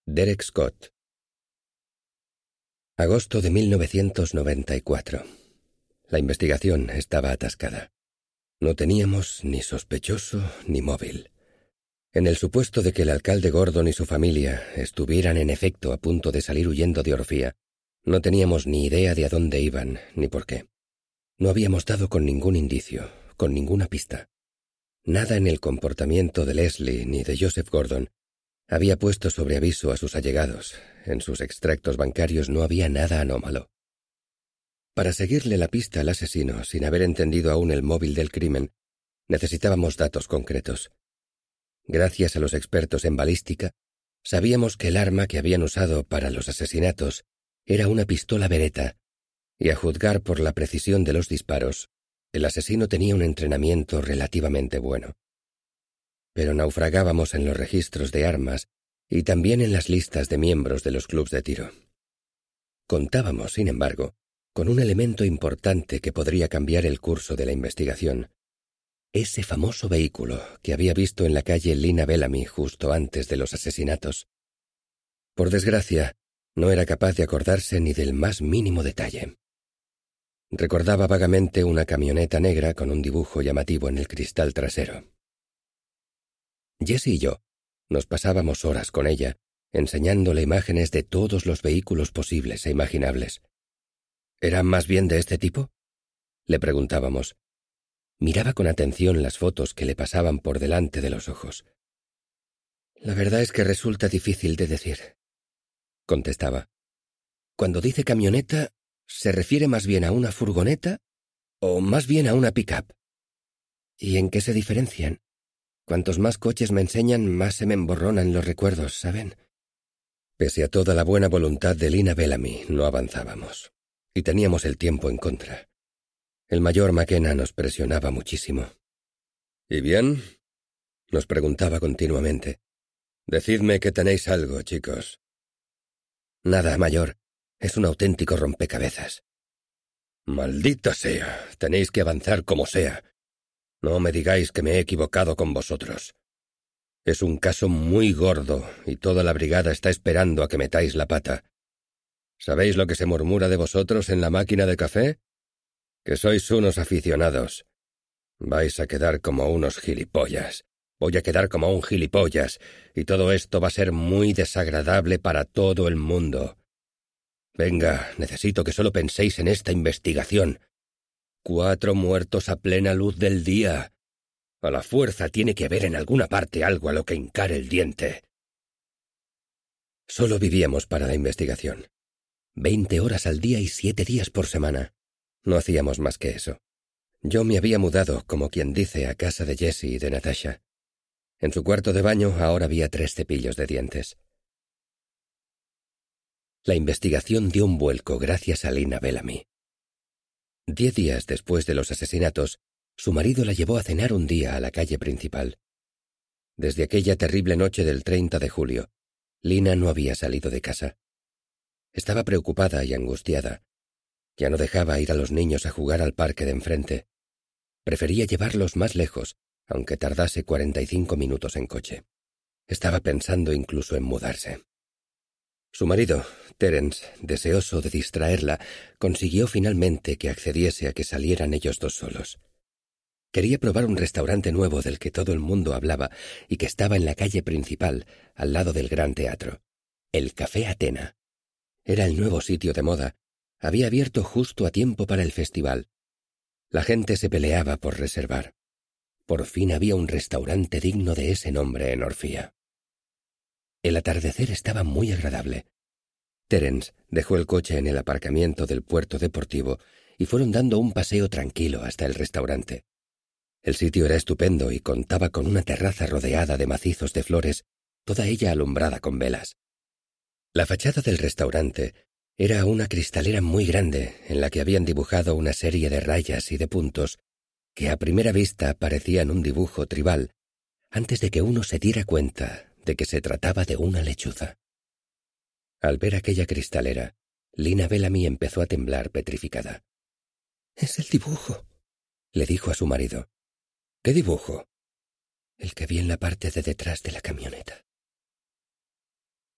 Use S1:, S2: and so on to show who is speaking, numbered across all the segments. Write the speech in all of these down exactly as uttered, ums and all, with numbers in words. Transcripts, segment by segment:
S1: Derek Scott. Agosto de mil novecientos noventa y cuatro. La investigación estaba atascada. No teníamos ni sospechoso ni móvil. En el supuesto de que el alcalde Gordon y su familia estuvieran en efecto a punto de salir huyendo de Orfía, no teníamos ni idea de a dónde iban ni por qué. No habíamos dado con ningún indicio, con ninguna pista. Nada en el comportamiento de Leslie ni de Joseph Gordon había puesto sobre aviso a sus allegados. En sus extractos bancarios no había nada anómalo. Para seguirle la pista al asesino sin haber entendido aún el móvil del crimen, necesitábamos datos concretos. Gracias a los expertos en balística, sabíamos que el arma que habían usado para los asesinatos era una pistola Beretta, y a juzgar por la precisión de los disparos, el asesino tenía un entrenamiento relativamente bueno. Pero naufragábamos en los registros de armas y también en las listas de miembros de los clubs de tiro. Contábamos, sin embargo, con un elemento importante que podría cambiar el curso de la investigación. Ese famoso vehículo que había visto en la calle Lina Bellamy justo antes de los asesinatos. Por desgracia, no era capaz de acordarse ni del más mínimo detalle. Recordaba vagamente una camioneta negra con un dibujo llamativo en el cristal trasero. Jesse y yo nos pasábamos horas con ella, enseñándole imágenes de todos los vehículos posibles e imaginables. ¿Eran más bien de este tipo?, le preguntábamos. Miraba con atención las fotos que le pasaban por delante de los ojos. «La verdad es que resulta difícil de decir», contestaba. «Cuando dice camioneta, ¿se refiere más bien a una furgoneta o más bien a una pick-up? ¿Y en qué se diferencian? Cuantos más coches me enseñan, más se me emborronan los recuerdos, ¿saben?» Pese a toda la buena voluntad de Lina Bellamy, no avanzábamos. Y teníamos el tiempo en contra. El mayor McKenna nos presionaba muchísimo. «¿Y bien?», nos preguntaba continuamente. «Decidme que tenéis algo, chicos». «Nada, mayor. Es un auténtico rompecabezas». «Maldita sea. Tenéis que avanzar como sea. No me digáis que me he equivocado con vosotros. Es un caso muy gordo y toda la brigada está esperando a que metáis la pata. ¿Sabéis lo que se murmura de vosotros en la máquina de café? Que sois unos aficionados. Vais a quedar como unos gilipollas. Voy a quedar como un gilipollas, y todo esto va a ser muy desagradable para todo el mundo. Venga, necesito que solo penséis en esta investigación. Cuatro muertos a plena luz del día. A la fuerza tiene que haber en alguna parte algo a lo que hincar el diente». Solo vivíamos para la investigación. Veinte horas al día y siete días por semana. No hacíamos más que eso. Yo me había mudado, como quien dice, a casa de Jesse y de Natasha. En su cuarto de baño ahora había tres cepillos de dientes. La investigación dio un vuelco gracias a Lina Bellamy. Diez días después de los asesinatos, su marido la llevó a cenar un día a la calle principal. Desde aquella terrible noche del treinta de julio, Lina no había salido de casa. Estaba preocupada y angustiada. Ya no dejaba ir a los niños a jugar al parque de enfrente. Prefería llevarlos más lejos, aunque tardase cuarenta y cinco minutos en coche. Estaba pensando incluso en mudarse. Su marido, Terence, deseoso de distraerla, consiguió finalmente que accediese a que salieran ellos dos solos. Quería probar un restaurante nuevo del que todo el mundo hablaba y que estaba en la calle principal, al lado del Gran Teatro. El Café Atena. Era el nuevo sitio de moda. Había abierto justo a tiempo para el festival. La gente se peleaba por reservar. Por fin había un restaurante digno de ese nombre en Orfía. El atardecer estaba muy agradable. Terence dejó el coche en el aparcamiento del puerto deportivo y fueron dando un paseo tranquilo hasta el restaurante. El sitio era estupendo y contaba con una terraza rodeada de macizos de flores, toda ella alumbrada con velas. La fachada del restaurante era una cristalera muy grande en la que habían dibujado una serie de rayas y de puntos que a primera vista parecían un dibujo tribal, antes de que uno se diera cuenta de que se trataba de una lechuza. Al ver aquella cristalera, Lina Bellamy empezó a temblar petrificada. «Es el dibujo», le dijo a su marido. «¿Qué dibujo?» «El que vi en la parte de detrás de la camioneta».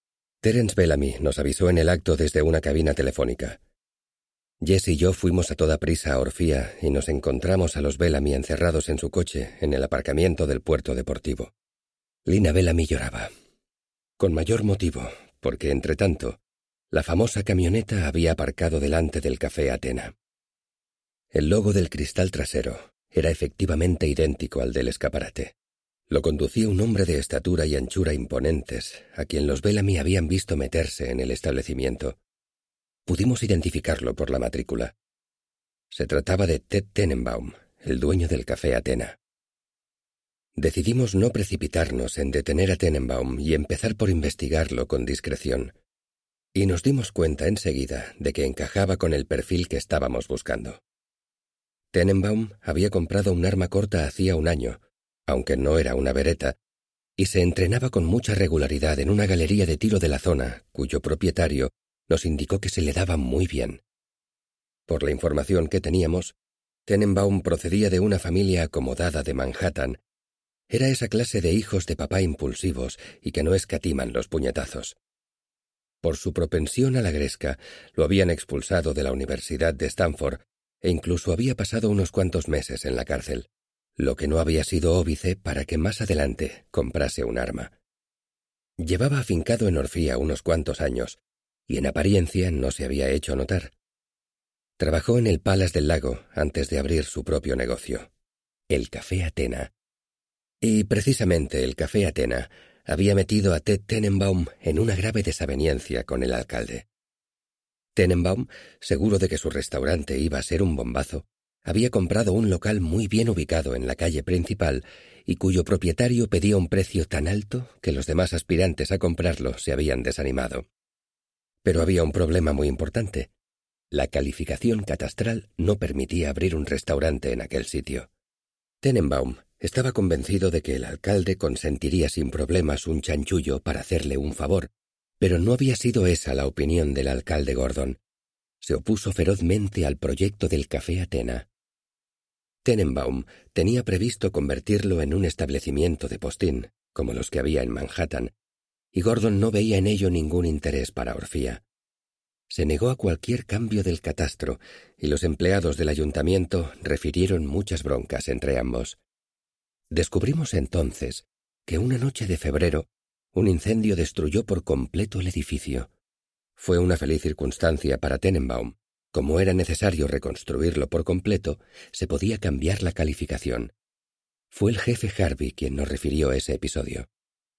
S1: Terence Bellamy nos avisó en el acto desde una cabina telefónica. Jess y yo fuimos a toda prisa a Orfía y nos encontramos a los Bellamy encerrados en su coche en el aparcamiento del puerto deportivo. Lina Bellamy lloraba. Con mayor motivo, porque, entretanto, la famosa camioneta había aparcado delante del Café Atena. El logo del cristal trasero era efectivamente idéntico al del escaparate. Lo conducía un hombre de estatura y anchura imponentes, a quien los Bellamy habían visto meterse en el establecimiento. Pudimos identificarlo por la matrícula. Se trataba de Ted Tenenbaum, el dueño del Café Atena. Decidimos no precipitarnos en detener a Tenenbaum y empezar por investigarlo con discreción. Y nos dimos cuenta enseguida de que encajaba con el perfil que estábamos buscando. Tenenbaum había comprado un arma corta hacía un año, aunque no era una Beretta, y se entrenaba con mucha regularidad en una galería de tiro de la zona, cuyo propietario nos indicó que se le daba muy bien. Por la información que teníamos, Tenenbaum procedía de una familia acomodada de Manhattan. Era esa clase de hijos de papá impulsivos y que no escatiman los puñetazos. Por su propensión a la gresca, lo habían expulsado de la Universidad de Stanford e incluso había pasado unos cuantos meses en la cárcel, lo que no había sido óbice para que más adelante comprase un arma. Llevaba afincado en Orfía unos cuantos años, y en apariencia no se había hecho notar. Trabajó en el Palace del Lago antes de abrir su propio negocio, el Café Atena. Y precisamente el Café Atena había metido a Ted Tenenbaum en una grave desaveniencia con el alcalde. Tenenbaum, seguro de que su restaurante iba a ser un bombazo, había comprado un local muy bien ubicado en la calle principal y cuyo propietario pedía un precio tan alto que los demás aspirantes a comprarlo se habían desanimado. Pero había un problema muy importante. La calificación catastral no permitía abrir un restaurante en aquel sitio. Tenenbaum estaba convencido de que el alcalde consentiría sin problemas un chanchullo para hacerle un favor, pero no había sido esa la opinión del alcalde Gordon. Se opuso ferozmente al proyecto del Café Atena. Tenenbaum tenía previsto convertirlo en un establecimiento de postín, como los que había en Manhattan, y Gordon no veía en ello ningún interés para Orfía. Se negó a cualquier cambio del catastro, y los empleados del ayuntamiento refirieron muchas broncas entre ambos. Descubrimos entonces que una noche de febrero un incendio destruyó por completo el edificio. Fue una feliz circunstancia para Tenenbaum. Como era necesario reconstruirlo por completo, se podía cambiar la calificación. Fue el jefe Harvey quien nos refirió ese episodio.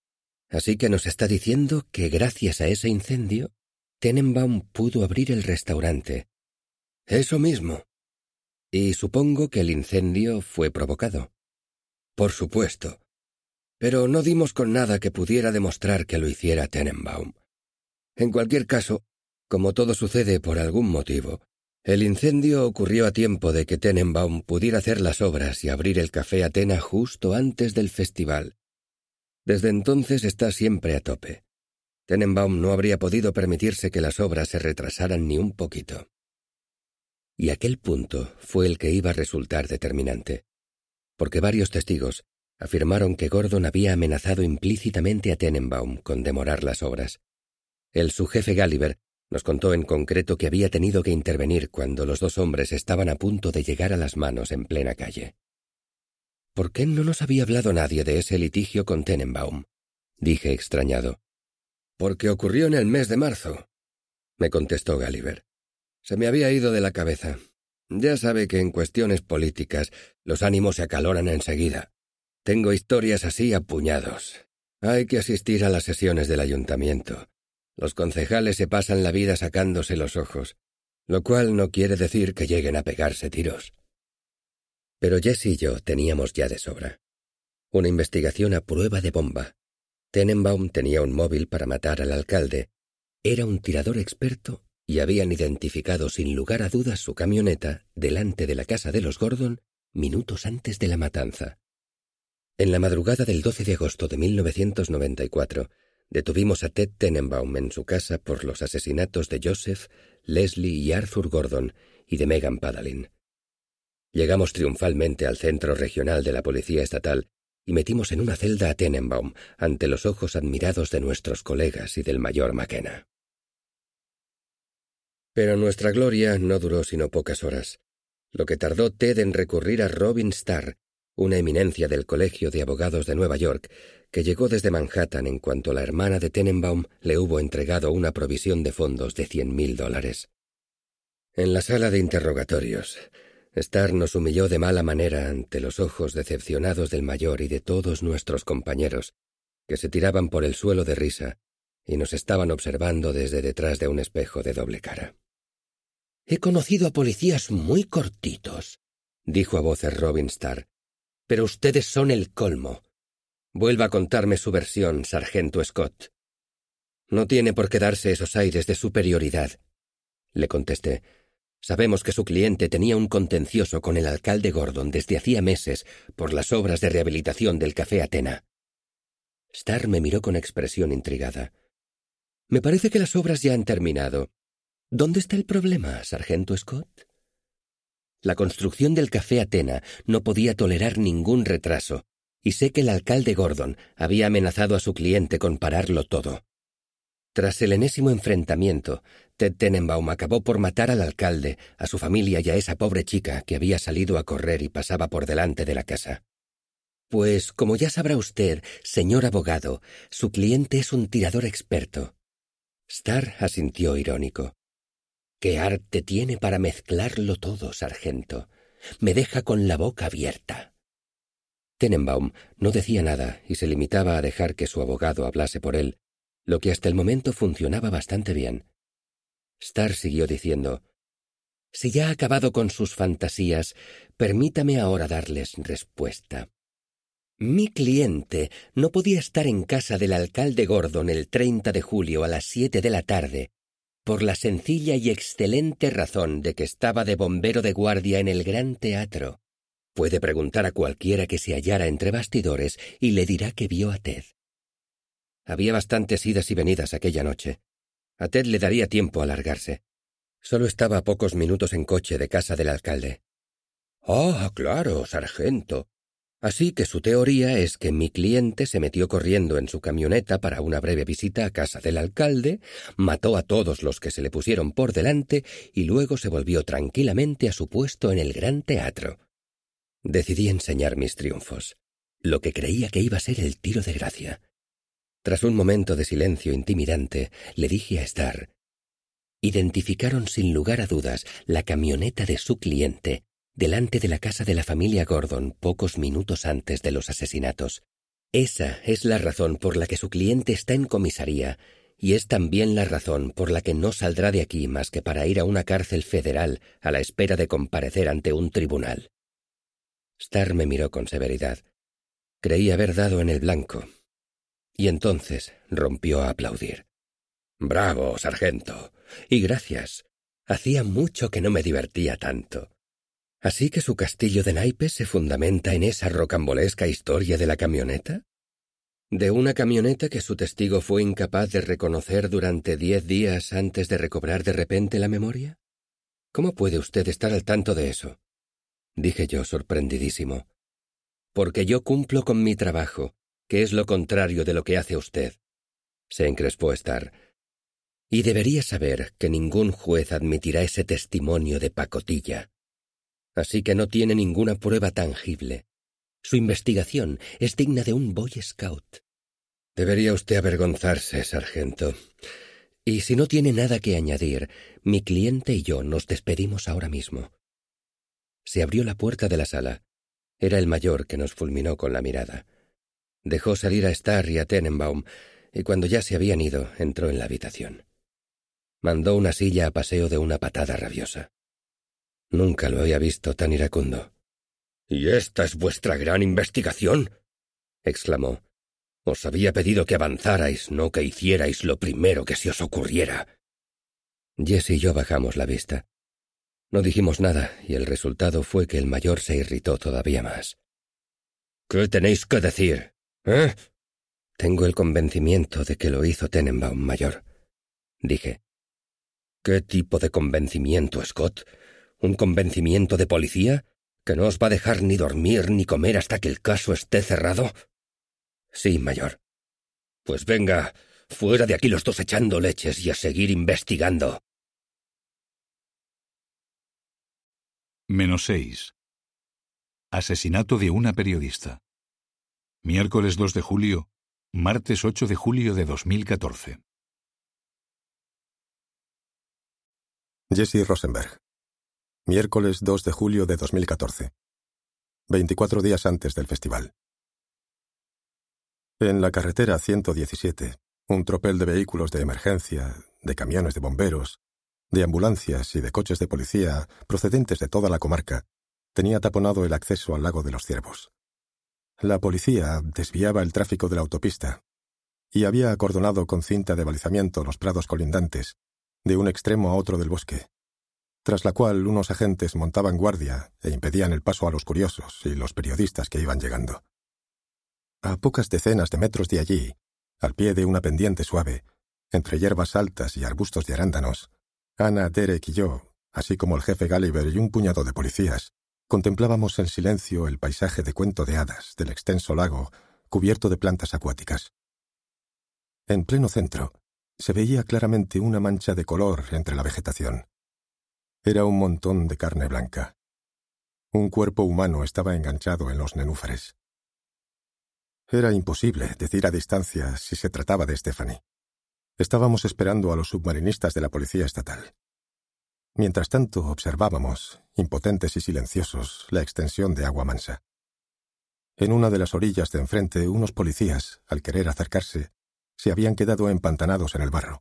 S1: Así que nos está diciendo que gracias a ese incendio, Tenenbaum pudo abrir el restaurante. Eso mismo. Y supongo que el incendio fue provocado. Por supuesto. Pero no dimos con nada que pudiera demostrar que lo hiciera Tenenbaum. En cualquier caso, como todo sucede por algún motivo, el incendio ocurrió a tiempo de que Tenenbaum pudiera hacer las obras y abrir el Café Atena justo antes del festival. Desde entonces está siempre a tope. Tenenbaum no habría podido permitirse que las obras se retrasaran ni un poquito. Y aquel punto fue el que iba a resultar determinante, porque varios testigos afirmaron que Gordon había amenazado implícitamente a Tenenbaum con demorar las obras. El subjefe Gulliver nos contó en concreto que había tenido que intervenir cuando los dos hombres estaban a punto de llegar a las manos en plena calle. ¿Por qué no nos había hablado nadie de ese litigio con Tenenbaum?, dije extrañado. Porque ocurrió en el mes de marzo, me contestó Gulliver. Se me había ido de la cabeza. Ya sabe que en cuestiones políticas los ánimos se acaloran enseguida. Tengo historias así a puñados. Hay que asistir a las sesiones del ayuntamiento. Los concejales se pasan la vida sacándose los ojos, lo cual no quiere decir que lleguen a pegarse tiros. Pero Jess y yo teníamos ya de sobra. Una investigación a prueba de bomba. Tenenbaum tenía un móvil para matar al alcalde. Era un tirador experto y habían identificado sin lugar a dudas su camioneta delante de la casa de los Gordon minutos antes de la matanza. En la madrugada del doce de agosto de mil novecientos noventa y cuatro, detuvimos a Ted Tenenbaum en su casa por los asesinatos de Joseph, Leslie y Arthur Gordon y de Megan Padalin. Llegamos triunfalmente al centro regional de la Policía Estatal y metimos en una celda a Tenenbaum ante los ojos admirados de nuestros colegas y del mayor McKenna. Pero nuestra gloria no duró sino pocas horas, lo que tardó Ted en recurrir a Robin Starr, una eminencia del Colegio de Abogados de Nueva York, que llegó desde Manhattan en cuanto la hermana de Tenenbaum le hubo entregado una provisión de fondos de cien mil dólares. En la sala de interrogatorios, Starr nos humilló de mala manera ante los ojos decepcionados del mayor y de todos nuestros compañeros, que se tiraban por el suelo de risa y nos estaban observando desde detrás de un espejo de doble cara. «He conocido a policías muy cortitos», dijo a voces Robin Starr, «pero ustedes son el colmo. Vuelva a contarme su versión, sargento Scott». «No tiene por qué darse esos aires de superioridad», le contesté. «Sabemos que su cliente tenía un contencioso con el alcalde Gordon desde hacía meses por las obras de rehabilitación del Café Atena». Starr me miró con expresión intrigada. «Me parece que las obras ya han terminado. ¿Dónde está el problema, sargento Scott?» La construcción del Café Atena no podía tolerar ningún retraso, y sé que el alcalde Gordon había amenazado a su cliente con pararlo todo. Tras el enésimo enfrentamiento, Ted Tenenbaum acabó por matar al alcalde, a su familia y a esa pobre chica que había salido a correr y pasaba por delante de la casa. Pues, como ya sabrá usted, señor abogado, su cliente es un tirador experto. Starr asintió irónico. «¿Qué arte tiene para mezclarlo todo, sargento? Me deja con la boca abierta». Tenenbaum no decía nada y se limitaba a dejar que su abogado hablase por él, lo que hasta el momento funcionaba bastante bien. Starr siguió diciendo: «Si ya ha acabado con sus fantasías, permítame ahora darles respuesta. Mi cliente no podía estar en casa del alcalde Gordon el treinta de julio a las siete de la tarde, por la sencilla y excelente razón de que estaba de bombero de guardia en el Gran Teatro. Puede preguntar a cualquiera que se hallara entre bastidores y le dirá que vio a Ted. Había bastantes idas y venidas aquella noche. A Ted le daría tiempo a largarse. Solo estaba a pocos minutos en coche de casa del alcalde». «Ah, claro, sargento. Así que su teoría es que mi cliente se metió corriendo en su camioneta para una breve visita a casa del alcalde, mató a todos los que se le pusieron por delante y luego se volvió tranquilamente a su puesto en el Gran Teatro». Decidí enseñar mis triunfos, lo que creía que iba a ser el tiro de gracia. Tras un momento de silencio intimidante, le dije a Starr: «Identificaron sin lugar a dudas la camioneta de su cliente delante de la casa de la familia Gordon pocos minutos antes de los asesinatos. Esa es la razón por la que su cliente está en comisaría, y es también la razón por la que no saldrá de aquí más que para ir a una cárcel federal a la espera de comparecer ante un tribunal». Starr me miró con severidad. Creí haber dado en el blanco. Y entonces rompió a aplaudir. «Bravo, sargento. Y gracias. Hacía mucho que no me divertía tanto. ¿Así que su castillo de naipes se fundamenta en esa rocambolesca historia de la camioneta? ¿De una camioneta que su testigo fue incapaz de reconocer durante diez días antes de recobrar de repente la memoria? ¿Cómo puede usted estar al tanto de eso?», dije yo, sorprendidísimo. «Porque yo cumplo con mi trabajo, que es lo contrario de lo que hace usted», se encrespó Starr. «Y debería saber que ningún juez admitirá ese testimonio de pacotilla. Así que no tiene ninguna prueba tangible. Su investigación es digna de un Boy Scout». «Debería usted avergonzarse, sargento. Y si no tiene nada que añadir, mi cliente y yo nos despedimos ahora mismo». Se abrió la puerta de la sala. Era el mayor que nos fulminó con la mirada. Dejó salir a Starr y a Tenenbaum, y cuando ya se habían ido, entró en la habitación. Mandó una silla a paseo de una patada rabiosa. Nunca lo había visto tan iracundo. «¿Y esta es vuestra gran investigación?», exclamó. «Os había pedido que avanzarais, no que hicierais lo primero que se os ocurriera». Jesse y yo bajamos la vista. No dijimos nada, y el resultado fue que el mayor se irritó todavía más. «¿Qué tenéis que decir? ¿Eh?» «Tengo el convencimiento de que lo hizo Tenenbaum, mayor», dije. «¿Qué tipo de convencimiento, Scott? ¿Un convencimiento de policía? ¿Que no os va a dejar ni dormir ni comer hasta que el caso esté cerrado? Sí, mayor. Pues venga, fuera de aquí los dos echando leches y a seguir investigando.
S2: Menos seis. Asesinato de una periodista. Miércoles dos de julio, martes ocho de julio de dos mil catorce.
S3: Jesse Rosenberg. Miércoles dos de julio de dos mil catorce. veinticuatro días antes del festival. En la carretera ciento diecisiete, un tropel de vehículos de emergencia, de camiones de bomberos, de ambulancias y de coches de policía procedentes de toda la comarca, tenía taponado el acceso al lago de los Ciervos. La policía desviaba el tráfico de la autopista y había acordonado con cinta de balizamiento los prados colindantes, de un extremo a otro del bosque, tras la cual unos agentes montaban guardia e impedían el paso a los curiosos y los periodistas que iban llegando. A pocas decenas de metros de allí, al pie de una pendiente suave, entre hierbas altas y arbustos de arándanos, Anna, Derek y yo, así como el jefe Gulliver y un puñado de policías, contemplábamos en silencio el paisaje de cuento de hadas del extenso lago cubierto de plantas acuáticas. En pleno centro, se veía claramente una mancha de color entre la vegetación. Era un montón de carne blanca. Un cuerpo humano estaba enganchado en los nenúfares. Era imposible decir a distancia si se trataba de Stephanie. Estábamos esperando a los submarinistas de la policía estatal. Mientras tanto, observábamos, impotentes y silenciosos, la extensión de agua mansa. En una de las orillas de enfrente, unos policías, al querer acercarse, se habían quedado empantanados en el barro.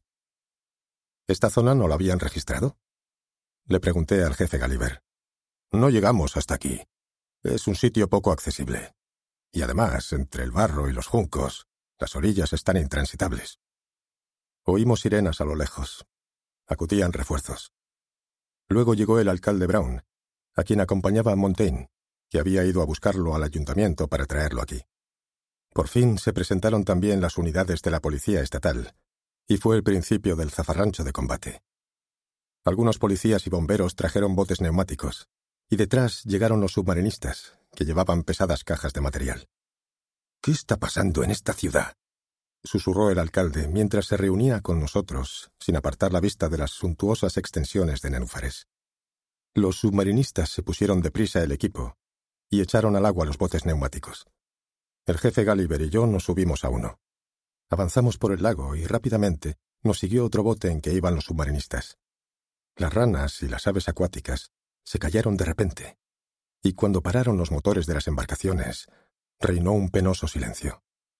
S3: ¿Esta zona no la habían registrado?, le pregunté al jefe Gulliver. No llegamos hasta aquí. Es un sitio poco accesible. Y además, entre el barro y los juncos, las orillas están intransitables. Oímos sirenas a lo lejos. Acudían refuerzos. Luego llegó el alcalde Brown, a quien acompañaba Montaigne, que había ido a buscarlo al ayuntamiento para traerlo aquí. Por fin se presentaron también las unidades de la policía estatal, y fue el principio del zafarrancho de combate. Algunos policías y bomberos trajeron botes neumáticos, y detrás llegaron los submarinistas, que llevaban pesadas cajas de material. «¿Qué está pasando en esta ciudad?», susurró el alcalde mientras se reunía con nosotros, sin apartar la vista de las suntuosas extensiones de nenúfares. Los submarinistas se pusieron deprisa el equipo y echaron al agua los botes neumáticos. El jefe Gulliver y yo nos subimos a uno. Avanzamos por el lago y rápidamente nos siguió otro bote en que iban los submarinistas. Las ranas y las aves acuáticas se callaron de repente, y cuando pararon los motores de las embarcaciones, reinó un penoso silencio.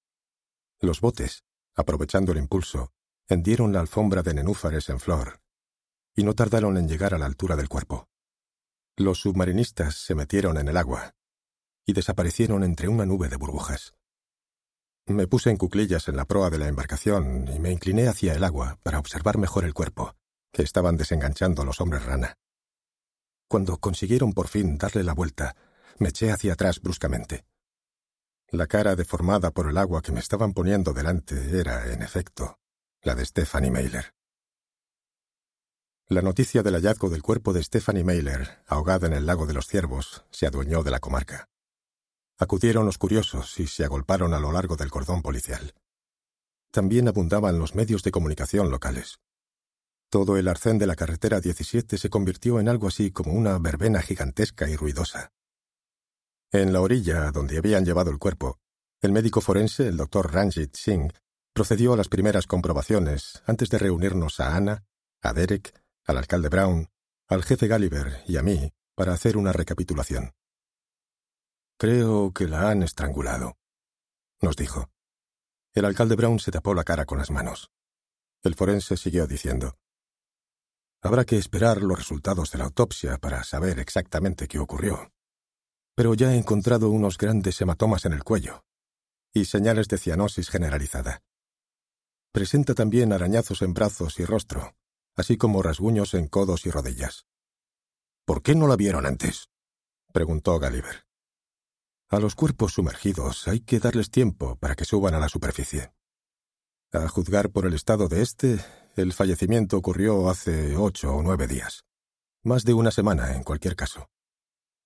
S3: Los botes, aprovechando el impulso, hendieron la alfombra de nenúfares en flor, y no tardaron en llegar a la altura del cuerpo. Los submarinistas se metieron en el agua, y desaparecieron entre una nube de burbujas. Me puse en cuclillas en la proa de la embarcación y me incliné hacia el agua para observar mejor el cuerpo, que estaban desenganchando los hombres rana. Cuando consiguieron por fin darle la vuelta, me eché hacia atrás bruscamente. La cara deformada por el agua que me estaban poniendo delante era, en efecto, la de Stephanie Meyler. La noticia del hallazgo del cuerpo de Stephanie Meyler, ahogada en el lago de los Ciervos, se adueñó de la comarca. Acudieron los curiosos y se agolparon a lo largo del cordón policial. También abundaban los medios de comunicación locales. Todo el arcén de la carretera diecisiete se convirtió en algo así como una verbena gigantesca y ruidosa. En la orilla donde habían llevado el cuerpo, el médico forense, el doctor Ranjit Singh, procedió a las primeras comprobaciones antes de reunirnos a Anna, a Derek, al alcalde Brown, al jefe Gulliver y a mí para hacer una recapitulación. «Creo que la han estrangulado», nos dijo. El alcalde Brown se tapó la cara con las manos. El forense siguió diciendo: «Habrá que esperar los resultados de la autopsia para saber exactamente qué ocurrió. Pero ya he encontrado unos grandes hematomas en el cuello y señales de cianosis generalizada. Presenta también arañazos en brazos y rostro, así como rasguños en codos y rodillas». «¿Por qué no la vieron antes?», preguntó Gulliver. «A los cuerpos sumergidos hay que darles tiempo para que suban a la superficie. A juzgar por el estado de este, el fallecimiento ocurrió hace ocho o nueve días. Más de una semana, en cualquier caso.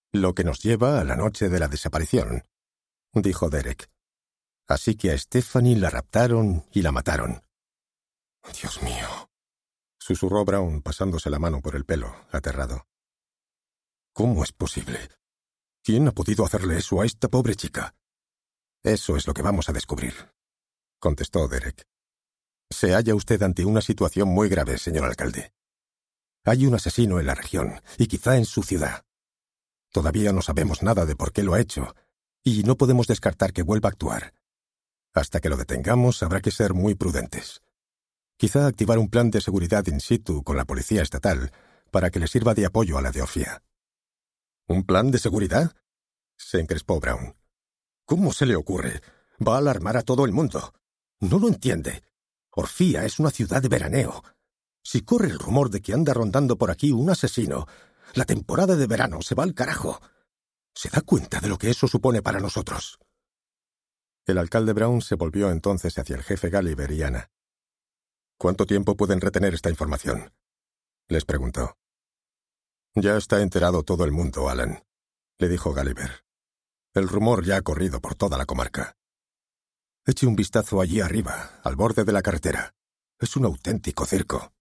S3: Lo que nos lleva a la noche de la desaparición, dijo Derek. Así que a Stephanie la raptaron y la mataron. Dios mío, susurró Brown pasándose la mano por el pelo, aterrado. ¿Cómo es posible? ¿Quién ha podido hacerle eso a esta pobre chica? Eso es lo que vamos a descubrir, contestó Derek. Se halla usted ante una situación muy grave, señor alcalde. Hay un asesino en la región, y quizá en su ciudad. Todavía no sabemos nada de por qué lo ha hecho, y no podemos descartar que vuelva a actuar. Hasta que lo detengamos, habrá que ser muy prudentes. Quizá activar un plan de seguridad in situ con la policía estatal para que le sirva de apoyo a la de Orfía. ¿Un plan de seguridad?, se encrespó Brown. ¿Cómo se le ocurre? Va a alarmar a todo el mundo. No lo entiende. Orfía es una ciudad de veraneo. Si corre el rumor de que anda rondando por aquí un asesino, la temporada de verano se va al carajo. ¿Se da cuenta de lo que eso supone para nosotros? El alcalde Brown se volvió entonces hacia el jefe Gulliver y Ana. ¿Cuánto tiempo pueden retener esta información?, les preguntó. Ya está enterado todo el mundo, Alan, le dijo Gulliver. El rumor ya ha corrido por toda la comarca. Eche un vistazo allí arriba, al borde de la carretera. Es un auténtico circo.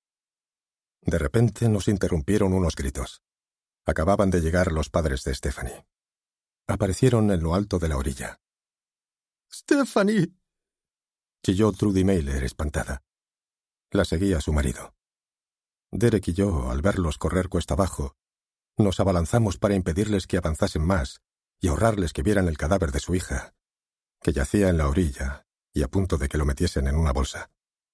S3: De repente nos interrumpieron unos gritos. Acababan de llegar los padres de Stephanie. Aparecieron en lo alto de la orilla. ¡Stephanie!, chilló Trudy Mailer, espantada. La seguía su marido. Derek y yo, al verlos correr cuesta abajo, nos abalanzamos para impedirles que avanzasen más y ahorrarles que vieran el cadáver de su hija, que yacía en la orilla y a punto de que lo metiesen en una bolsa.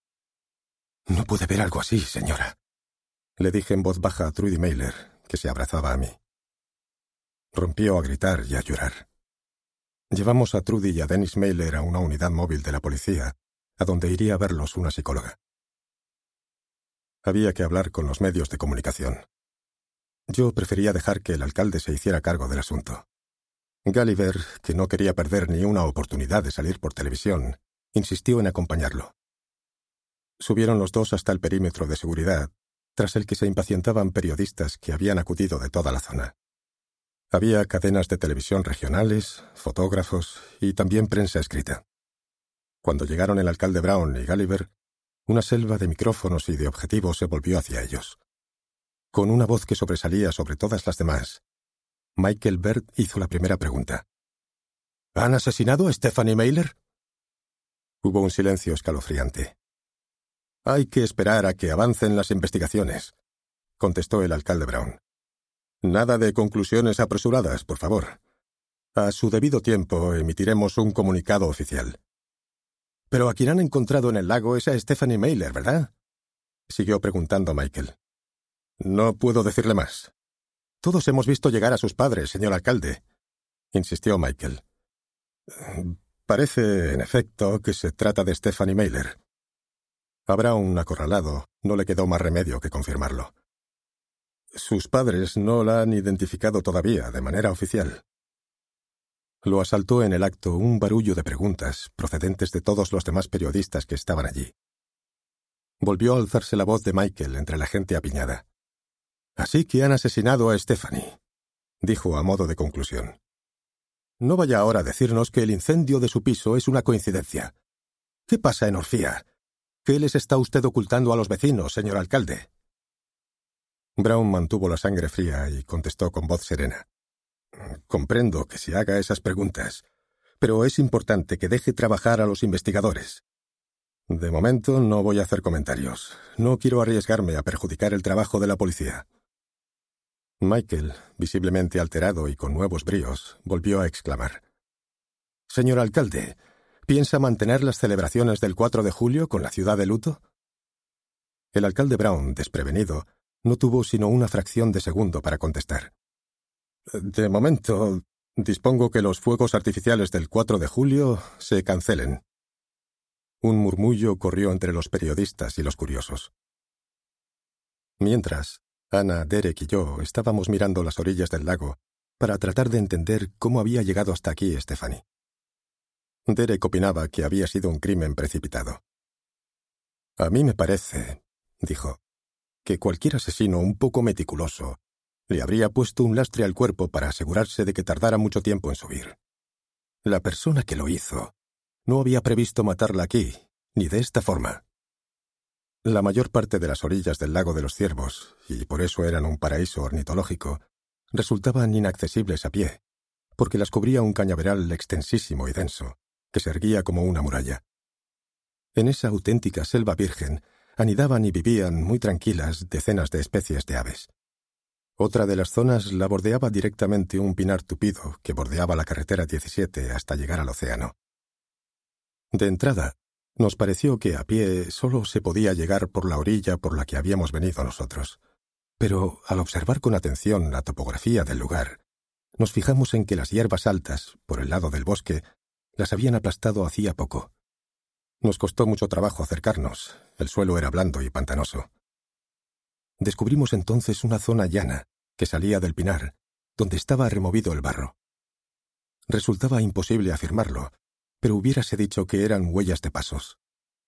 S3: «No puede ver algo así, señora», le dije en voz baja a Trudy Mailer, que se abrazaba a mí. Rompió a gritar y a llorar. Llevamos a Trudy y a Dennis Mailer a una unidad móvil de la policía, a donde iría a verlos una psicóloga. Había que hablar con los medios de comunicación. Yo prefería dejar que el alcalde se hiciera cargo del asunto. Gulliver, que no quería perder ni una oportunidad de salir por televisión, insistió en acompañarlo. Subieron los dos hasta el perímetro de seguridad, tras el que se impacientaban periodistas que habían acudido de toda la zona. Había cadenas de televisión regionales, fotógrafos y también prensa escrita. Cuando llegaron el alcalde Brown y Gulliver, una selva de micrófonos y de objetivos se volvió hacia ellos. Con una voz que sobresalía sobre todas las demás, Michael Bird hizo la primera pregunta. ¿Han asesinado a Stephanie Mailer? Hubo un silencio escalofriante. Hay que esperar a que avancen las investigaciones, contestó el alcalde Brown. Nada de conclusiones apresuradas, por favor. A su debido tiempo emitiremos un comunicado oficial. Pero a quien han encontrado en el lago es a Stephanie Mailer, ¿verdad?, siguió preguntando Michael. No puedo decirle más. Todos hemos visto llegar a sus padres, señor alcalde, insistió Michael. Parece, en efecto, que se trata de Stephanie Mailer. A Brown, acorralado, no le quedó más remedio que confirmarlo. Sus padres no la han identificado todavía de manera oficial. Lo asaltó en el acto un barullo de preguntas procedentes de todos los demás periodistas que estaban allí. Volvió a alzarse la voz de Michael entre la gente apiñada. «Así que han asesinado a Stephanie», dijo a modo de conclusión. «No vaya ahora a decirnos que el incendio de su piso es una coincidencia. ¿Qué pasa en Orfía? ¿Qué les está usted ocultando a los vecinos, señor alcalde?» Brown mantuvo la sangre fría y contestó con voz serena. «Comprendo que se haga esas preguntas, pero es importante que deje trabajar a los investigadores. De momento no voy a hacer comentarios. No quiero arriesgarme a perjudicar el trabajo de la policía». Michael, visiblemente alterado y con nuevos bríos, volvió a exclamar. «Señor alcalde, ¿piensa mantener las celebraciones del cuatro de julio con la ciudad de luto?» El alcalde Brown, desprevenido, no tuvo sino una fracción de segundo para contestar. «De momento, dispongo que los fuegos artificiales del cuatro de julio se cancelen». Un murmullo corrió entre los periodistas y los curiosos. Mientras, Ana, Derek y yo estábamos mirando las orillas del lago para tratar de entender cómo había llegado hasta aquí Stephanie. Derek opinaba que había sido un crimen precipitado. «A mí me parece», dijo, «que cualquier asesino un poco meticuloso Le habría puesto un lastre al cuerpo para asegurarse de que tardara mucho tiempo en subir. La persona que lo hizo no había previsto matarla aquí, ni de esta forma. La mayor parte de las orillas del lago de los Ciervos, y por eso eran un paraíso ornitológico, resultaban inaccesibles a pie, porque las cubría un cañaveral extensísimo y denso, que se erguía como una muralla. En esa auténtica selva virgen anidaban y vivían muy tranquilas decenas de especies de aves. Otra de las zonas la bordeaba directamente un pinar tupido que bordeaba la carretera diecisiete hasta llegar al océano. De entrada, nos pareció que a pie solo se podía llegar por la orilla por la que habíamos venido nosotros. Pero al observar con atención la topografía del lugar, nos fijamos en que las hierbas altas, por el lado del bosque, las habían aplastado hacía poco. Nos costó mucho trabajo acercarnos, el suelo era blando y pantanoso. Descubrimos entonces una zona llana que salía del pinar, donde estaba removido el barro. Resultaba imposible afirmarlo, pero hubiérase dicho que eran huellas de pasos.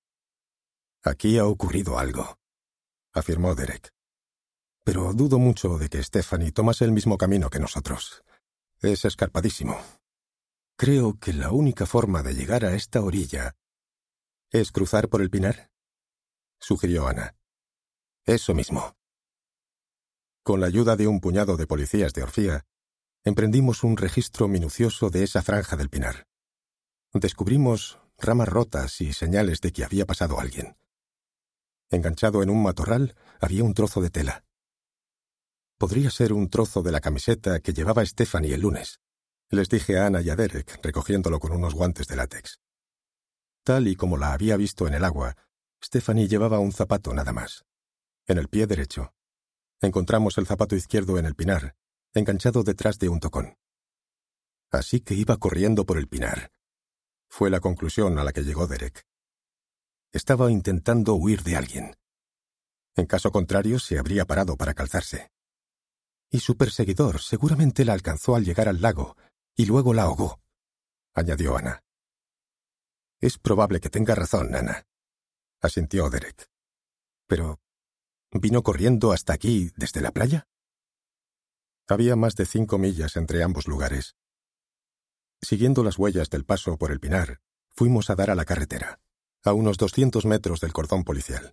S3: «Aquí ha ocurrido algo», afirmó Derek. «Pero dudo mucho de que Stephanie tomase el mismo camino que nosotros. Es escarpadísimo. Creo que la única forma de llegar a esta orilla es cruzar por el pinar», sugirió Ana. «Eso mismo». Con la ayuda de un puñado de policías de Orfía, emprendimos un registro minucioso de esa franja del pinar. Descubrimos ramas rotas y señales de que había pasado alguien. Enganchado en un matorral había un trozo de tela. Podría ser un trozo de la camiseta que llevaba Stephanie el lunes, les dije a Ana y a Derek, recogiéndolo con unos guantes de látex. Tal y como la había visto en el agua, Stephanie llevaba un zapato nada más, en el pie derecho. Encontramos el zapato izquierdo en el pinar, enganchado detrás de un tocón. Así que iba corriendo por el pinar. Fue la conclusión a la que llegó Derek. Estaba intentando huir de alguien. En caso contrario, se habría parado para calzarse. Y su perseguidor seguramente la alcanzó al llegar al lago y luego la ahogó, añadió Ana. Es probable que tenga razón, Ana, asintió Derek. Pero, ¿vino corriendo hasta aquí desde la playa? Había más de cinco millas entre ambos lugares. Siguiendo las huellas del paso por el pinar, fuimos a dar a la carretera, a unos doscientos metros del cordón policial.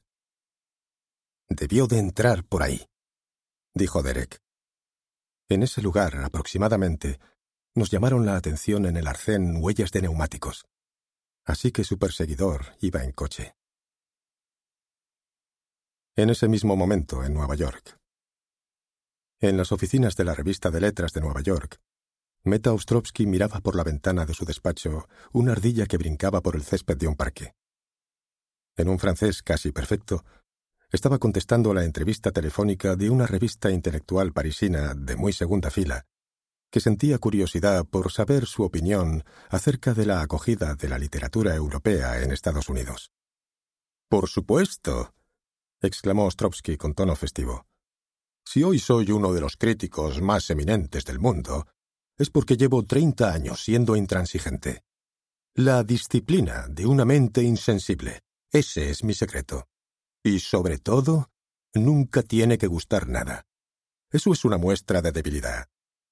S3: «Debió de entrar por ahí», dijo Derek. En ese lugar, aproximadamente, nos llamaron la atención en el arcén huellas de neumáticos. Así que su perseguidor iba en coche. En ese mismo momento, en Nueva York. En las oficinas de la revista de letras de Nueva York, Meta Ostrovsky miraba por la ventana de su despacho una ardilla que brincaba por el césped de un parque. En un francés casi perfecto, estaba contestando a la entrevista telefónica de una revista intelectual parisina de muy segunda fila, que sentía curiosidad por saber su opinión acerca de la acogida de la literatura europea en Estados Unidos. «Por supuesto», exclamó Ostrovsky con tono festivo. «Si hoy soy uno de los críticos más eminentes del mundo, es porque llevo treinta años siendo intransigente. La disciplina de una mente insensible, ese es mi secreto. Y sobre todo, nunca tiene que gustar nada. Eso es una muestra de debilidad».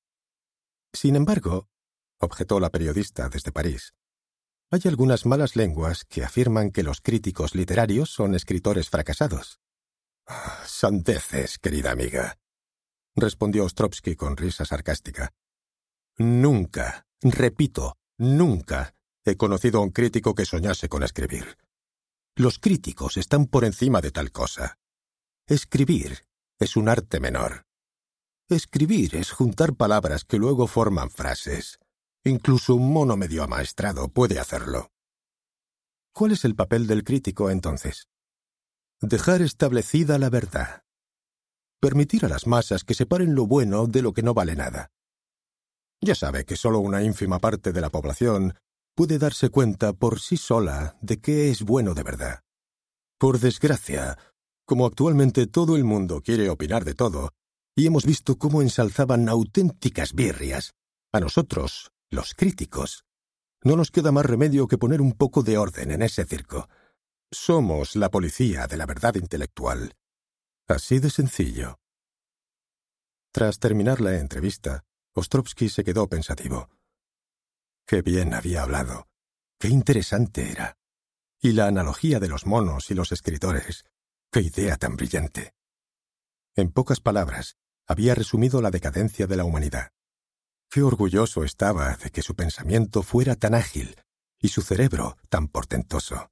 S3: Sin embargo, objetó la periodista desde París, hay algunas malas lenguas que afirman que los críticos literarios son escritores fracasados. «Sandeces, querida amiga», respondió Ostrovsky con risa sarcástica. «Nunca, repito, nunca he conocido a un crítico que soñase con escribir. Los críticos están por encima de tal cosa. Escribir es un arte menor. Escribir es juntar palabras que luego forman frases. Incluso un mono medio amaestrado puede hacerlo». ¿Cuál es el papel del crítico, entonces? Dejar establecida la verdad. Permitir a las masas que separen lo bueno de lo que no vale nada. Ya sabe que solo una ínfima parte de la población puede darse cuenta por sí sola de qué es bueno de verdad. Por desgracia, como actualmente todo el mundo quiere opinar de todo, y hemos visto cómo ensalzaban auténticas birrias, a nosotros, los críticos, no nos queda más remedio que poner un poco de orden en ese circo. Somos la policía de la verdad intelectual. Así de sencillo. Tras terminar la entrevista, Ostrovsky se quedó pensativo. Qué bien había hablado. Qué interesante era. Y la analogía de los monos y los escritores. Qué idea tan brillante. En pocas palabras, había resumido la decadencia de la humanidad. Qué orgulloso estaba de que su pensamiento fuera tan ágil y su cerebro tan portentoso.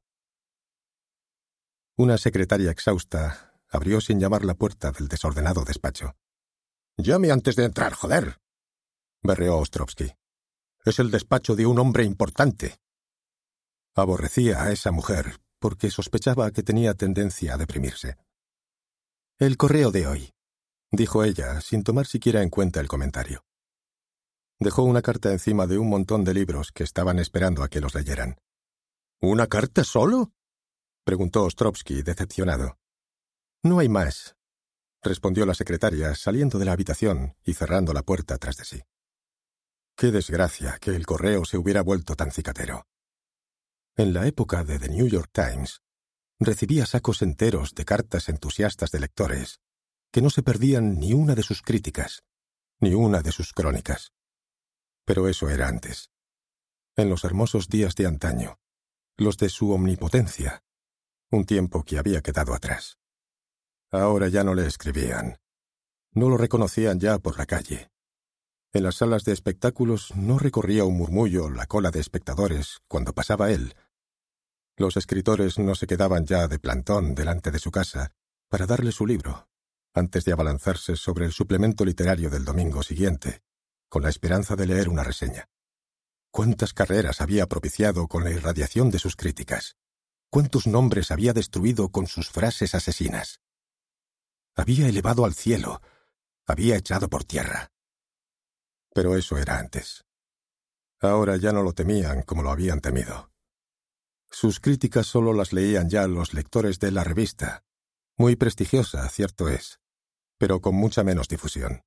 S3: Una secretaria exhausta abrió sin llamar la puerta del desordenado despacho. «Llame antes de entrar, joder», berreó Ostrovsky. «Es el despacho de un hombre importante». Aborrecía a esa mujer porque sospechaba que tenía tendencia a deprimirse. «El correo de hoy», dijo ella, sin tomar siquiera en cuenta el comentario. Dejó una carta encima de un montón de libros que estaban esperando a que los leyeran. «¿Una carta solo?», preguntó Ostrovsky, decepcionado. «No hay más», respondió la secretaria, saliendo de la habitación y cerrando la puerta tras de sí. Qué desgracia que el correo se hubiera vuelto tan cicatero. En la época de The New York Times, recibía sacos enteros de cartas entusiastas de lectores que no se perdían ni una de sus críticas, ni una de sus crónicas. Pero eso era antes. En los hermosos días de antaño, los de su omnipotencia, un tiempo que había quedado atrás. Ahora ya no le escribían. No lo reconocían ya por la calle. En las salas de espectáculos no recorría un murmullo la cola de espectadores cuando pasaba él. Los escritores no se quedaban ya de plantón delante de su casa para darle su libro, antes de abalanzarse sobre el suplemento literario del domingo siguiente, con la esperanza de leer una reseña. ¿Cuántas carreras había propiciado con la irradiación de sus críticas? ¿Cuántos nombres había destruido con sus frases asesinas? Había elevado al cielo, había echado por tierra. Pero eso era antes. Ahora ya no lo temían como lo habían temido. Sus críticas solo las leían ya los lectores de la revista, muy prestigiosa, cierto es, pero con mucha menos difusión.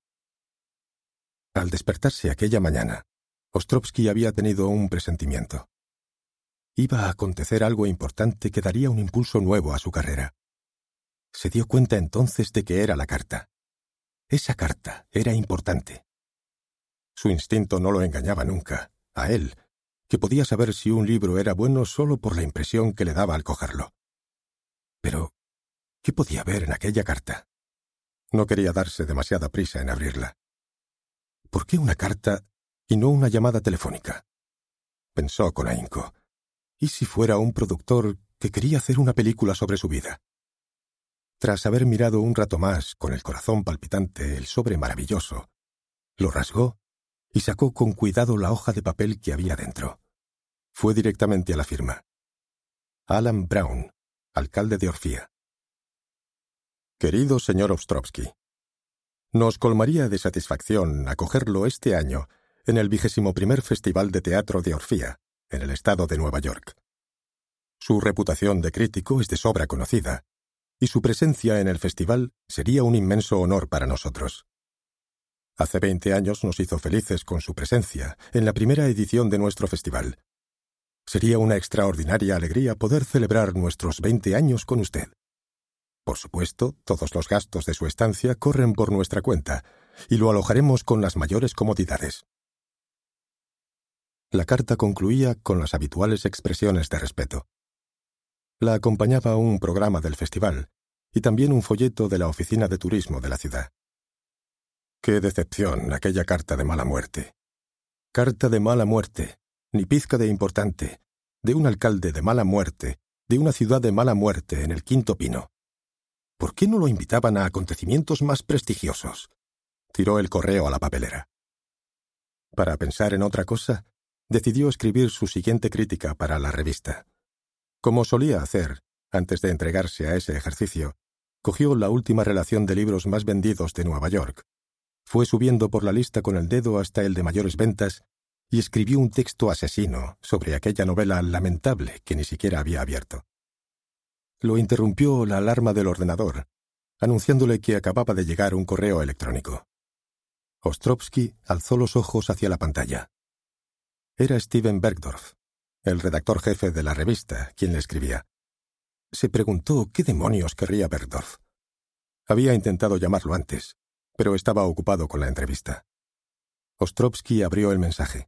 S3: Al despertarse aquella mañana, Ostrovsky había tenido un presentimiento. Iba a acontecer algo importante que daría un impulso nuevo a su carrera. Se dio cuenta entonces de que era la carta. Esa carta era importante. Su instinto no lo engañaba nunca, a él, que podía saber si un libro era bueno solo por la impresión que le daba al cogerlo. Pero, ¿qué podía haber en aquella carta? No quería darse demasiada prisa en abrirla. ¿Por qué una carta y no una llamada telefónica? Pensó con ahínco. ¿Y si fuera un productor que quería hacer una película sobre su vida? Tras haber mirado un rato más, con el corazón palpitante, el sobre maravilloso, lo rasgó y sacó con cuidado la hoja de papel que había dentro. Fue directamente a la firma. Alan Brown, alcalde de Orfía. Querido señor Ostrovsky, nos colmaría de satisfacción acogerlo este año en el vigésimo primer Festival de Teatro de Orfía, en el estado de Nueva York. Su reputación de crítico es de sobra conocida, y su presencia en el festival sería un inmenso honor para nosotros. Hace veinte años nos hizo felices con su presencia en la primera edición de nuestro festival. Sería una extraordinaria alegría poder celebrar nuestros veinte años con usted. Por supuesto, todos los gastos de su estancia corren por nuestra cuenta, y lo alojaremos con las mayores comodidades. La carta concluía con las habituales expresiones de respeto. La acompañaba un programa del festival y también un folleto de la oficina de turismo de la ciudad. Qué decepción aquella carta de mala muerte. Carta de mala muerte, ni pizca de importante, de un alcalde de mala muerte, de una ciudad de mala muerte en el Quinto Pino. ¿Por qué no lo invitaban a acontecimientos más prestigiosos? Tiró el correo a la papelera. Para pensar en otra cosa, decidió escribir su siguiente crítica para la revista. Como solía hacer, antes de entregarse a ese ejercicio, cogió la última relación de libros más vendidos de Nueva York, fue subiendo por la lista con el dedo hasta el de mayores ventas y escribió un texto asesino sobre aquella novela lamentable que ni siquiera había abierto. Lo interrumpió la alarma del ordenador, anunciándole que acababa de llegar un correo electrónico. Ostrovsky alzó los ojos hacia la pantalla. Era Steven Bergdorf, el redactor jefe de la revista, quien le escribía. Se preguntó qué demonios querría Bergdorf. Había intentado llamarlo antes, pero estaba ocupado con la entrevista. Ostrovsky abrió el mensaje.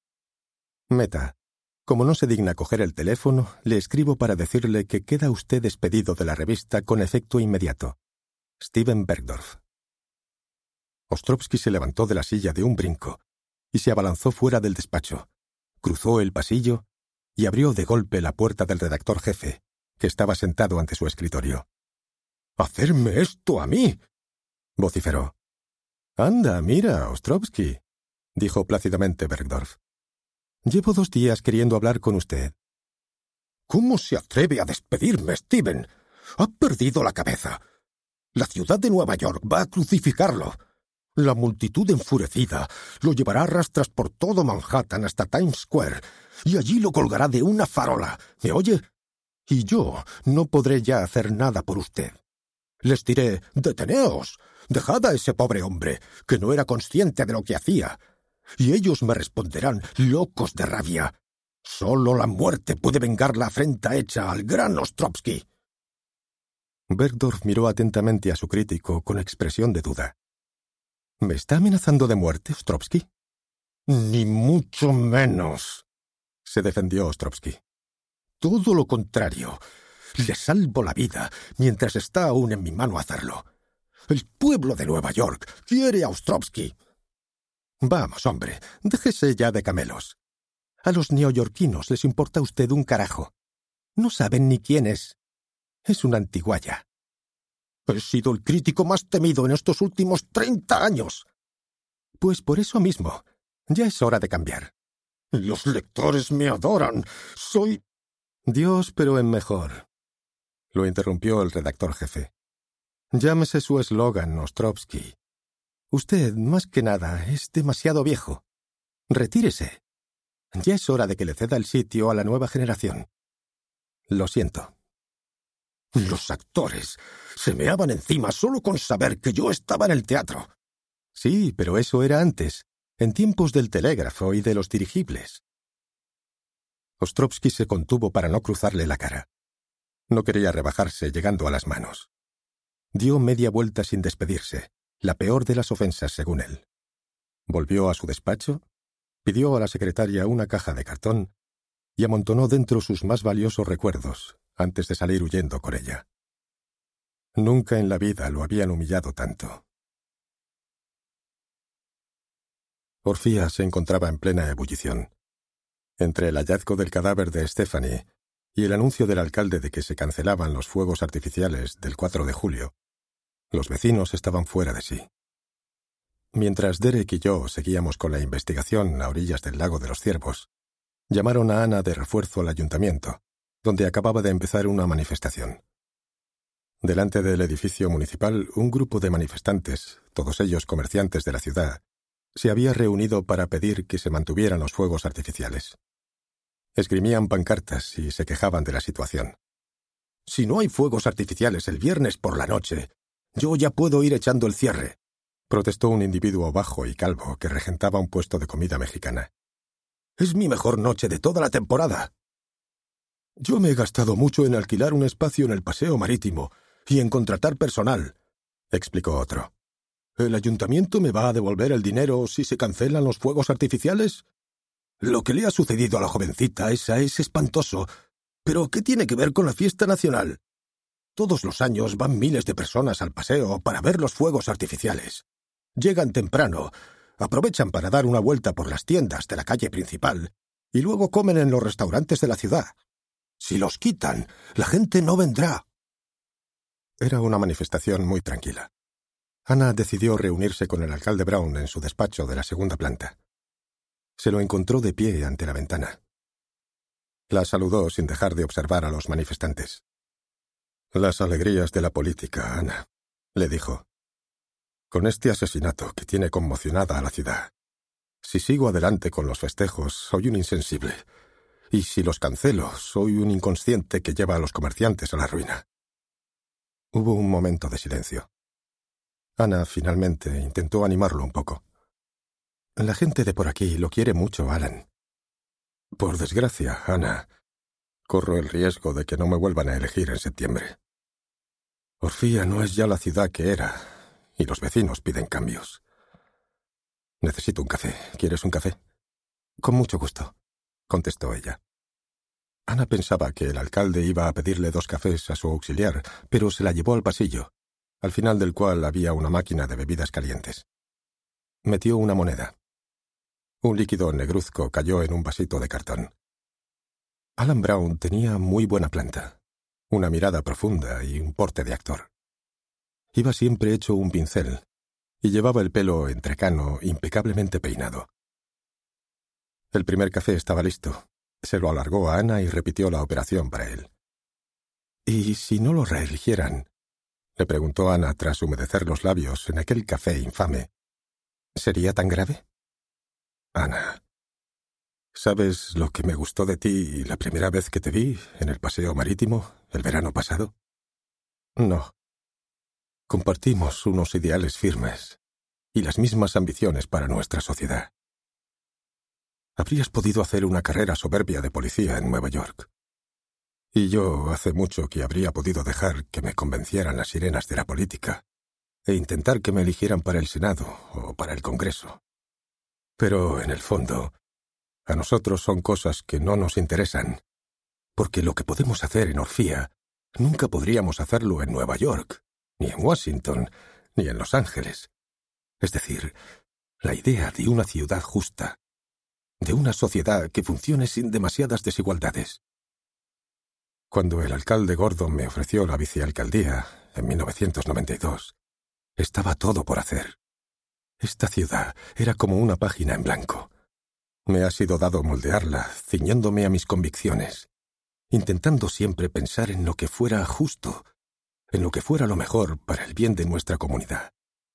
S3: Meta, como no se digna coger el teléfono, le escribo para decirle que queda usted despedido de la revista con efecto inmediato. Steven Bergdorf. Ostrovsky se levantó de la silla de un brinco y se abalanzó fuera del despacho, cruzó el pasillo y abrió de golpe la puerta del redactor jefe, que estaba sentado ante su escritorio. —¡Hacerme esto a mí! —vociferó. —Anda, mira, Ostrovsky —dijo plácidamente Bergdorf—. Llevo dos días queriendo hablar con usted. —¿Cómo se atreve a despedirme, Steven? Ha perdido la cabeza. La ciudad de Nueva York va a crucificarlo. La multitud enfurecida lo llevará a rastras por todo Manhattan hasta Times Square y allí lo colgará de una farola. ¿Me oye? Y yo no podré ya hacer nada por usted. Les diré, deteneos, dejad a ese pobre hombre, que no era consciente de lo que hacía. Y ellos me responderán, locos de rabia. Solo la muerte puede vengar la afrenta hecha al gran Ostrovsky. Bergdorf miró atentamente a su crítico con expresión de duda. —¿Me está amenazando de muerte, Ostrovsky? —Ni mucho menos —se defendió Ostrovsky—. Todo lo contrario. Le salvo la vida mientras está aún en mi mano hacerlo. El pueblo de Nueva York quiere a Ostrovsky. Vamos, hombre, déjese ya de camelos. A los neoyorquinos les importa usted un carajo. No saben ni quién es. Es una antiguaya. He sido el crítico más temido en estos últimos treinta años. Pues por eso mismo, ya es hora de cambiar. Los lectores me adoran. Soy... Dios, pero en mejor. Lo interrumpió el redactor jefe. Llámese su eslogan, Ostrovsky. Usted, más que nada, es demasiado viejo. Retírese. Ya es hora de que le ceda el sitio a la nueva generación. Lo siento. Los actores se meaban encima solo con saber que yo estaba en el teatro. Sí, pero eso era antes, en tiempos del telégrafo y de los dirigibles. Ostrovsky se contuvo para no cruzarle la cara. No quería rebajarse llegando a las manos. Dio media vuelta sin despedirse, la peor de las ofensas según él. Volvió a su despacho, pidió a la secretaria una caja de cartón y amontonó dentro sus más valiosos recuerdos antes de salir huyendo con ella. Nunca en la vida lo habían humillado tanto. Orfía se encontraba en plena ebullición. Entre el hallazgo del cadáver de Stephanie y el anuncio del alcalde de que se cancelaban los fuegos artificiales del cuatro de julio, los vecinos estaban fuera de sí. Mientras Derek y yo seguíamos con la investigación a orillas del lago de los Ciervos, llamaron a Ana de refuerzo al ayuntamiento, donde acababa de empezar una manifestación. Delante del edificio municipal, un grupo de manifestantes, todos ellos comerciantes de la ciudad, se había reunido para pedir que se mantuvieran los fuegos artificiales. Esgrimían pancartas y se quejaban de la situación. «Si no hay fuegos artificiales el viernes por la noche, yo ya puedo ir echando el cierre», protestó un individuo bajo y calvo que regentaba un puesto de comida mexicana. «Es mi mejor noche de toda la temporada». «Yo me he gastado mucho en alquilar un espacio en el paseo marítimo y en contratar personal», explicó otro. «¿El ayuntamiento me va a devolver el dinero si se cancelan los fuegos artificiales? Lo que le ha sucedido a la jovencita esa es espantoso. ¿Pero qué tiene que ver con la fiesta nacional? Todos los años van miles de personas al paseo para ver los fuegos artificiales. Llegan temprano, aprovechan para dar una vuelta por las tiendas de la calle principal y luego comen en los restaurantes de la ciudad. Si los quitan, la gente no vendrá». Era una manifestación muy tranquila. Ana decidió reunirse con el alcalde Brown en su despacho de la segunda planta. Se lo encontró de pie ante la ventana. La saludó sin dejar de observar a los manifestantes. «Las alegrías de la política, Ana», le dijo. «Con este asesinato que tiene conmocionada a la ciudad. Si sigo adelante con los festejos, soy un insensible. Y si los cancelo, soy un inconsciente que lleva a los comerciantes a la ruina». Hubo un momento de silencio. Ana finalmente intentó animarlo un poco. «La gente de por aquí lo quiere mucho, Alan». «Por desgracia, Ana, corro el riesgo de que no me vuelvan a elegir en septiembre. Orfía no es ya la ciudad que era, y los vecinos piden cambios. Necesito un café. ¿Quieres un café? Con mucho gusto, contestó ella. Ana pensaba que el alcalde iba a pedirle dos cafés a su auxiliar, pero se la llevó al pasillo, al final del cual había una máquina de bebidas calientes. Metió una moneda. Un líquido negruzco cayó en un vasito de cartón. Alan Brown tenía muy buena planta, una mirada profunda y un porte de actor. Iba siempre hecho un pincel y llevaba el pelo entrecano, impecablemente peinado. El primer café estaba listo. Se lo alargó a Ana y repitió la operación para él. «¿Y si no lo reeligieran?», le preguntó Ana tras humedecer los labios en aquel café infame. «¿Sería tan grave?» «Ana, ¿sabes lo que me gustó de ti la primera vez que te vi en el paseo marítimo el verano pasado?» «No. Compartimos unos ideales firmes y las mismas ambiciones para nuestra sociedad. Habrías podido hacer una carrera soberbia de policía en Nueva York. Y yo hace mucho que habría podido dejar que me convencieran las sirenas de la política e intentar que me eligieran para el Senado o para el Congreso. Pero, en el fondo, a nosotros son cosas que no nos interesan, porque lo que podemos hacer en Orfía nunca podríamos hacerlo en Nueva York, ni en Washington, ni en Los Ángeles. Es decir, la idea de una ciudad justa, de una sociedad que funcione sin demasiadas desigualdades. Cuando el alcalde Gordon me ofreció la vicealcaldía, en mil novecientos noventa y dos, estaba todo por hacer. Esta ciudad era como una página en blanco. Me ha sido dado moldearla, ciñéndome a mis convicciones, intentando siempre pensar en lo que fuera justo, en lo que fuera lo mejor para el bien de nuestra comunidad.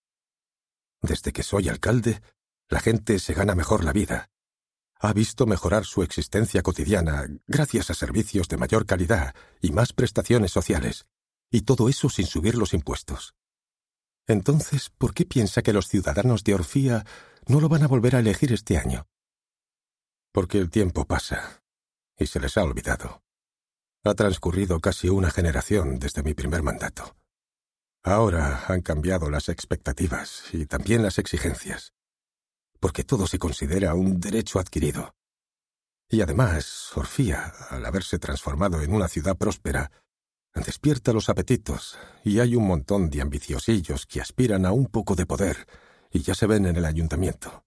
S3: Desde que soy alcalde, la gente se gana mejor la vida. Ha visto mejorar su existencia cotidiana gracias a servicios de mayor calidad y más prestaciones sociales, y todo eso sin subir los impuestos. Entonces, ¿por qué piensa que los ciudadanos de Orfía no lo van a volver a elegir este año? Porque el tiempo pasa, y se les ha olvidado. Ha transcurrido casi una generación desde mi primer mandato. Ahora han cambiado las expectativas y también las exigencias, porque todo se considera un derecho adquirido. Y además, Orfía, al haberse transformado en una ciudad próspera, despierta los apetitos y hay un montón de ambiciosillos que aspiran a un poco de poder y ya se ven en el ayuntamiento.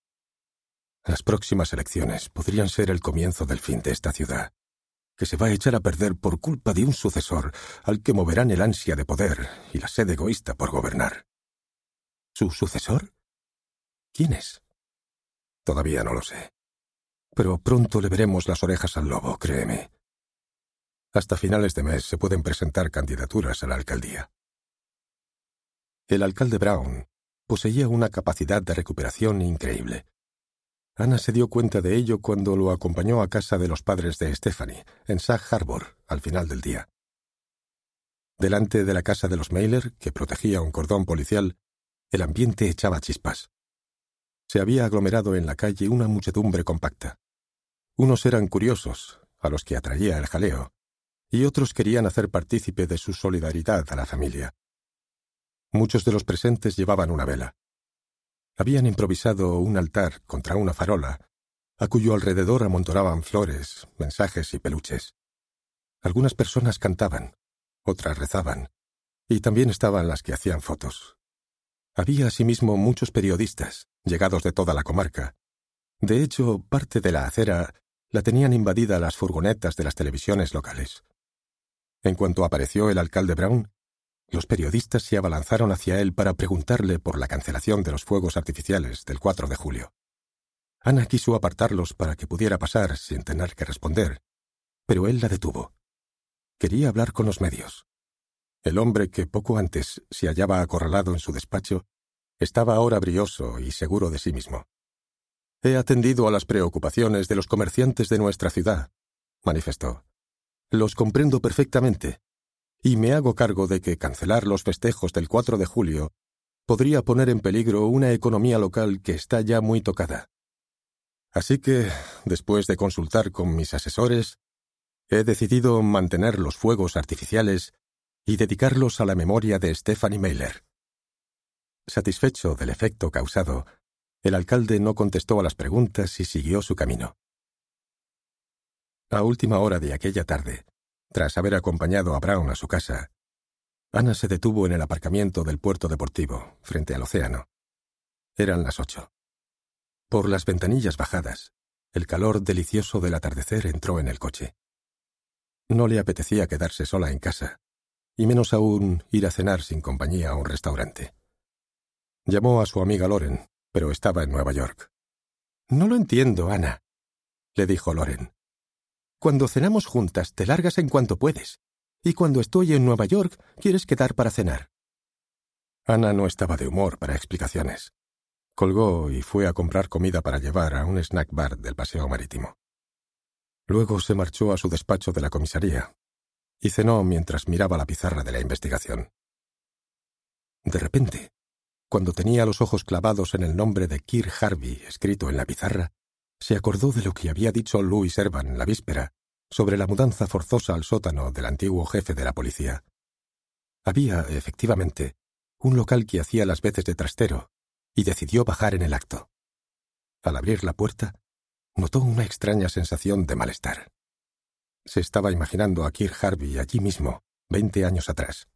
S3: Las próximas elecciones podrían ser el comienzo del fin de esta ciudad, que se va a echar a perder por culpa de un sucesor al que moverán el ansia de poder y la sed egoísta por gobernar. ¿Su sucesor? ¿Quién es? Todavía no lo sé. Pero pronto le veremos las orejas al lobo, créeme. Hasta finales de mes se pueden presentar candidaturas a la alcaldía. El alcalde Brown poseía una capacidad de recuperación increíble. Ana se dio cuenta de ello cuando lo acompañó a casa de los padres de Stephanie, en Sag Harbor, al final del día. Delante de la casa de los Mailer, que protegía un cordón policial, el ambiente echaba chispas. Se había aglomerado en la calle una muchedumbre compacta. Unos eran curiosos, a los que atraía el jaleo, y otros querían hacer partícipe de su solidaridad a la familia. Muchos de los presentes llevaban una vela. Habían improvisado un altar contra una farola, a cuyo alrededor amontonaban flores, mensajes y peluches. Algunas personas cantaban, otras rezaban, y también estaban las que hacían fotos. Había asimismo muchos periodistas, llegados de toda la comarca. De hecho, parte de la acera la tenían invadida las furgonetas de las televisiones locales. En cuanto apareció el alcalde Brown, los periodistas se abalanzaron hacia él para preguntarle por la cancelación de los fuegos artificiales del cuatro de julio. Ana quiso apartarlos para que pudiera pasar sin tener que responder, pero él la detuvo. Quería hablar con los medios. El hombre que poco antes se hallaba acorralado en su despacho estaba ahora brioso y seguro de sí mismo. «He atendido a las preocupaciones de los comerciantes de nuestra ciudad», manifestó. «Los comprendo perfectamente. Y me hago cargo de que cancelar los festejos del cuatro de julio podría poner en peligro una economía local que está ya muy tocada. Así que, después de consultar con mis asesores, he decidido mantener los fuegos artificiales y dedicarlos a la memoria de Stephanie Mailer». Satisfecho del efecto causado, el alcalde no contestó a las preguntas y siguió su camino. A última hora de aquella tarde, tras haber acompañado a Brown a su casa, Ana se detuvo en el aparcamiento del puerto deportivo, frente al océano. Eran las ocho. Por las ventanillas bajadas, el calor delicioso del atardecer entró en el coche. No le apetecía quedarse sola en casa, y menos aún ir a cenar sin compañía a un restaurante. Llamó a su amiga Lauren, pero estaba en Nueva York. «No lo entiendo, Ana», le dijo Lauren. «Cuando cenamos juntas te largas en cuanto puedes, y cuando estoy en Nueva York quieres quedar para cenar». Ana no estaba de humor para explicaciones. Colgó y fue a comprar comida para llevar a un snack bar del paseo marítimo. Luego se marchó a su despacho de la comisaría y cenó mientras miraba la pizarra de la investigación. De repente, cuando tenía los ojos clavados en el nombre de Kirk Harvey escrito en la pizarra, se acordó de lo que había dicho Louis Servan la víspera sobre la mudanza forzosa al sótano del antiguo jefe de la policía. Había, efectivamente, un local que hacía las veces de trastero, y decidió bajar en el acto. Al abrir la puerta, notó una extraña sensación de malestar. Se estaba imaginando a Kirk Harvey allí mismo, veinte años atrás.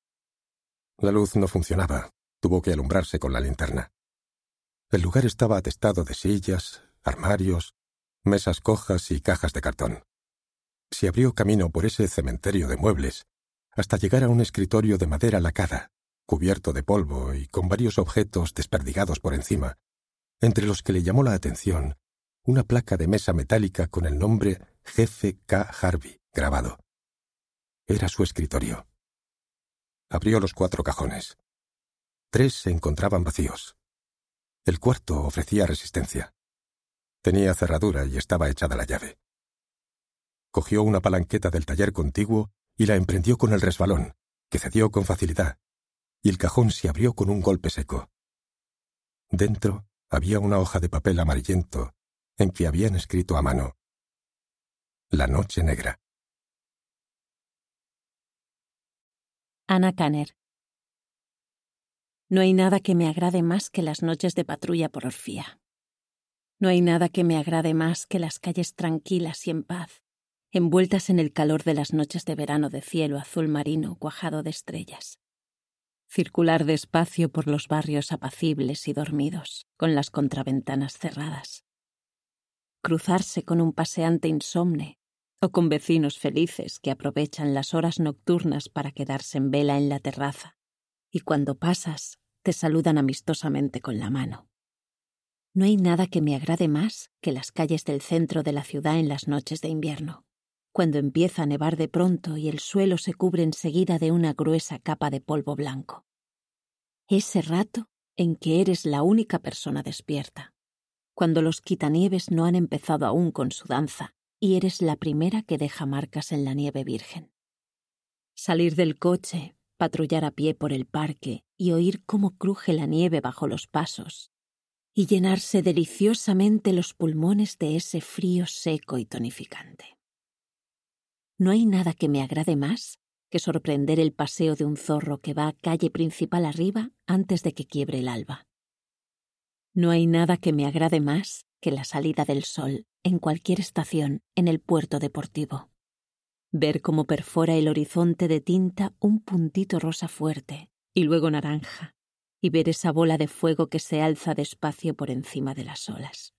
S3: La luz no funcionaba, tuvo que alumbrarse con la linterna. El lugar estaba atestado de sillas, armarios, mesas cojas y cajas de cartón. Se abrió camino por ese cementerio de muebles hasta llegar a un escritorio de madera lacada, cubierto de polvo y con varios objetos desperdigados por encima, entre los que le llamó la atención una placa de mesa metálica con el nombre Jefe K. Harvey grabado. Era su escritorio. Abrió los cuatro cajones. Tres se encontraban vacíos. El cuarto ofrecía resistencia. Tenía cerradura y estaba echada la llave. Cogió una palanqueta del taller contiguo y la emprendió con el resbalón, que cedió con facilidad, y el cajón se abrió con un golpe seco. Dentro había una hoja de papel amarillento en que habían escrito a mano: La noche negra.
S4: Anna Kanner. No hay nada que me agrade más que las noches de patrulla por Orfía. No hay nada que me agrade más que las calles tranquilas y en paz, envueltas en el calor de las noches de verano de cielo azul marino cuajado de estrellas. Circular despacio por los barrios apacibles y dormidos, con las contraventanas cerradas. Cruzarse con un paseante insomne o con vecinos felices que aprovechan las horas nocturnas para quedarse en vela en la terraza y cuando pasas te saludan amistosamente con la mano. No hay nada que me agrade más que las calles del centro de la ciudad en las noches de invierno, cuando empieza a nevar de pronto y el suelo se cubre enseguida de una gruesa capa de polvo blanco. Ese rato en que eres la única persona despierta, cuando los quitanieves no han empezado aún con su danza y eres la primera que deja marcas en la nieve virgen. Salir del coche, patrullar a pie por el parque y oír cómo cruje la nieve bajo los pasos, y llenarse deliciosamente los pulmones de ese frío seco y tonificante. No hay nada que me agrade más que sorprender el paseo de un zorro que va a calle principal arriba antes de que quiebre el alba. No hay nada que me agrade más que la salida del sol en cualquier estación en el puerto deportivo. Ver cómo perfora el horizonte de tinta un puntito rosa fuerte y luego naranja, y ver esa bola de fuego que se alza despacio por encima de las olas.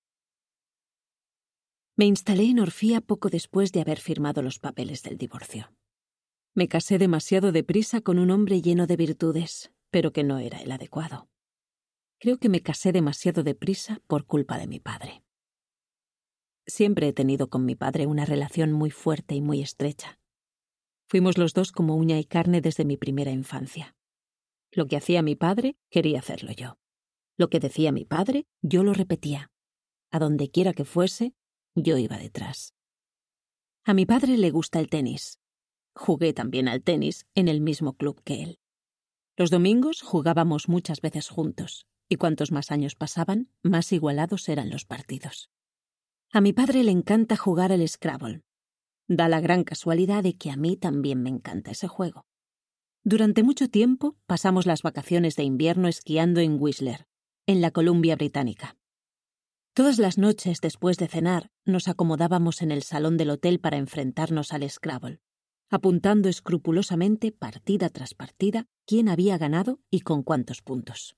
S4: Me instalé en Orfía poco después de haber firmado los papeles del divorcio. Me casé demasiado deprisa con un hombre lleno de virtudes, pero que no era el adecuado. Creo que me casé demasiado deprisa por culpa de mi padre. Siempre he tenido con mi padre una relación muy fuerte y muy estrecha. Fuimos los dos como uña y carne desde mi primera infancia. Lo que hacía mi padre, quería hacerlo yo. Lo que decía mi padre, yo lo repetía. A donde quiera que fuese, yo iba detrás. A mi padre le gusta el tenis. Jugué también al tenis en el mismo club que él. Los domingos jugábamos muchas veces juntos, y cuantos más años pasaban, más igualados eran los partidos. A mi padre le encanta jugar al Scrabble. Da la gran casualidad de que a mí también me encanta ese juego. Durante mucho tiempo pasamos las vacaciones de invierno esquiando en Whistler, en la Columbia Británica. Todas las noches, después de cenar, nos acomodábamos en el salón del hotel para enfrentarnos al Scrabble, apuntando escrupulosamente, partida tras partida, quién había ganado y con cuántos puntos.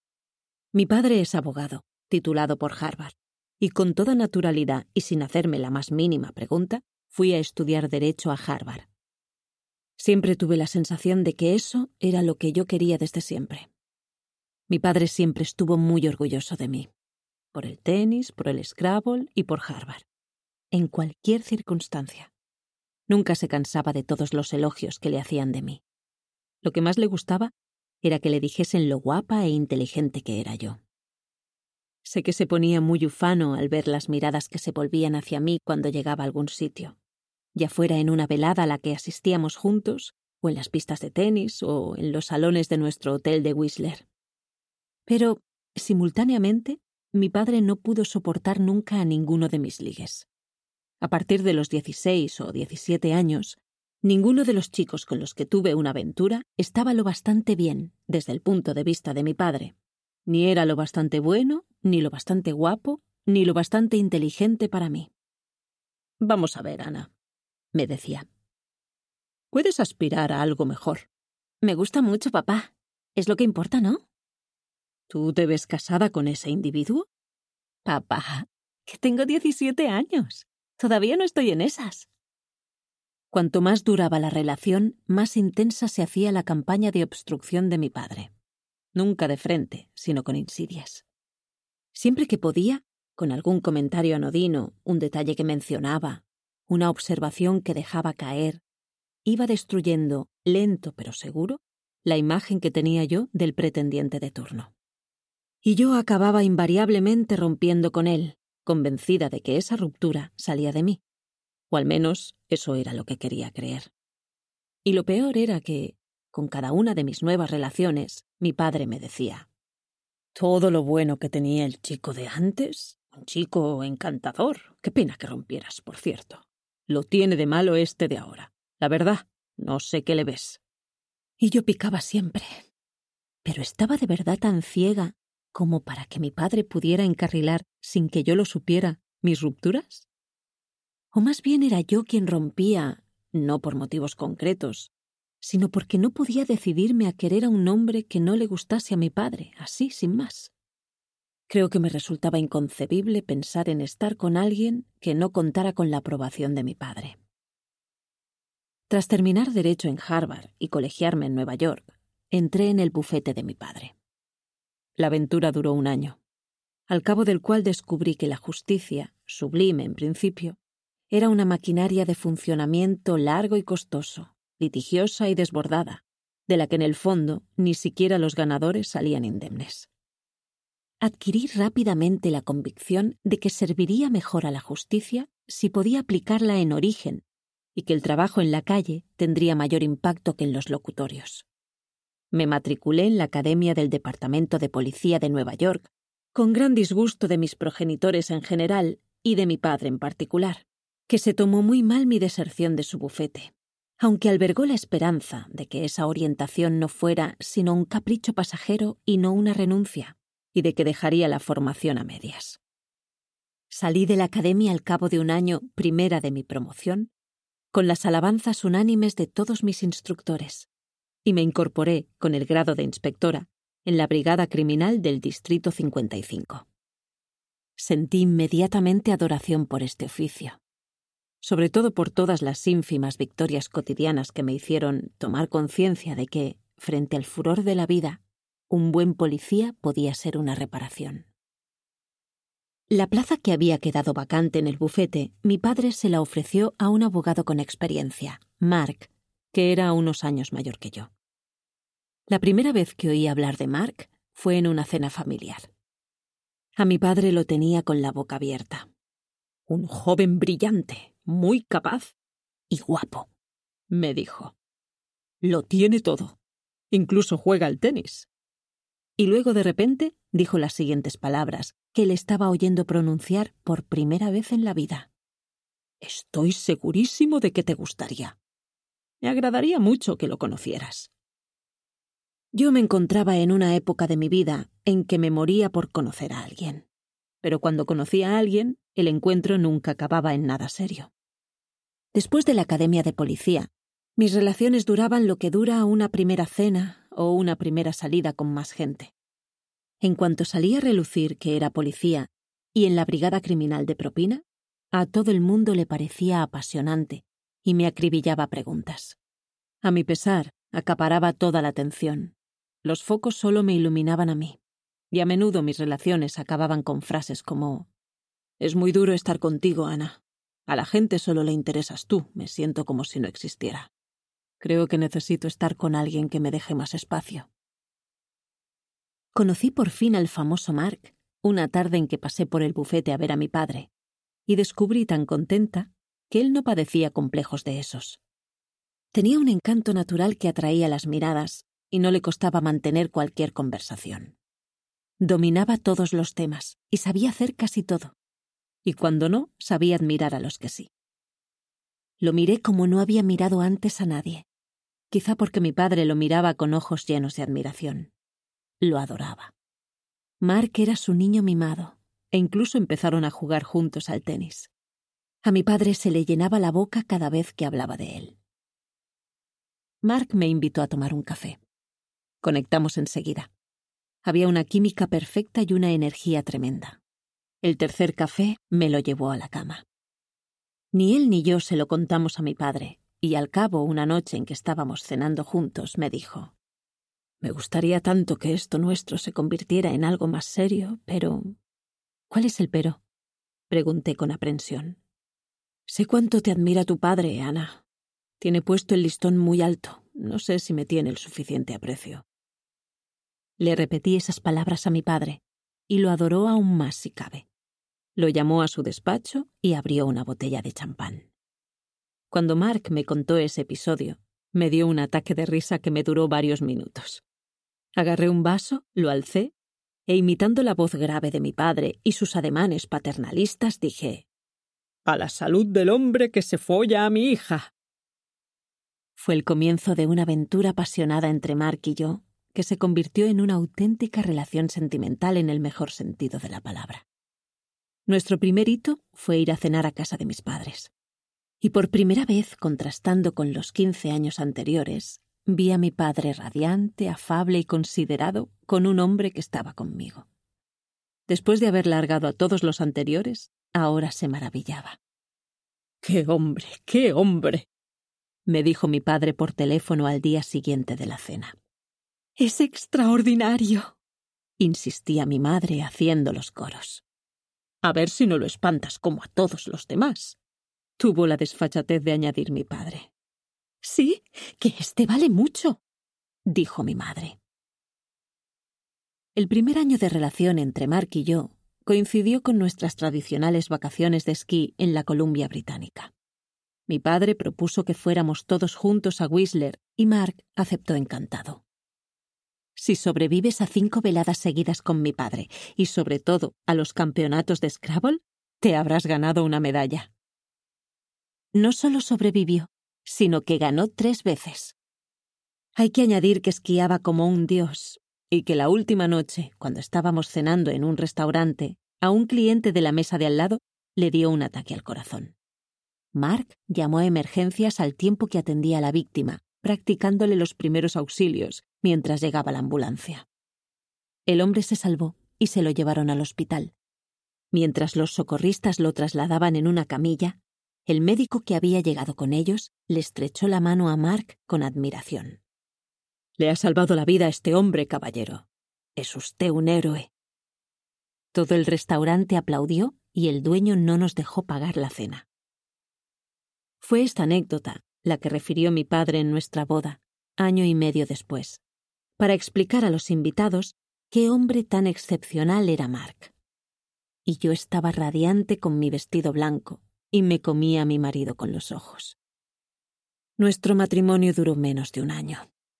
S4: Mi padre es abogado, titulado por Harvard, y con toda naturalidad y sin hacerme la más mínima pregunta, fui a estudiar Derecho a Harvard. Siempre tuve la sensación de que eso era lo que yo quería desde siempre. Mi padre siempre estuvo muy orgulloso de mí, por el tenis, por el Scrabble y por Harvard, en cualquier circunstancia. Nunca se cansaba de todos los elogios que le hacían de mí. Lo que más le gustaba era que le dijesen lo guapa e inteligente que era yo. Sé que se ponía muy ufano al ver las miradas que se volvían hacia mí cuando llegaba a algún sitio, ya fuera en una velada a la que asistíamos juntos, o en las pistas de tenis, o en los salones de nuestro hotel de Whistler. Pero, simultáneamente, mi padre no pudo soportar nunca a ninguno de mis ligues. A partir de los dieciséis o diecisiete años, ninguno de los chicos con los que tuve una aventura estaba lo bastante bien desde el punto de vista de mi padre. Ni era lo bastante bueno, ni lo bastante guapo, ni lo bastante inteligente para mí. «Vamos a ver, Ana», me decía. «Puedes aspirar a algo mejor». «Me gusta mucho, papá. Es lo que importa, ¿no?» «¿Tú te ves casada con ese individuo?» «Papá, que tengo diecisiete años. Todavía no estoy en esas». Cuanto más duraba la relación, más intensa se hacía la campaña de obstrucción de mi padre. Nunca de frente, sino con insidias. Siempre que podía, con algún comentario anodino, un detalle que mencionaba, una observación que dejaba caer, iba destruyendo, lento pero seguro, la imagen que tenía yo del pretendiente de turno. Y yo acababa invariablemente rompiendo con él, convencida de que esa ruptura salía de mí. O al menos eso era lo que quería creer. Y lo peor era que, con cada una de mis nuevas relaciones, mi padre me decía: «Todo lo bueno que tenía el chico de antes, un chico encantador, qué pena que rompieras, por cierto. Lo tiene de malo este de ahora. La verdad, no sé qué le ves». Y yo picaba siempre. Pero estaba de verdad tan ciega como para que mi padre pudiera encarrilar, sin que yo lo supiera, mis rupturas. O más bien era yo quien rompía, no por motivos concretos, sino porque no podía decidirme a querer a un hombre que no le gustase a mi padre, así, sin más. Creo que me resultaba inconcebible pensar en estar con alguien que no contara con la aprobación de mi padre. Tras terminar Derecho en Harvard y colegiarme en Nueva York, entré en el bufete de mi padre. La aventura duró un año, al cabo del cual descubrí que la justicia, sublime en principio, era una maquinaria de funcionamiento largo y costoso, litigiosa y desbordada, de la que en el fondo ni siquiera los ganadores salían indemnes. Adquirí rápidamente la convicción de que serviría mejor a la justicia si podía aplicarla en origen y que el trabajo en la calle tendría mayor impacto que en los locutorios. Me matriculé en la Academia del Departamento de Policía de Nueva York, con gran disgusto de mis progenitores en general y de mi padre en particular, que se tomó muy mal mi deserción de su bufete, aunque albergó la esperanza de que esa orientación no fuera sino un capricho pasajero y no una renuncia, y de que dejaría la formación a medias. Salí de la academia al cabo de un año, primera de mi promoción, con las alabanzas unánimes de todos mis instructores, y me incorporé, con el grado de inspectora, en la Brigada Criminal del Distrito cincuenta y cinco. Sentí inmediatamente adoración por este oficio, sobre todo por todas las ínfimas victorias cotidianas que me hicieron tomar conciencia de que, frente al furor de la vida, un buen policía podía ser una reparación. La plaza que había quedado vacante en el bufete, mi padre se la ofreció a un abogado con experiencia, Mark, que era unos años mayor que yo. La primera vez que oí hablar de Mark fue en una cena familiar. A mi padre lo tenía con la boca abierta. «Un joven brillante, muy capaz y guapo», me dijo. «Lo tiene todo. Incluso juega al tenis». Y luego de repente dijo las siguientes palabras que le estaba oyendo pronunciar por primera vez en la vida. «Estoy segurísimo de que te gustaría. Me agradaría mucho que lo conocieras». Yo me encontraba en una época de mi vida en que me moría por conocer a alguien. Pero cuando conocí a alguien, el encuentro nunca acababa en nada serio. Después de la academia de policía, mis relaciones duraban lo que dura una primera cena o una primera salida con más gente. En cuanto salía a relucir que era policía y en la brigada criminal de propina, a todo el mundo le parecía apasionante y me acribillaba preguntas. A mi pesar, acaparaba toda la atención. Los focos solo me iluminaban a mí, y a menudo mis relaciones acababan con frases como: «Es muy duro estar contigo, Ana. A la gente solo le interesas tú, me siento como si no existiera. Creo que necesito estar con alguien que me deje más espacio». Conocí por fin al famoso Mark una tarde en que pasé por el bufete a ver a mi padre, y descubrí tan contenta que él no padecía complejos de esos. Tenía un encanto natural que atraía las miradas y no le costaba mantener cualquier conversación. Dominaba todos los temas y sabía hacer casi todo, y cuando no, sabía admirar a los que sí. Lo miré como no había mirado antes a nadie, quizá porque mi padre lo miraba con ojos llenos de admiración. Lo adoraba. Mark era su niño mimado, e incluso empezaron a jugar juntos al tenis. A mi padre se le llenaba la boca cada vez que hablaba de él. Mark me invitó a tomar un café. Conectamos enseguida. Había una química perfecta y una energía tremenda. El tercer café me lo llevó a la cama. Ni él ni yo se lo contamos a mi padre, y al cabo, una noche en que estábamos cenando juntos, me dijo: «Me gustaría tanto que esto nuestro se convirtiera en algo más serio, pero...» «¿Cuál es el pero?», pregunté con aprensión. «Sé cuánto te admira tu padre, Ana. Tiene puesto el listón muy alto. No sé si me tiene el suficiente aprecio». Le repetí esas palabras a mi padre, y lo adoró aún más si cabe. Lo llamó a su despacho y abrió una botella de champán. Cuando Mark me contó ese episodio, me dio un ataque de risa que me duró varios minutos. Agarré un vaso, lo alcé, e imitando la voz grave de mi padre y sus ademanes paternalistas, dije: «A la salud del hombre que se folla a mi hija». Fue el comienzo de una aventura apasionada entre Mark y yo, que se convirtió en una auténtica relación sentimental en el mejor sentido de la palabra. Nuestro primer hito fue ir a cenar a casa de mis padres. Y por primera vez, contrastando con los quince años anteriores, vi a mi padre radiante, afable y considerado con un hombre que estaba conmigo. Después de haber largado a todos los anteriores, ahora se maravillaba. «¡Qué hombre, qué hombre!», me dijo mi padre por teléfono al día siguiente de la cena. «¡Es extraordinario!», insistía mi madre haciendo los coros. «A ver si no lo espantas como a todos los demás», tuvo la desfachatez de añadir mi padre. «Sí, que este vale mucho», dijo mi madre. El primer año de relación entre Mark y yo coincidió con nuestras tradicionales vacaciones de esquí en la Columbia Británica. Mi padre propuso que fuéramos todos juntos a Whistler y Mark aceptó encantado. Si sobrevives a cinco veladas seguidas con mi padre y sobre todo a los campeonatos de Scrabble, te habrás ganado una medalla. No solo sobrevivió, sino que ganó tres veces. Hay que añadir que esquiaba como un dios y que la última noche, cuando estábamos cenando en un restaurante, a un cliente de la mesa de al lado le dio un ataque al corazón. Mark llamó a emergencias al tiempo que atendía a la víctima, practicándole los primeros auxilios mientras llegaba la ambulancia. El hombre se salvó y se lo llevaron al hospital. Mientras los socorristas lo trasladaban en una camilla, el médico que había llegado con ellos le estrechó la mano a Mark con admiración. «Le ha salvado la vida a este hombre, caballero. Es usted un héroe». Todo el restaurante aplaudió y el dueño no nos dejó pagar la cena. Fue esta anécdota la que refirió mi padre en nuestra boda, año y medio después, para explicar a los invitados qué hombre tan excepcional era Mark. Y yo estaba radiante con mi vestido blanco y me comía a mi marido con los ojos. Nuestro matrimonio duró menos de un año.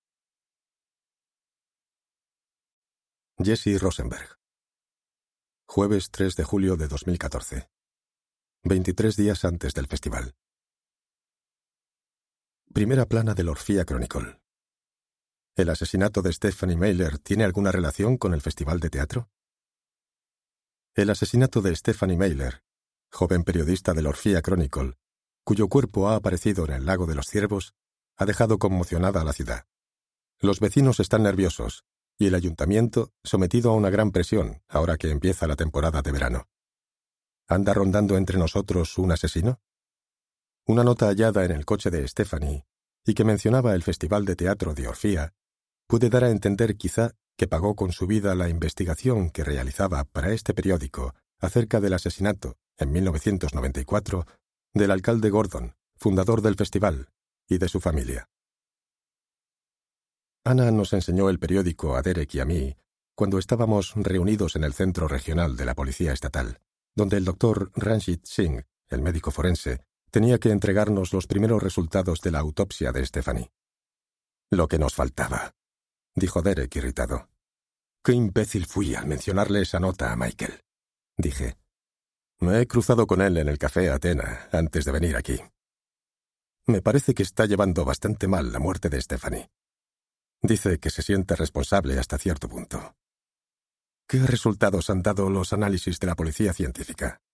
S3: Jesse Rosenberg. Jueves tres de julio de dos mil catorce. veintitrés días antes del festival. Primera plana del Orphea Chronicle. ¿El asesinato de Stephanie Meyler tiene alguna relación con el festival de teatro? El asesinato de Stephanie Meyler, joven periodista del Orphea Chronicle, cuyo cuerpo ha aparecido en el Lago de los Ciervos, ha dejado conmocionada a la ciudad. Los vecinos están nerviosos y el ayuntamiento sometido a una gran presión ahora que empieza la temporada de verano. ¿Anda rondando entre nosotros un asesino? Una nota hallada en el coche de Stephanie y que mencionaba el festival de teatro de Orphea puede dar a entender quizá que pagó con su vida la investigación que realizaba para este periódico acerca del asesinato, en mil novecientos noventa y cuatro, del alcalde Gordon, fundador del festival, y de su familia. Ana nos enseñó el periódico a Derek y a mí cuando estábamos reunidos en el centro regional de la Policía Estatal, donde el doctor Ranjit Singh, el médico forense, tenía que entregarnos los primeros resultados de la autopsia de Stephanie. «Lo que nos faltaba», dijo Derek irritado. «Qué imbécil fui al mencionarle esa nota a Michael», dije. «Me he cruzado con él en el café Athena antes de venir aquí. Me parece que está llevando bastante mal la muerte de Stephanie. Dice que se siente responsable hasta cierto punto. ¿Qué resultados han dado los análisis de la policía científica?»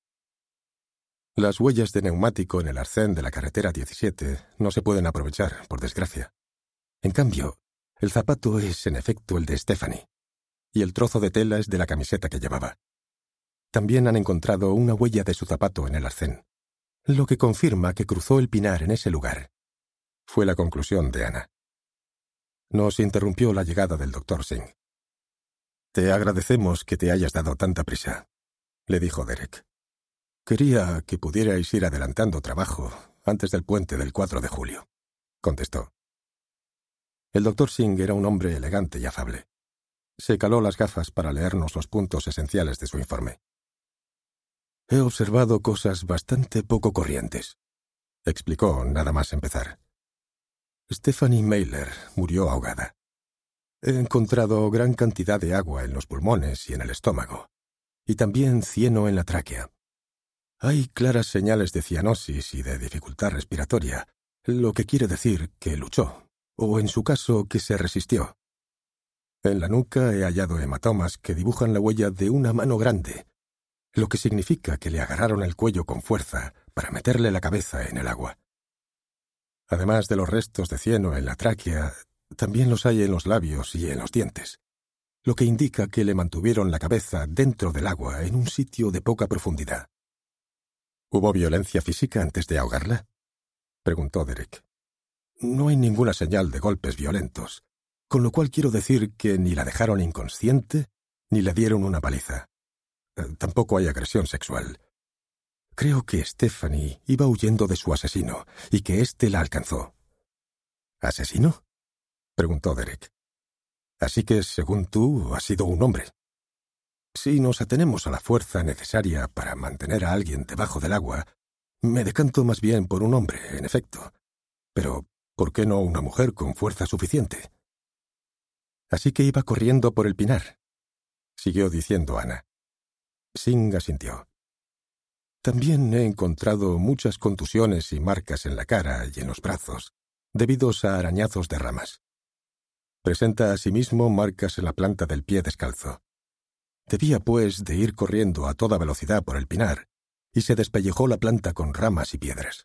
S3: Las huellas de neumático en el arcén de la carretera diecisiete no se pueden aprovechar, por desgracia. En cambio, el zapato es en efecto el de Stephanie, y el trozo de tela es de la camiseta que llevaba. También han encontrado una huella de su zapato en el arcén, lo que confirma que cruzó el pinar en ese lugar. Fue la conclusión de Ana. Nos interrumpió la llegada del doctor Singh. «Te agradecemos que te hayas dado tanta prisa», le dijo Derek. «Quería que pudierais ir adelantando trabajo antes del puente del cuatro de julio», contestó. El doctor Singh era un hombre elegante y afable. Se caló las gafas para leernos los puntos esenciales de su informe. «He observado cosas bastante poco corrientes», explicó nada más empezar. «Stephanie Meyler murió ahogada. He encontrado gran cantidad de agua en los pulmones y en el estómago, y también cieno en la tráquea. Hay claras señales de cianosis y de dificultad respiratoria, lo que quiere decir que luchó, o en su caso que se resistió. En la nuca he hallado hematomas que dibujan la huella de una mano grande, lo que significa que le agarraron el cuello con fuerza para meterle la cabeza en el agua. Además de los restos de cieno en la tráquea, también los hay en los labios y en los dientes, lo que indica que le mantuvieron la cabeza dentro del agua en un sitio de poca profundidad». «¿Hubo violencia física antes de ahogarla?», preguntó Derek. «No hay ninguna señal de golpes violentos, con lo cual quiero decir que ni la dejaron inconsciente ni le dieron una paliza. Tampoco hay agresión sexual. Creo que Stephanie iba huyendo de su asesino y que éste la alcanzó». «¿Asesino?», preguntó Derek. «Así que, según tú, ha sido un hombre». «Si nos atenemos a la fuerza necesaria para mantener a alguien debajo del agua, me decanto más bien por un hombre, en efecto. Pero, ¿por qué no una mujer con fuerza suficiente?» «Así que iba corriendo por el pinar», siguió diciendo Ana. Singh asintió. «También he encontrado muchas contusiones y marcas en la cara y en los brazos, debidos a arañazos de ramas. Presenta asimismo marcas en la planta del pie descalzo. Debía, pues, de ir corriendo a toda velocidad por el pinar, y se despellejó la planta con ramas y piedras.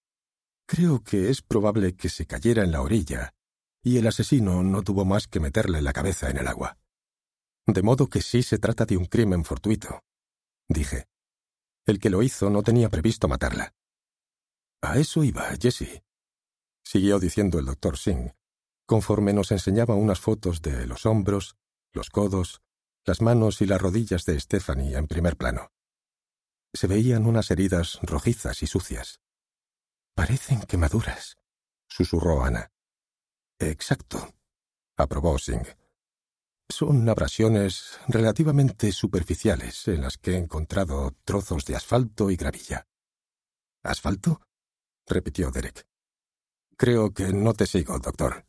S3: Creo que es probable que se cayera en la orilla, y el asesino no tuvo más que meterle la cabeza en el agua. De modo que sí se trata de un crimen fortuito», dije. «El que lo hizo no tenía previsto matarla». «A eso iba, Jessie», siguió diciendo el doctor Singh, conforme nos enseñaba unas fotos de los hombros, los codos, las manos y las rodillas de Stephanie en primer plano. Se veían unas heridas rojizas y sucias. «Parecen quemaduras», susurró Ana. «Exacto», aprobó Singh. «Son abrasiones relativamente superficiales en las que he encontrado trozos de asfalto y gravilla». «¿Asfalto?», repitió Derek. «Creo que no te sigo, doctor».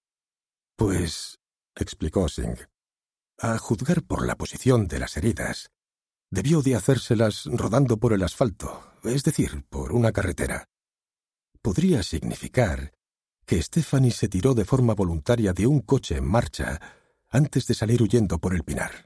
S3: «Pues», explicó Singh, «a juzgar por la posición de las heridas, debió de hacérselas rodando por el asfalto, es decir, por una carretera. Podría significar que Stephanie se tiró de forma voluntaria de un coche en marcha antes de salir huyendo por el Pinar.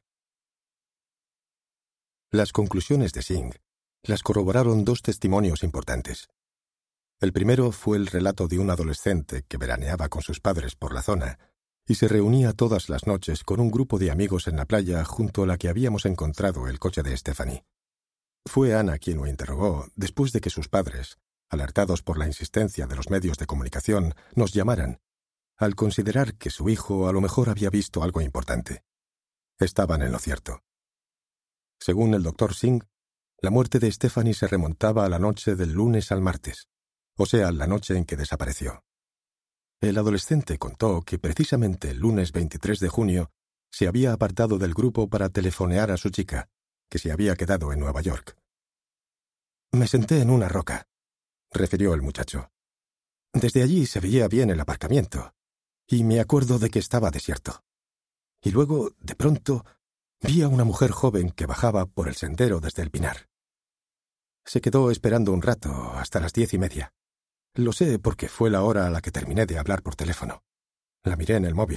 S3: Las conclusiones de Singh las corroboraron dos testimonios importantes. El primero fue el relato de un adolescente que veraneaba con sus padres por la zona y se reunía todas las noches con un grupo de amigos en la playa junto a la que habíamos encontrado el coche de Stephanie. Fue Ana quien lo interrogó después de que sus padres, alertados por la insistencia de los medios de comunicación, nos llamaran, al considerar que su hijo a lo mejor había visto algo importante. Estaban en lo cierto. Según el doctor Singh, la muerte de Stephanie se remontaba a la noche del lunes al martes, o sea, la noche en que desapareció. El adolescente contó que precisamente el lunes veintitrés de junio se había apartado del grupo para telefonear a su chica, que se había quedado en Nueva York. «Me senté en una roca», refirió el muchacho. «Desde allí se veía bien el aparcamiento, y me acuerdo de que estaba desierto. Y luego, de pronto, vi a una mujer joven que bajaba por el sendero desde el Pinar. Se quedó esperando un rato, hasta las diez y media. Lo sé porque fue la hora a la que terminé de hablar por teléfono. La miré en el móvil.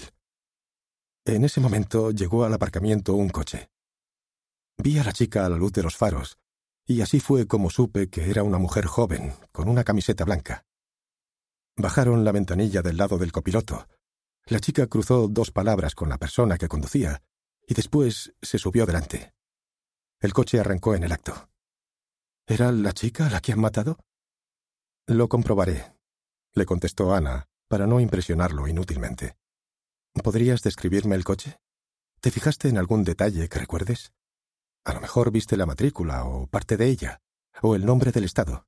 S3: En ese momento llegó al aparcamiento un coche. Vi a la chica a la luz de los faros, y así fue como supe que era una mujer joven, con una camiseta blanca. Bajaron la ventanilla del lado del copiloto. La chica cruzó dos palabras con la persona que conducía, y después se subió delante. El coche arrancó en el acto. ¿Era la chica a la que han matado? Lo comprobaré, le contestó Ana, para no impresionarlo inútilmente. ¿Podrías describirme el coche? ¿Te fijaste en algún detalle que recuerdes? A lo mejor viste la matrícula o parte de ella, o el nombre del estado.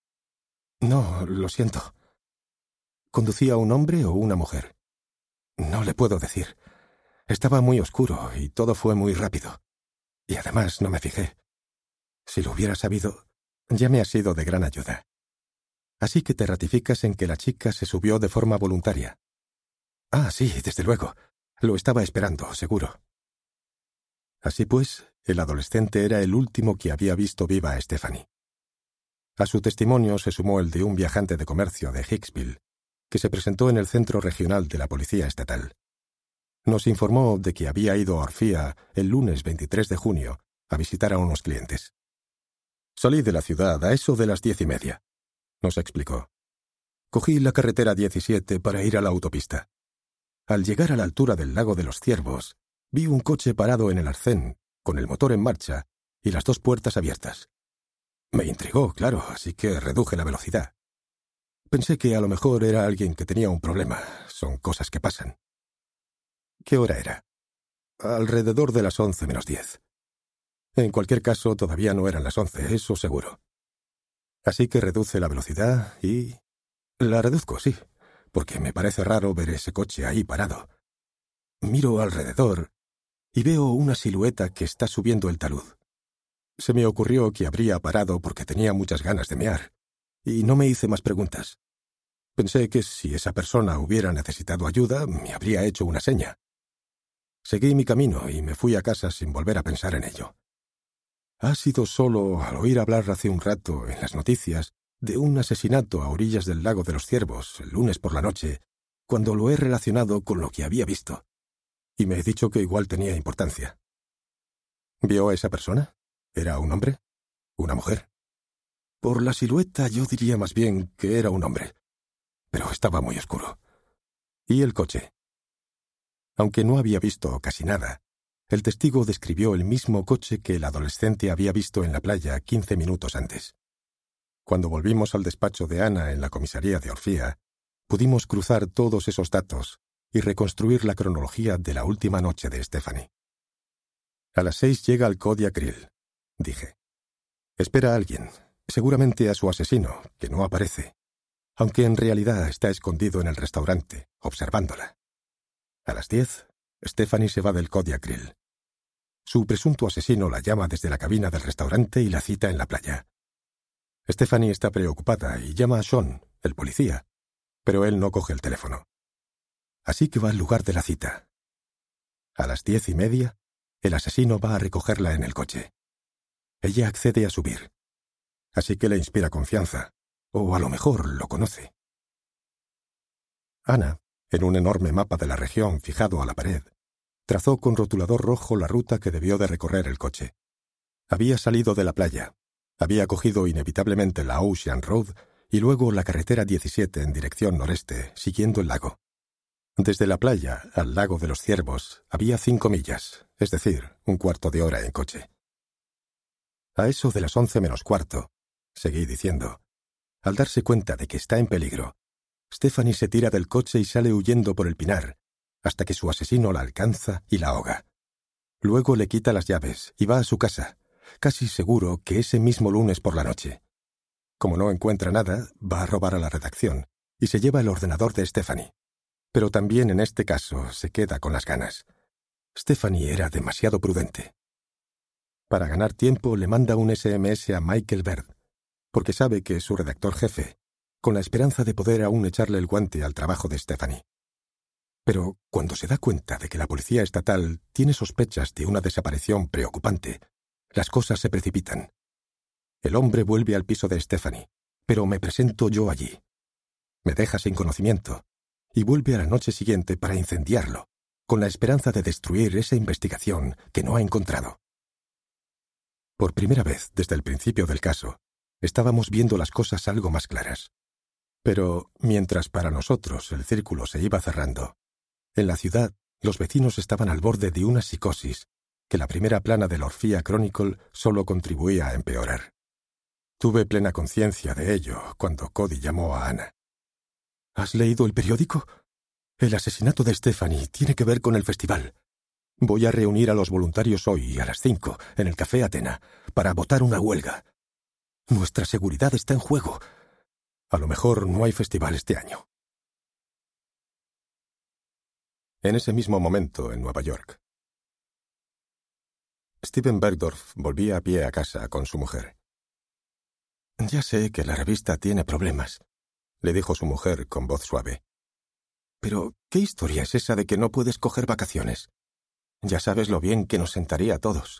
S3: No, lo siento. ¿Conducía un hombre o una mujer? No le puedo decir. Estaba muy oscuro y todo fue muy rápido. Y además no me fijé. Si lo hubiera sabido, ya me ha sido de gran ayuda. Así que te ratificas en que la chica se subió de forma voluntaria. Ah, sí, desde luego. Lo estaba esperando, seguro. Así pues, el adolescente era el último que había visto viva a Stephanie. A su testimonio se sumó el de un viajante de comercio de Hicksville, que se presentó en el centro regional de la Policía Estatal. Nos informó de que había ido a Orfía el lunes veintitrés de junio a visitar a unos clientes. Salí de la ciudad a eso de las diez y media, nos explicó. Cogí la carretera diecisiete para ir a la autopista. Al llegar a la altura del lago de los Ciervos, vi un coche parado en el arcén, con el motor en marcha y las dos puertas abiertas. Me intrigó, claro, así que reduje la velocidad. Pensé que a lo mejor era alguien que tenía un problema. Son cosas que pasan. ¿Qué hora era? Alrededor de las once menos diez. En cualquier caso, todavía no eran las once, eso seguro. Así que reduce la velocidad y... La reduzco, sí, porque me parece raro ver ese coche ahí parado. Miro alrededor y veo una silueta que está subiendo el talud. Se me ocurrió que habría parado porque tenía muchas ganas de mear, y no me hice más preguntas. Pensé que si esa persona hubiera necesitado ayuda, me habría hecho una seña. Seguí mi camino y me fui a casa sin volver a pensar en ello. Ha sido solo al oír hablar hace un rato en las noticias de un asesinato a orillas del lago de los Ciervos el lunes por la noche, cuando lo he relacionado con lo que había visto. Y me he dicho que igual tenía importancia. ¿Vio a esa persona? ¿Era un hombre? ¿Una mujer? Por la silueta yo diría más bien que era un hombre. Pero estaba muy oscuro. ¿Y el coche? Aunque no había visto casi nada, el testigo describió el mismo coche que el adolescente había visto en la playa quince minutos antes. Cuando volvimos al despacho de Ana en la comisaría de Orfía, pudimos cruzar todos esos datos y reconstruir la cronología de la última noche de Stephanie. A las seis llega al Kodiak Grill, dije. Espera a alguien, seguramente a su asesino, que no aparece, aunque en realidad está escondido en el restaurante, observándola. A las diez, Stephanie se va del Kodiak Grill. Su presunto asesino la llama desde la cabina del restaurante y la cita en la playa. Stephanie está preocupada y llama a Sean, el policía, pero él no coge el teléfono. Así que va al lugar de la cita. A las diez y media, el asesino va a recogerla en el coche. Ella accede a subir. Así que le inspira confianza, o a lo mejor lo conoce. Ana, en un enorme mapa de la región fijado a la pared, trazó con rotulador rojo la ruta que debió de recorrer el coche. Había salido de la playa, había cogido inevitablemente la Ocean Road y luego la carretera diecisiete en dirección noreste, siguiendo el lago. Desde la playa al lago de los Ciervos había cinco millas, es decir, un cuarto de hora en coche. A eso de las once menos cuarto, seguí diciendo, al darse cuenta de que está en peligro, Stephanie se tira del coche y sale huyendo por el pinar, hasta que su asesino la alcanza y la ahoga. Luego le quita las llaves y va a su casa, casi seguro que ese mismo lunes por la noche. Como no encuentra nada, va a robar a la redacción y se lleva el ordenador de Stephanie. Pero también en este caso se queda con las ganas. Stephanie era demasiado prudente. Para ganar tiempo le manda un ese eme ese a Michael Baird, porque sabe que es su redactor jefe, con la esperanza de poder aún echarle el guante al trabajo de Stephanie. Pero cuando se da cuenta de que la policía estatal tiene sospechas de una desaparición preocupante, las cosas se precipitan. El hombre vuelve al piso de Stephanie, pero me presento yo allí. Me deja sin conocimiento y vuelve a la noche siguiente para incendiarlo, con la esperanza de destruir esa investigación que no ha encontrado. Por primera vez desde el principio del caso, estábamos viendo las cosas algo más claras. Pero mientras para nosotros el círculo se iba cerrando, en la ciudad los vecinos estaban al borde de una psicosis que la primera plana del Orphea Chronicle solo contribuía a empeorar. Tuve plena conciencia de ello cuando Cody llamó a Ana. ¿Has leído el periódico? El asesinato de Stephanie tiene que ver con el festival. Voy a reunir a los voluntarios hoy a las cinco en el Café Atena para votar una huelga. Nuestra seguridad está en juego. A lo mejor no hay festival este año. En ese mismo momento, en Nueva York, Steven Bergdorf volvía a pie a casa con su mujer. «Ya sé que la revista tiene problemas», le dijo su mujer con voz suave. «Pero, ¿qué historia es esa de que no puedes coger vacaciones? Ya sabes lo bien que nos sentaría a todos».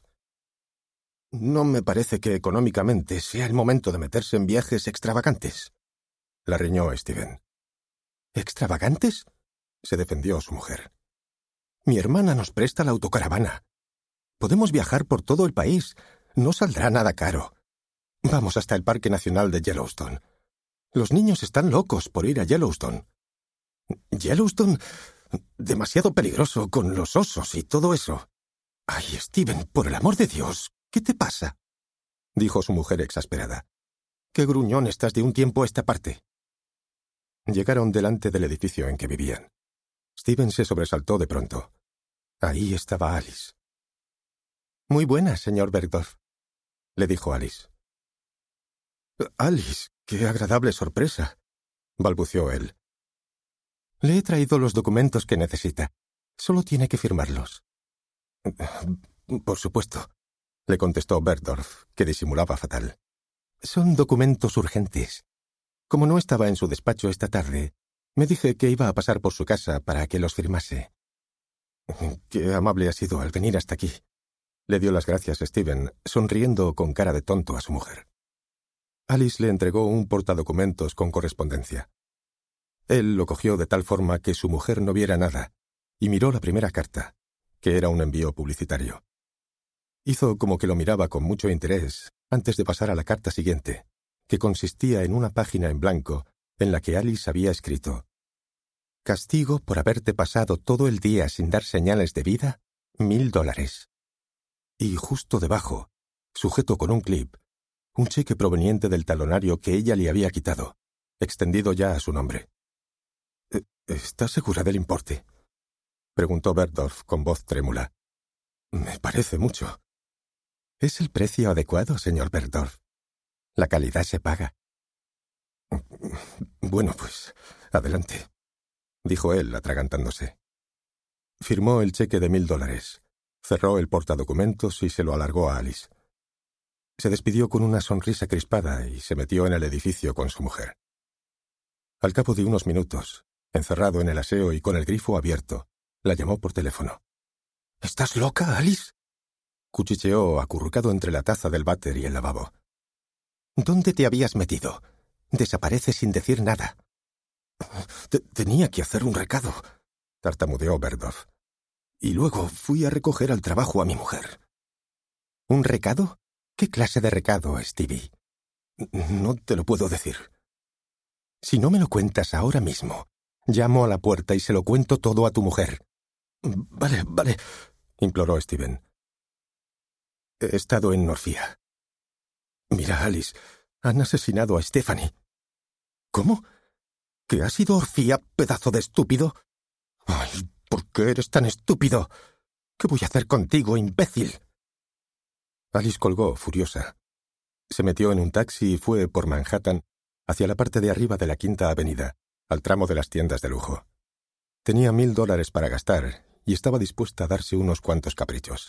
S3: «No me parece que económicamente sea el momento de meterse en viajes extravagantes», la riñó Steven. «¿Extravagantes?», se defendió su mujer. «Mi hermana nos presta la autocaravana. Podemos viajar por todo el país. No saldrá nada caro. Vamos hasta el Parque Nacional de Yellowstone. Los niños están locos por ir a Yellowstone». «¿Yellowstone? Demasiado peligroso con los osos y todo eso». «Ay, Steven, por el amor de Dios, ¿qué te pasa?», dijo su mujer exasperada. «Qué gruñón estás de un tiempo a esta parte». Llegaron delante del edificio en que vivían. Steven se sobresaltó de pronto. Ahí estaba Alice. «Muy buena, señor Bergdorf», le dijo Alice. «Alice, qué agradable sorpresa», balbuceó él. «Le he traído los documentos que necesita. Solo tiene que firmarlos». «Por supuesto», le contestó Bergdorf, que disimulaba fatal. «Son documentos urgentes. Como no estaba en su despacho esta tarde, me dije que iba a pasar por su casa para que los firmase». «Qué amable ha sido al venir hasta aquí», le dio las gracias Steven, sonriendo con cara de tonto a su mujer. Alice le entregó un portadocumentos con correspondencia. Él lo cogió de tal forma que su mujer no viera nada, y miró la primera carta, que era un envío publicitario. Hizo como que lo miraba con mucho interés antes de pasar a la carta siguiente, que consistía en una página en blanco en la que Alice había escrito: «Castigo por haberte pasado todo el día sin dar señales de vida, mil dólares». Y justo debajo, sujeto con un clip, un cheque proveniente del talonario que ella le había quitado, extendido ya a su nombre. «¿Estás segura del importe?», preguntó Bergdorf con voz trémula. «Me parece mucho». «Es el precio adecuado, señor Bergdorf. La calidad se paga». «Bueno, pues, adelante», dijo él, atragantándose. Firmó el cheque de mil dólares, cerró el portadocumentos y se lo alargó a Alice. Se despidió con una sonrisa crispada y se metió en el edificio con su mujer. Al cabo de unos minutos, encerrado en el aseo y con el grifo abierto, la llamó por teléfono. «¿Estás loca, Alice?», cuchicheó acurrucado entre la taza del váter y el lavabo. «¿Dónde te habías metido? Desaparece sin decir nada». Tenía que hacer un recado, tartamudeó Berdoff. Y luego fui a recoger al trabajo a mi mujer. ¿Un recado? ¿Qué clase de recado, Stevie? No te lo puedo decir. Si no me lo cuentas ahora mismo, llamo a la puerta y se lo cuento todo a tu mujer. Vale, vale, imploró Steven. He estado en Norfía. Mira, Alice, han asesinado a Stephanie. ¿Cómo? ¿Que has ido a Orfía, pedazo de estúpido? Ay, ¿por qué eres tan estúpido? ¿Qué voy a hacer contigo, imbécil? Alice colgó, furiosa. Se metió en un taxi y fue por Manhattan hacia la parte de arriba de la Quinta Avenida, al tramo de las tiendas de lujo. Tenía mil dólares para gastar y estaba dispuesta a darse unos cuantos caprichos.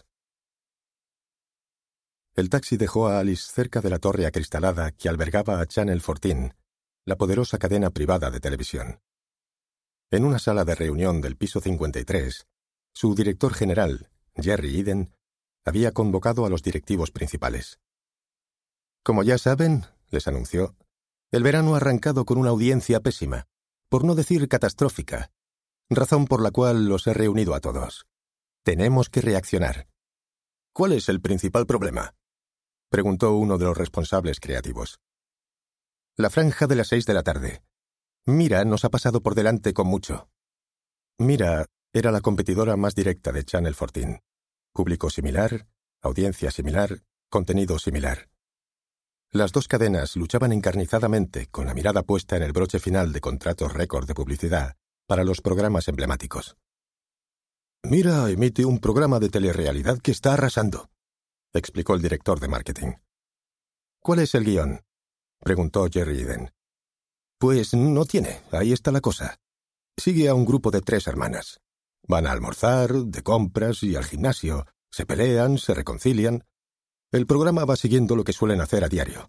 S3: El taxi dejó a Alice cerca de la torre acristalada que albergaba a Channel catorce, la poderosa cadena privada de televisión. En una sala de reunión del piso cincuenta y tres, su director general, Jerry Eden, había convocado a los directivos principales. Como ya saben, les anunció, el verano ha arrancado con una audiencia pésima, por no decir catastrófica, razón por la cual los he reunido a todos. Tenemos que reaccionar. ¿Cuál es el principal problema?, preguntó uno de los responsables creativos. La franja de las seis de la tarde. Mira nos ha pasado por delante con mucho. Mira era la competidora más directa de Channel catorce. Público similar, audiencia similar, contenido similar. Las dos cadenas luchaban encarnizadamente con la mirada puesta en el broche final de contratos récord de publicidad para los programas emblemáticos. Mira emite un programa de telerrealidad que está arrasando, explicó el director de marketing. ¿Cuál es el guión?, preguntó Jerry Eden. Pues no tiene, ahí está la cosa. Sigue a un grupo de tres hermanas. Van a almorzar, de compras y al gimnasio. Se pelean, se reconcilian. El programa va siguiendo lo que suelen hacer a diario.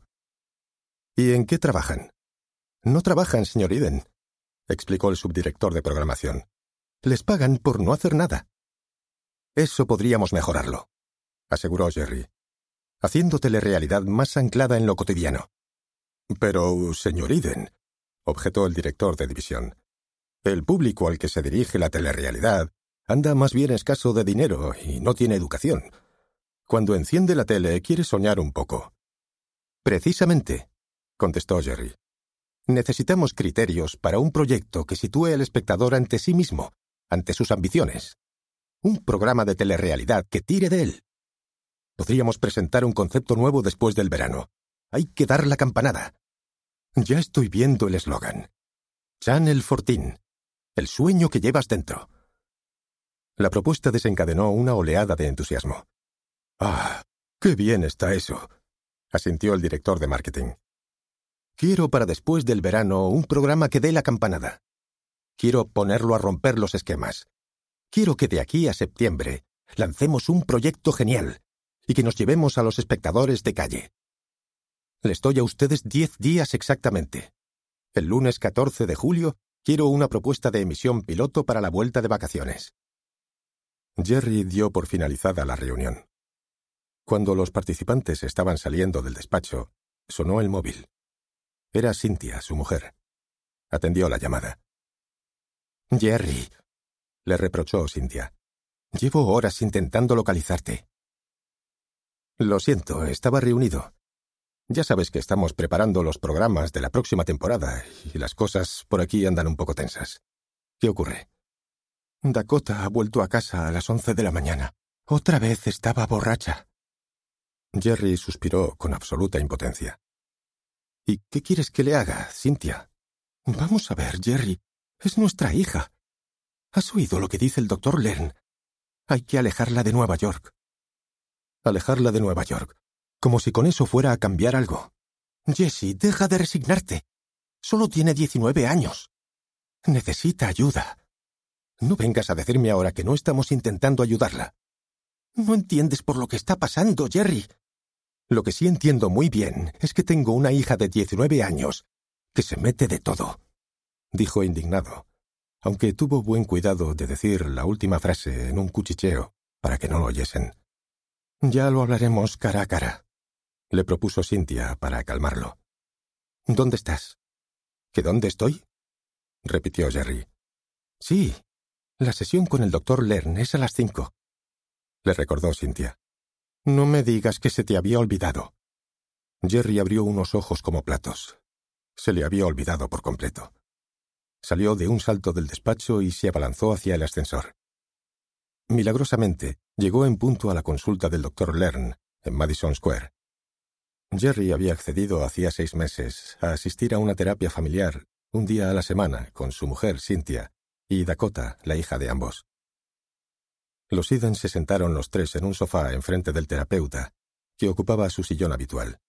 S3: ¿Y en qué trabajan? No trabajan, señor Eden, explicó el subdirector de programación. Les pagan por no hacer nada. Eso podríamos mejorarlo, aseguró Jerry, haciendo telerrealidad más anclada en lo cotidiano. Pero, señor Eden, objetó el director de división, el público al que se dirige la telerrealidad anda más bien escaso de dinero y no tiene educación. Cuando enciende la tele quiere soñar un poco. Precisamente, contestó Jerry. Necesitamos criterios para un proyecto que sitúe al espectador ante sí mismo, ante sus ambiciones. Un programa de telerrealidad que tire de él. Podríamos presentar un concepto nuevo después del verano. Hay que dar la campanada. Ya estoy viendo el eslogan. Channel catorce. El sueño que llevas dentro. La propuesta desencadenó una oleada de entusiasmo. «Ah, qué bien está eso», asintió el director de marketing. «Quiero para después del verano un programa que dé la campanada. Quiero ponerlo a romper los esquemas. Quiero que de aquí a septiembre lancemos un proyecto genial y que nos llevemos a los espectadores de calle. Les doy a ustedes diez días exactamente. El lunes catorce de julio quiero una propuesta de emisión piloto para la vuelta de vacaciones». Jerry dio por finalizada la reunión. Cuando los participantes estaban saliendo del despacho, sonó el móvil. Era Cynthia, su mujer. Atendió la llamada. «Jerry», le reprochó Cynthia, «llevo horas intentando localizarte». «Lo siento, estaba reunido. Ya sabes que estamos preparando los programas de la próxima temporada y las cosas por aquí andan un poco tensas. ¿Qué ocurre?» «Dakota ha vuelto a casa a las once de la mañana. Otra vez estaba borracha». Jerry suspiró con absoluta impotencia. «¿Y qué quieres que le haga, Cynthia?» «Vamos a ver, Jerry. Es nuestra hija. ¿Has oído lo que dice el doctor Lern? Hay que alejarla de Nueva York». «Alejarla de Nueva York. Como si con eso fuera a cambiar algo». «Jessie, deja de resignarte. Solo tiene diecinueve años. Necesita ayuda. No vengas a decirme ahora que no estamos intentando ayudarla. No entiendes por lo que está pasando, Jerry». «Lo que sí entiendo muy bien es que tengo una hija de diecinueve años que se mete de todo», dijo indignado, aunque tuvo buen cuidado de decir la última frase en un cuchicheo para que no lo oyesen. «Ya lo hablaremos cara a cara», le propuso Cynthia para calmarlo. «¿Dónde estás?» ¿Que dónde estoy? repitió Jerry. Sí, la sesión con el doctor Lern es a las cinco, le recordó Cynthia. No me digas que se te había olvidado. Jerry abrió unos ojos como platos. Se le había olvidado por completo. Salió de un salto del despacho y se abalanzó hacia el ascensor. Milagrosamente, llegó en punto a la consulta del doctor Lern, en Madison Square. Jerry había accedido hacía seis meses a asistir a una terapia familiar un día a la semana con su mujer Cynthia y Dakota, la hija de ambos. Los Eden se sentaron los tres en un sofá enfrente del terapeuta, que ocupaba su sillón habitual.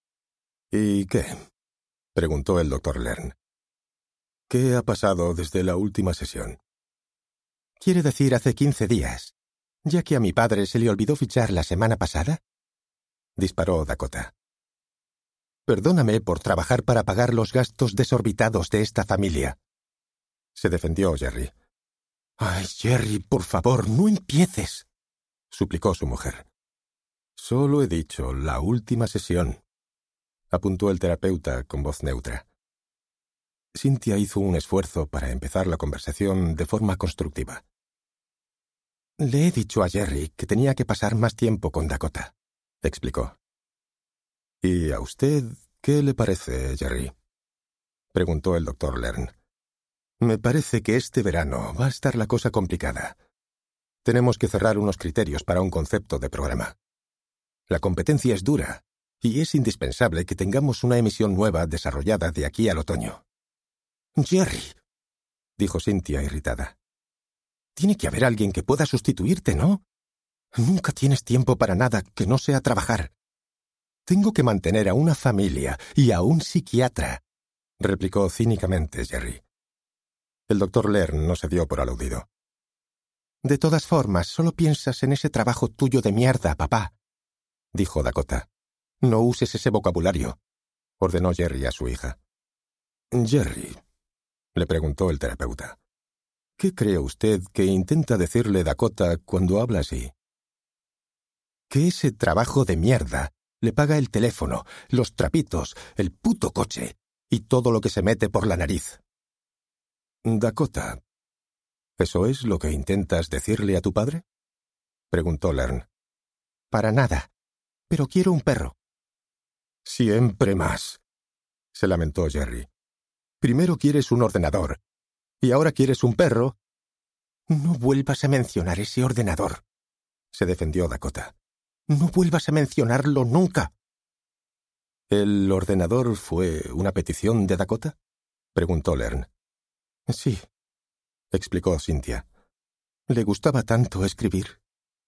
S3: ¿Y qué? Preguntó el doctor Lern. ¿Qué ha pasado desde la última sesión? ¿Quiere decir hace quince días, ya que a mi padre se le olvidó fichar la semana pasada? Disparó Dakota. Perdóname por trabajar para pagar los gastos desorbitados de esta familia. Se defendió Jerry. Ay, Jerry, por favor, no empieces, suplicó su mujer. Solo he dicho la última sesión, apuntó el terapeuta con voz neutra. Cynthia hizo un esfuerzo para empezar la conversación de forma constructiva. Le he dicho a Jerry que tenía que pasar más tiempo con Dakota, explicó. ¿Y a usted qué le parece, Jerry? Preguntó el doctor Lern. Me parece que este verano va a estar la cosa complicada. Tenemos que cerrar unos criterios para un concepto de programa. La competencia es dura y es indispensable que tengamos una emisión nueva desarrollada de aquí al otoño. Jerry, dijo Cynthia irritada. Tiene que haber alguien que pueda sustituirte, ¿no? Nunca tienes tiempo para nada que no sea trabajar. Tengo que mantener a una familia y a un psiquiatra, replicó cínicamente Jerry. El doctor Lern no se dio por aludido. De todas formas, solo piensas en ese trabajo tuyo de mierda, papá, dijo Dakota. No uses ese vocabulario, ordenó Jerry a su hija. Jerry, le preguntó el terapeuta, ¿qué cree usted que intenta decirle Dakota cuando habla así? Que ese trabajo de mierda le paga el teléfono, los trapitos, el puto coche y todo lo que se mete por la nariz. Dakota, ¿eso es lo que intentas decirle a tu padre? Preguntó Lern. Para nada, pero quiero un perro. Siempre más, se lamentó Jerry. Primero quieres un ordenador, y ahora quieres un perro. No vuelvas a mencionar ese ordenador, se defendió Dakota. No vuelvas a mencionarlo nunca. ¿El ordenador fue una petición de Dakota? Preguntó Lern. Sí, explicó Cynthia. Le gustaba tanto escribir.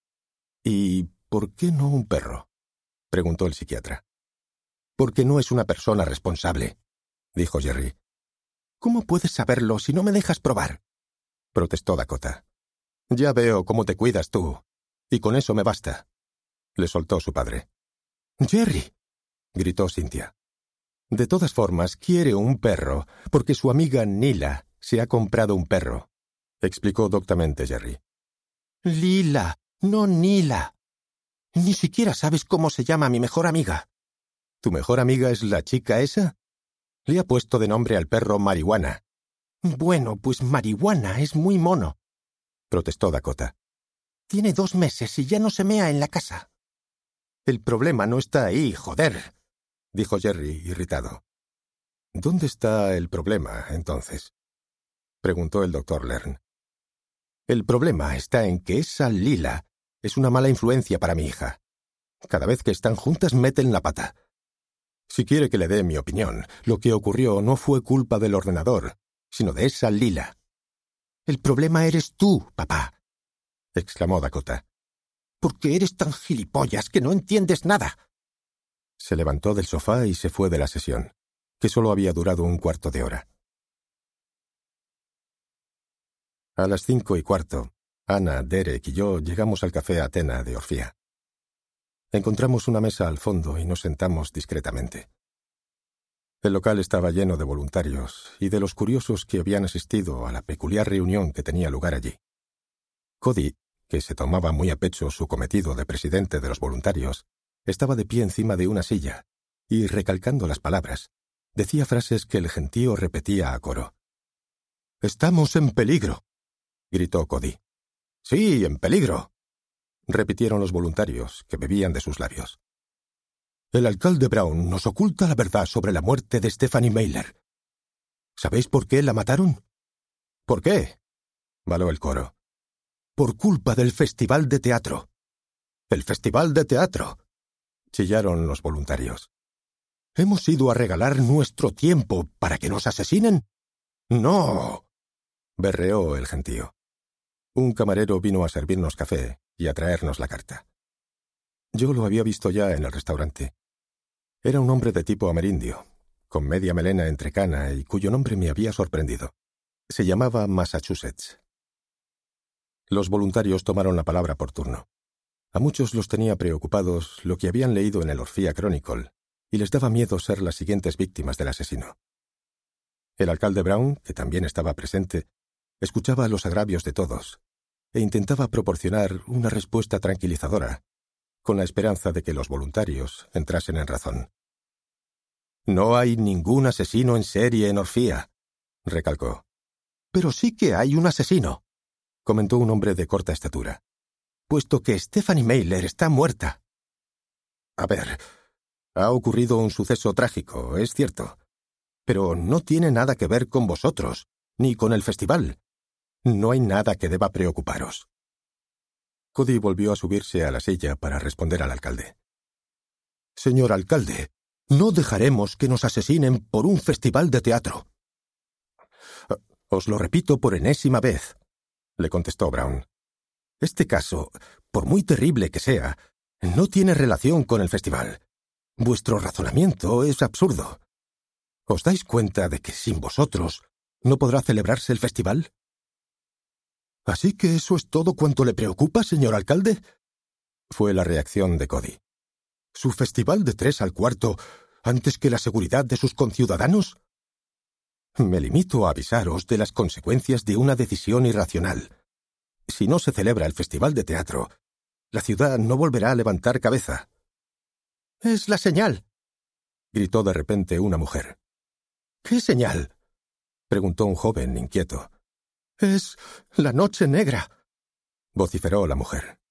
S3: ¿Y por qué no un perro? Preguntó el psiquiatra. Porque no es una persona responsable, dijo Jerry. ¿Cómo puedes saberlo si no me dejas probar? Protestó Dakota. Ya veo cómo te cuidas tú, y con eso me basta, le soltó su padre. Jerry, gritó Cynthia. De todas formas, quiere un perro, porque su amiga Nila se ha comprado un perro, explicó doctamente Jerry. Lila, no Nila. Ni siquiera sabes cómo se llama mi mejor amiga. ¿Tu mejor amiga es la chica esa? Le ha puesto de nombre al perro Marihuana. Bueno, pues Marihuana es muy mono, protestó Dakota. Tiene dos meses y ya no se mea en la casa. El problema no está ahí, joder, dijo Jerry, irritado. ¿Dónde está el problema, entonces? Preguntó el doctor Lern. El problema está en que esa Lila es una mala influencia para mi hija. Cada vez que están juntas meten la pata. Si quiere que le dé mi opinión, lo que ocurrió no fue culpa del ordenador, sino de esa Lila. El problema eres tú, papá, exclamó Dakota. Porque eres tan gilipollas que no entiendes nada. Se levantó del sofá y se fue de la sesión, que solo había durado un cuarto de hora. A las cinco y cuarto, Ana, Derek y yo llegamos al café Atena de Orfía. Encontramos una mesa al fondo y nos sentamos discretamente. El local estaba lleno de voluntarios y de los curiosos que habían asistido a la peculiar reunión que tenía lugar allí. Cody, que se tomaba muy a pecho su cometido de presidente de los voluntarios, estaba de pie encima de una silla y, recalcando las palabras, decía frases que el gentío repetía a coro. Estamos en peligro, gritó Cody. Sí, en peligro, repitieron los voluntarios, que bebían de sus labios. El alcalde Brown nos oculta la verdad sobre la muerte de Stephanie Mailer. ¿Sabéis por qué la mataron? ¿Por qué?, baló el coro. Por culpa del festival de teatro. ¡El festival de teatro!, chillaron los voluntarios. ¿Hemos ido a regalar nuestro tiempo para que nos asesinen? ¡No!, berreó el gentío. Un camarero vino a servirnos café y a traernos la carta. Yo lo había visto ya en el restaurante. Era un hombre de tipo amerindio, con media melena entrecana y cuyo nombre me había sorprendido. Se llamaba Massachusetts. Los voluntarios tomaron la palabra por turno. A muchos los tenía preocupados lo que habían leído en el Orphea Chronicle, y les daba miedo ser las siguientes víctimas del asesino. El alcalde Brown, que también estaba presente, escuchaba los agravios de todos e intentaba proporcionar una respuesta tranquilizadora, con la esperanza de que los voluntarios entrasen en razón. «No hay ningún asesino en serie en Orphea», recalcó. «Pero sí que hay un asesino», comentó un hombre de corta estatura, «puesto que Stephanie Mailer está muerta». «A ver, ha ocurrido un suceso trágico, es cierto, pero no tiene nada que ver con vosotros, ni con el festival. No hay nada que deba preocuparos». Cody volvió a subirse a la silla para responder al alcalde. «Señor alcalde, no dejaremos que nos asesinen por un festival de teatro». «Os lo repito por enésima vez», le contestó Brown. «Este caso, por muy terrible que sea, no tiene relación con el festival. Vuestro razonamiento es absurdo. ¿Os dais cuenta de que sin vosotros no podrá celebrarse el festival?» «¿Así que eso es todo cuanto le preocupa, señor alcalde?», fue la reacción de Cody. «¿Su festival de tres al cuarto antes que la seguridad de sus conciudadanos?» «Me limito a avisaros de las consecuencias de una decisión irracional. Si no se celebra el festival de teatro, la ciudad no volverá a levantar cabeza». «Es la señal», gritó de repente una mujer. «¿Qué señal?», preguntó un joven inquieto. «Es la noche negra», vociferó la mujer.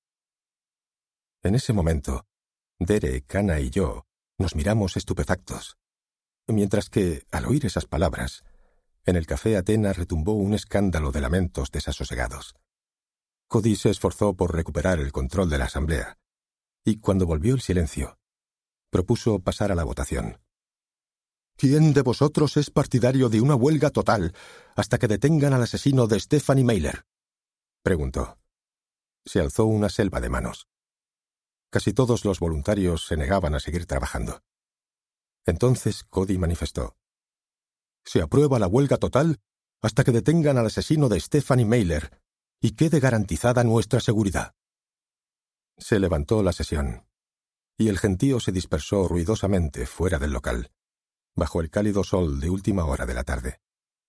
S3: En ese momento, Derek, Anna y yo nos miramos estupefactos, mientras que, al oír esas palabras, en el café Athena retumbó un escándalo de lamentos desasosegados. Cody se esforzó por recuperar el control de la asamblea, y cuando volvió el silencio, propuso pasar a la votación. «¿Quién de vosotros es partidario de una huelga total hasta que detengan al asesino de Stephanie Mailer?», preguntó. Se alzó una selva de manos. Casi todos los voluntarios se negaban a seguir trabajando. Entonces Cody manifestó. «Se aprueba la huelga total hasta que detengan al asesino de Stephanie Mailer y quede garantizada nuestra seguridad». Se levantó la sesión, y el gentío se dispersó ruidosamente fuera del local, bajo el cálido sol de última hora de la tarde.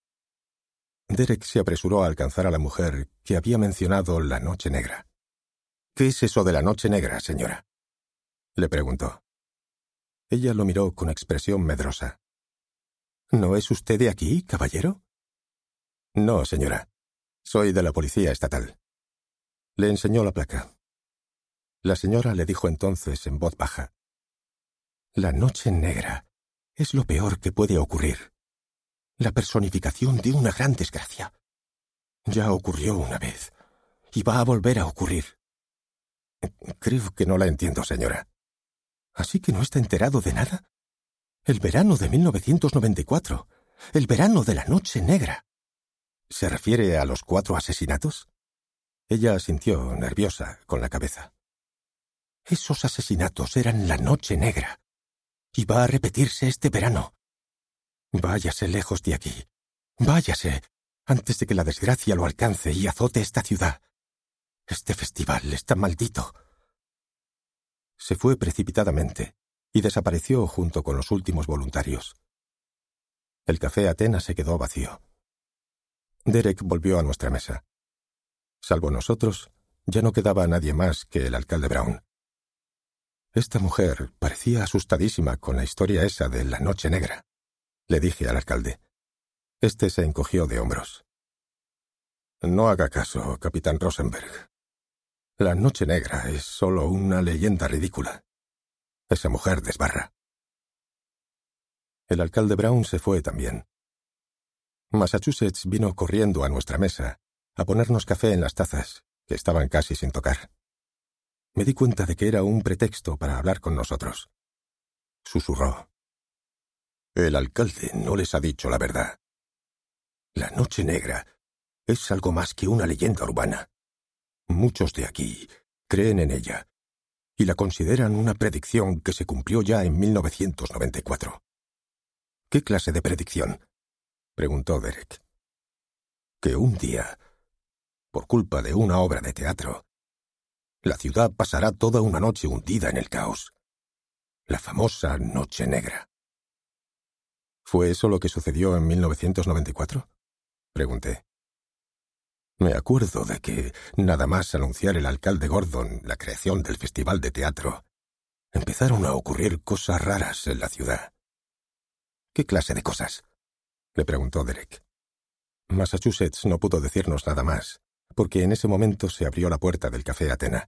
S3: Derek se apresuró a alcanzar a la mujer que había mencionado la noche negra. «¿Qué es eso de la noche negra, señora?», le preguntó. Ella lo miró con expresión medrosa. «¿No es usted de aquí, caballero?». «No, señora. Soy de la policía estatal». Le enseñó la placa. La señora le dijo entonces en voz baja. «La noche negra es lo peor que puede ocurrir. La personificación de una gran desgracia. Ya ocurrió una vez, y va a volver a ocurrir». «Creo que no la entiendo, señora». «¿Así que no está enterado de nada? El verano de mil novecientos noventa y cuatro, el verano de la noche negra». «¿Se refiere a los cuatro asesinatos?». Ella asintió, nerviosa, con la cabeza. «Esos asesinatos eran la noche negra. Y va a repetirse este verano. Váyase lejos de aquí. Váyase, antes de que la desgracia lo alcance y azote esta ciudad. Este festival está maldito». Se fue precipitadamente y desapareció junto con los últimos voluntarios. El café Athena se quedó vacío. Derek volvió a nuestra mesa. Salvo nosotros, ya no quedaba nadie más que el alcalde Brown. «Esta mujer parecía asustadísima con la historia esa de la noche negra», le dije al alcalde. Este se encogió de hombros. No haga caso, capitán Rosenberg. La Noche Negra es solo una leyenda ridícula. Esa mujer desbarra. El alcalde Brown se fue también. Massachusetts vino corriendo a nuestra mesa a ponernos café en las tazas, que estaban casi sin tocar. Me di cuenta de que era un pretexto para hablar con nosotros. Susurró. El alcalde no les ha dicho la verdad. La Noche Negra es algo más que una leyenda urbana. Muchos de aquí creen en ella y la consideran una predicción que se cumplió ya en mil novecientos noventa y cuatro. ¿Qué clase de predicción?, preguntó Derek. Que un día, por culpa de una obra de teatro, la ciudad pasará toda una noche hundida en el caos. La famosa Noche Negra. ¿Fue eso lo que sucedió en mil novecientos noventa y cuatro? Pregunté. Me acuerdo de que, nada más anunciar el alcalde Gordon la creación del festival de teatro, empezaron a ocurrir cosas raras en la ciudad. ¿Qué clase de cosas?, le preguntó Derek. Massachusetts no pudo decirnos nada más, porque en ese momento se abrió la puerta del Café Atena.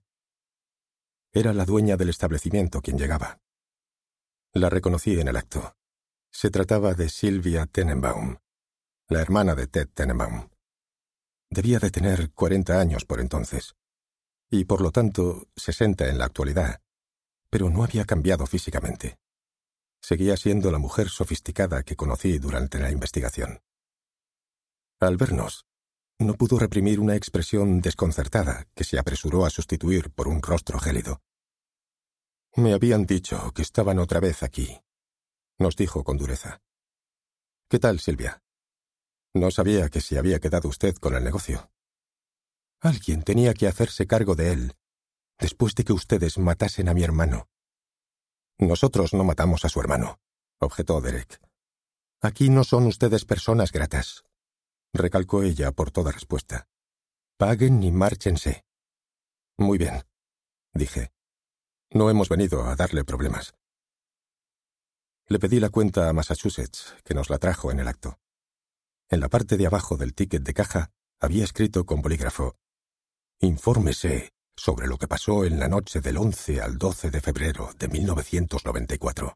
S3: Era la dueña del establecimiento quien llegaba. La reconocí en el acto. Se trataba de Sylvia Tenenbaum, la hermana de Ted Tenenbaum. Debía de tener cuarenta años por entonces, y por lo tanto sesenta en la actualidad, pero no había cambiado físicamente. Seguía siendo la mujer sofisticada que conocí durante la investigación. Al vernos, no pudo reprimir una expresión desconcertada que se apresuró a sustituir por un rostro gélido. Me habían dicho que estaban otra vez aquí, nos dijo con dureza. ¿Qué tal, Silvia? No sabía que se había quedado usted con el negocio. Alguien tenía que hacerse cargo de él, después de que ustedes matasen a mi hermano. Nosotros no matamos a su hermano, objetó Derek. Aquí no son ustedes personas gratas, recalcó ella por toda respuesta. Paguen y márchense. Muy bien, dije. No hemos venido a darle problemas. Le pedí la cuenta a Massachusetts, que nos la trajo en el acto. En la parte de abajo del ticket de caja había escrito con bolígrafo: Infórmese sobre lo que pasó en la noche del once al doce de febrero de mil novecientos noventa y cuatro.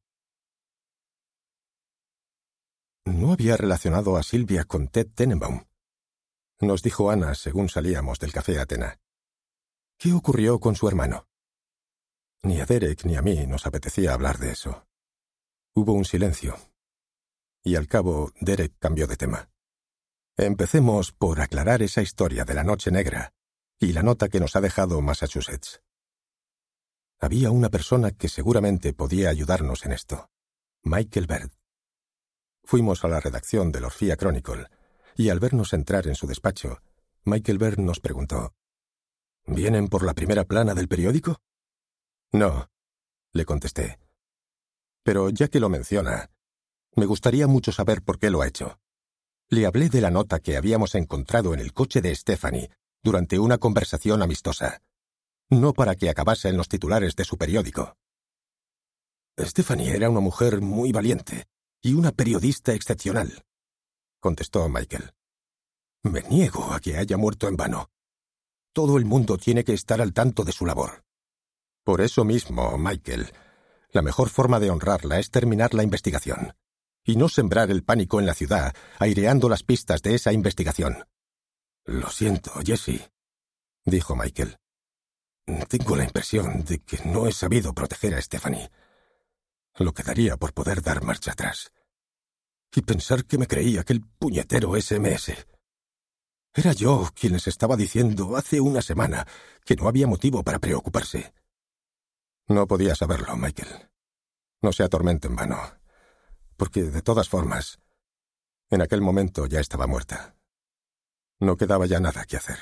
S3: No había relacionado a Silvia con Ted Tenenbaum, nos dijo Ana según salíamos del Café Atena. ¿Qué ocurrió con su hermano? Ni a Derek ni a mí nos apetecía hablar de eso. Hubo un silencio, y al cabo Derek cambió de tema. Empecemos por aclarar esa historia de la Noche Negra y la nota que nos ha dejado Massachusetts. Había una persona que seguramente podía ayudarnos en esto: Michael Bird. Fuimos a la redacción del Orphea Chronicle, y al vernos entrar en su despacho, Michael Bird nos preguntó: ¿Vienen por la primera plana del periódico? No, le contesté. Pero ya que lo menciona, me gustaría mucho saber por qué lo ha hecho. Le hablé de la nota que habíamos encontrado en el coche de Stephanie durante una conversación amistosa, no para que acabase en los titulares de su periódico. Stephanie era una mujer muy valiente y una periodista excepcional, contestó Michael. Me niego a que haya muerto en vano. Todo el mundo tiene que estar al tanto de su labor. Por eso mismo, Michael, la mejor forma de honrarla es terminar la investigación y no sembrar el pánico en la ciudad, aireando las pistas de esa investigación. Lo siento, Jesse, dijo Michael. Tengo la impresión de que no he sabido proteger a Stephanie. Lo que daría por poder dar marcha atrás. Y pensar que me creía aquel puñetero ese eme ese. Era yo quien les estaba diciendo hace una semana que no había motivo para preocuparse. No podía saberlo, Michael. No se atormente en vano. Porque, de todas formas, en aquel momento ya estaba muerta. No quedaba ya nada que hacer.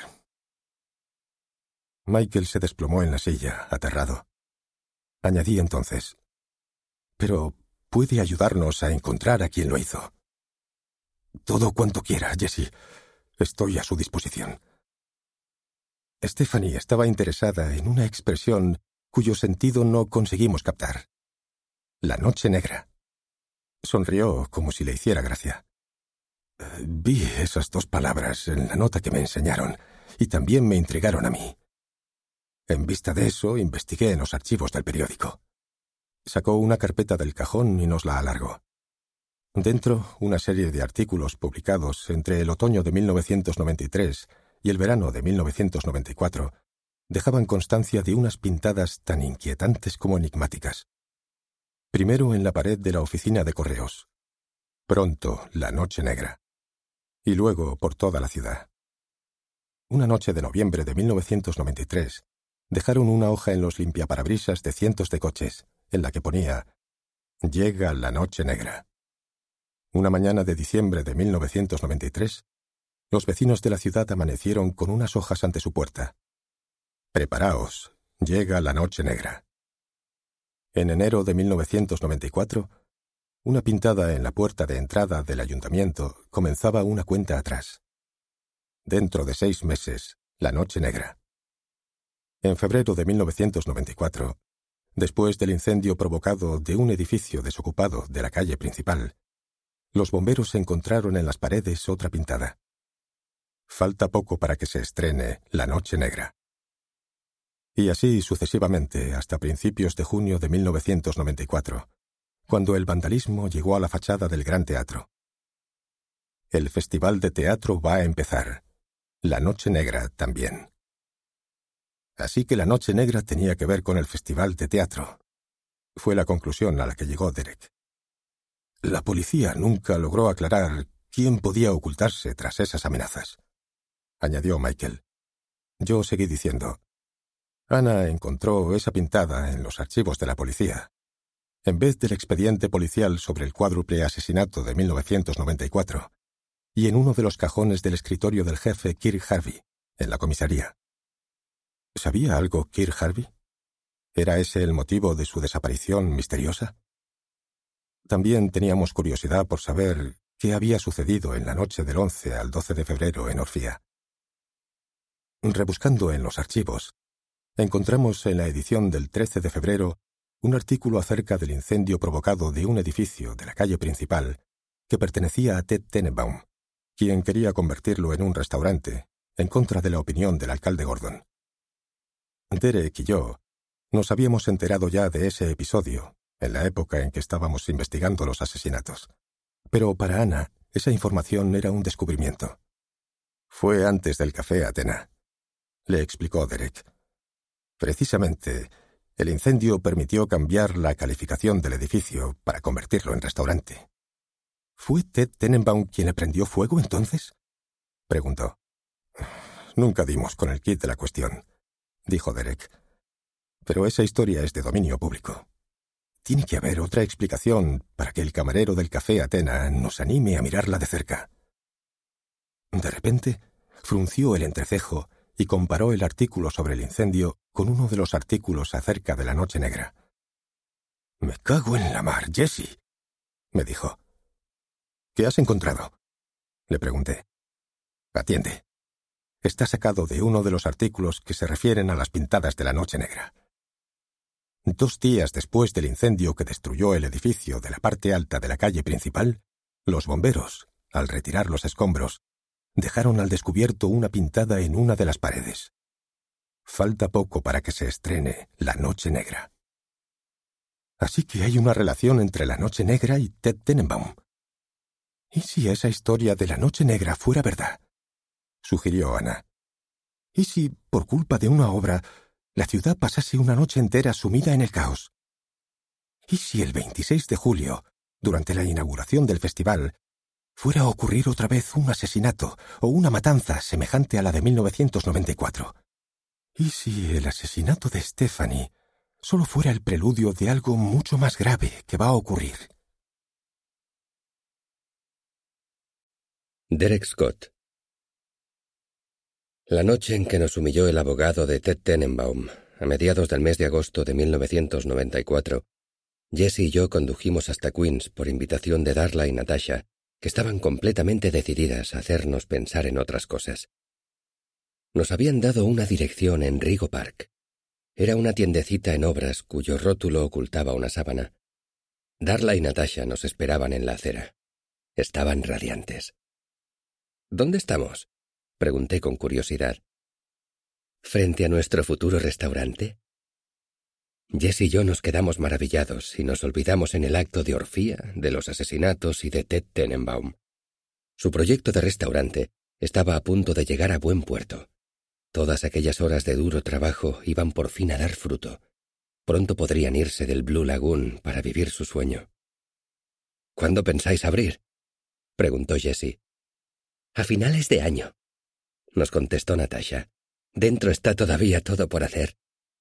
S3: Michael se desplomó en la silla, aterrado. Añadí entonces: Pero puede ayudarnos a encontrar a quien lo hizo. Todo cuanto quiera, Jesse. Estoy a su disposición. Stephanie estaba interesada en una expresión cuyo sentido no conseguimos captar. La Noche Negra. Sonrió como si le hiciera gracia. Vi esas dos palabras en la nota que me enseñaron y también me intrigaron a mí. En vista de eso, investigué en los archivos del periódico. Sacó una carpeta del cajón y nos la alargó. Dentro, una serie de artículos publicados entre el otoño de mil novecientos noventa y tres y el verano de mil novecientos noventa y cuatro dejaban constancia de unas pintadas tan inquietantes como enigmáticas. Primero en la pared de la oficina de correos. Pronto, la noche negra. Y luego por toda la ciudad. Una noche de noviembre de mil novecientos noventa y tres, dejaron una hoja en los limpiaparabrisas de cientos de coches, en la que ponía «Llega la noche negra». Una mañana de diciembre de mil novecientos noventa y tres, los vecinos de la ciudad amanecieron con unas hojas ante su puerta. «Preparaos, llega la noche negra». En enero de mil novecientos noventa y cuatro, una pintada en la puerta de entrada del ayuntamiento comenzaba una cuenta atrás. Dentro de seis meses, la noche negra. En febrero de mil novecientos noventa y cuatro, después del incendio provocado de un edificio desocupado de la calle principal, los bomberos encontraron en las paredes otra pintada. Falta poco para que se estrene la noche negra. Y así sucesivamente hasta principios de junio de mil novecientos noventa y cuatro, cuando el vandalismo llegó a la fachada del Gran Teatro. El Festival de Teatro va a empezar. La noche negra también. Así que la noche negra tenía que ver con el Festival de Teatro. Fue la conclusión a la que llegó Derek. La policía nunca logró aclarar quién podía ocultarse tras esas amenazas, añadió Michael. Yo seguí diciendo. Ana encontró esa pintada en los archivos de la policía, en vez del expediente policial sobre el cuádruple asesinato de mil novecientos noventa y cuatro, y en uno de los cajones del escritorio del jefe Kirk Harvey, en la comisaría. ¿Sabía algo Kirk Harvey? ¿Era ese el motivo de su desaparición misteriosa? También teníamos curiosidad por saber qué había sucedido en la noche del once al doce de febrero en Orfía. Rebuscando en los archivos, encontramos en la edición del trece de febrero un artículo acerca del incendio provocado de un edificio de la calle principal que pertenecía a Ted Tenenbaum, quien quería convertirlo en un restaurante, en contra de la opinión del alcalde Gordon. Derek y yo nos habíamos enterado ya de ese episodio en la época en que estábamos investigando los asesinatos. Pero para Ana, esa información era un descubrimiento. Fue antes del café Atena, le explicó Derek. Precisamente, el incendio permitió cambiar la calificación del edificio para convertirlo en restaurante. ¿Fue Ted Tenenbaum quien le prendió fuego entonces?, preguntó. Nunca dimos con el quid de la cuestión, dijo Derek. Pero esa historia es de dominio público. Tiene que haber otra explicación para que el camarero del café Atena nos anime a mirarla de cerca. De repente, frunció el entrecejo y comparó el artículo sobre el incendio con uno de los artículos acerca de la noche negra. «Me cago en la mar, Jesse», me dijo. «¿Qué has encontrado?», le pregunté. «Atiende. Está sacado de uno de los artículos que se refieren a las pintadas de la noche negra. Dos días después del incendio que destruyó el edificio de la parte alta de la calle principal, los bomberos, al retirar los escombros, dejaron al descubierto una pintada en una de las paredes. Falta poco para que se estrene la noche negra. Así que hay una relación entre la noche negra y Ted Tenenbaum. ¿Y si esa historia de la noche negra fuera verdad?, sugirió Ana. ¿Y si, por culpa de una obra, la ciudad pasase una noche entera sumida en el caos? ¿Y si el veintiséis de julio, durante la inauguración del festival, fuera a ocurrir otra vez un asesinato o una matanza semejante a la de mil novecientos noventa y cuatro? ¿Y si el asesinato de Stephanie solo fuera el preludio de algo mucho más grave que va a ocurrir?
S1: Derek Scott. La noche en que nos humilló el abogado de Ted Tenenbaum, a mediados del mes de agosto de mil novecientos noventa y cuatro, Jesse y yo condujimos hasta Queens por invitación de Darla y Natasha, que estaban completamente decididas a hacernos pensar en otras cosas. Nos habían dado una dirección en Rigo Park. Era una tiendecita en obras cuyo rótulo ocultaba una sábana. Darla y Natasha nos esperaban en la acera. Estaban radiantes. ¿Dónde estamos?, pregunté con curiosidad. ¿Frente a nuestro futuro restaurante? Jess y yo nos quedamos maravillados y nos olvidamos en el acto de Orfía, de los asesinatos y de Ted Tenenbaum. Su proyecto de restaurante estaba a punto de llegar a buen puerto. Todas aquellas horas de duro trabajo iban por fin a dar fruto. Pronto podrían irse del Blue Lagoon para vivir su sueño. ¿Cuándo pensáis abrir?, preguntó Jessie. A finales de año, nos contestó Natasha. Dentro está todavía todo por hacer.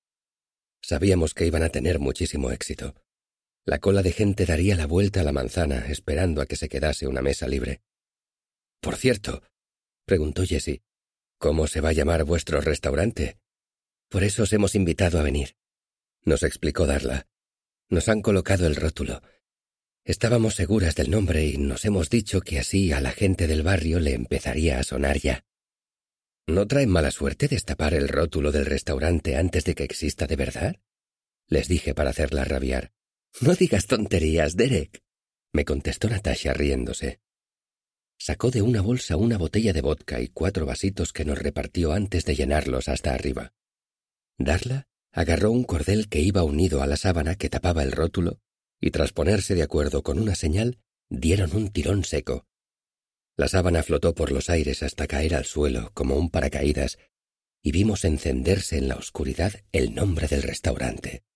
S1: Sabíamos que iban a tener muchísimo éxito. La cola de gente daría la vuelta a la manzana esperando a que se quedase una mesa libre. Por cierto, preguntó Jessie, ¿cómo se va a llamar vuestro restaurante? Por eso os hemos invitado a venir, nos explicó Darla. Nos han colocado el rótulo. Estábamos seguras del nombre y nos hemos dicho que así a la gente del barrio le empezaría a sonar ya. ¿No trae mala suerte destapar el rótulo del restaurante antes de que exista de verdad?, les dije para hacerla rabiar. No digas tonterías, Derek, me contestó Natasha riéndose. Sacó de una bolsa una botella de vodka y cuatro vasitos que nos repartió antes de llenarlos hasta arriba. Darla agarró un cordel que iba unido a la sábana que tapaba el rótulo y tras ponerse de acuerdo con una señal, dieron un tirón seco. La sábana flotó por los aires hasta caer al suelo como un paracaídas y vimos encenderse en la oscuridad el nombre del restaurante.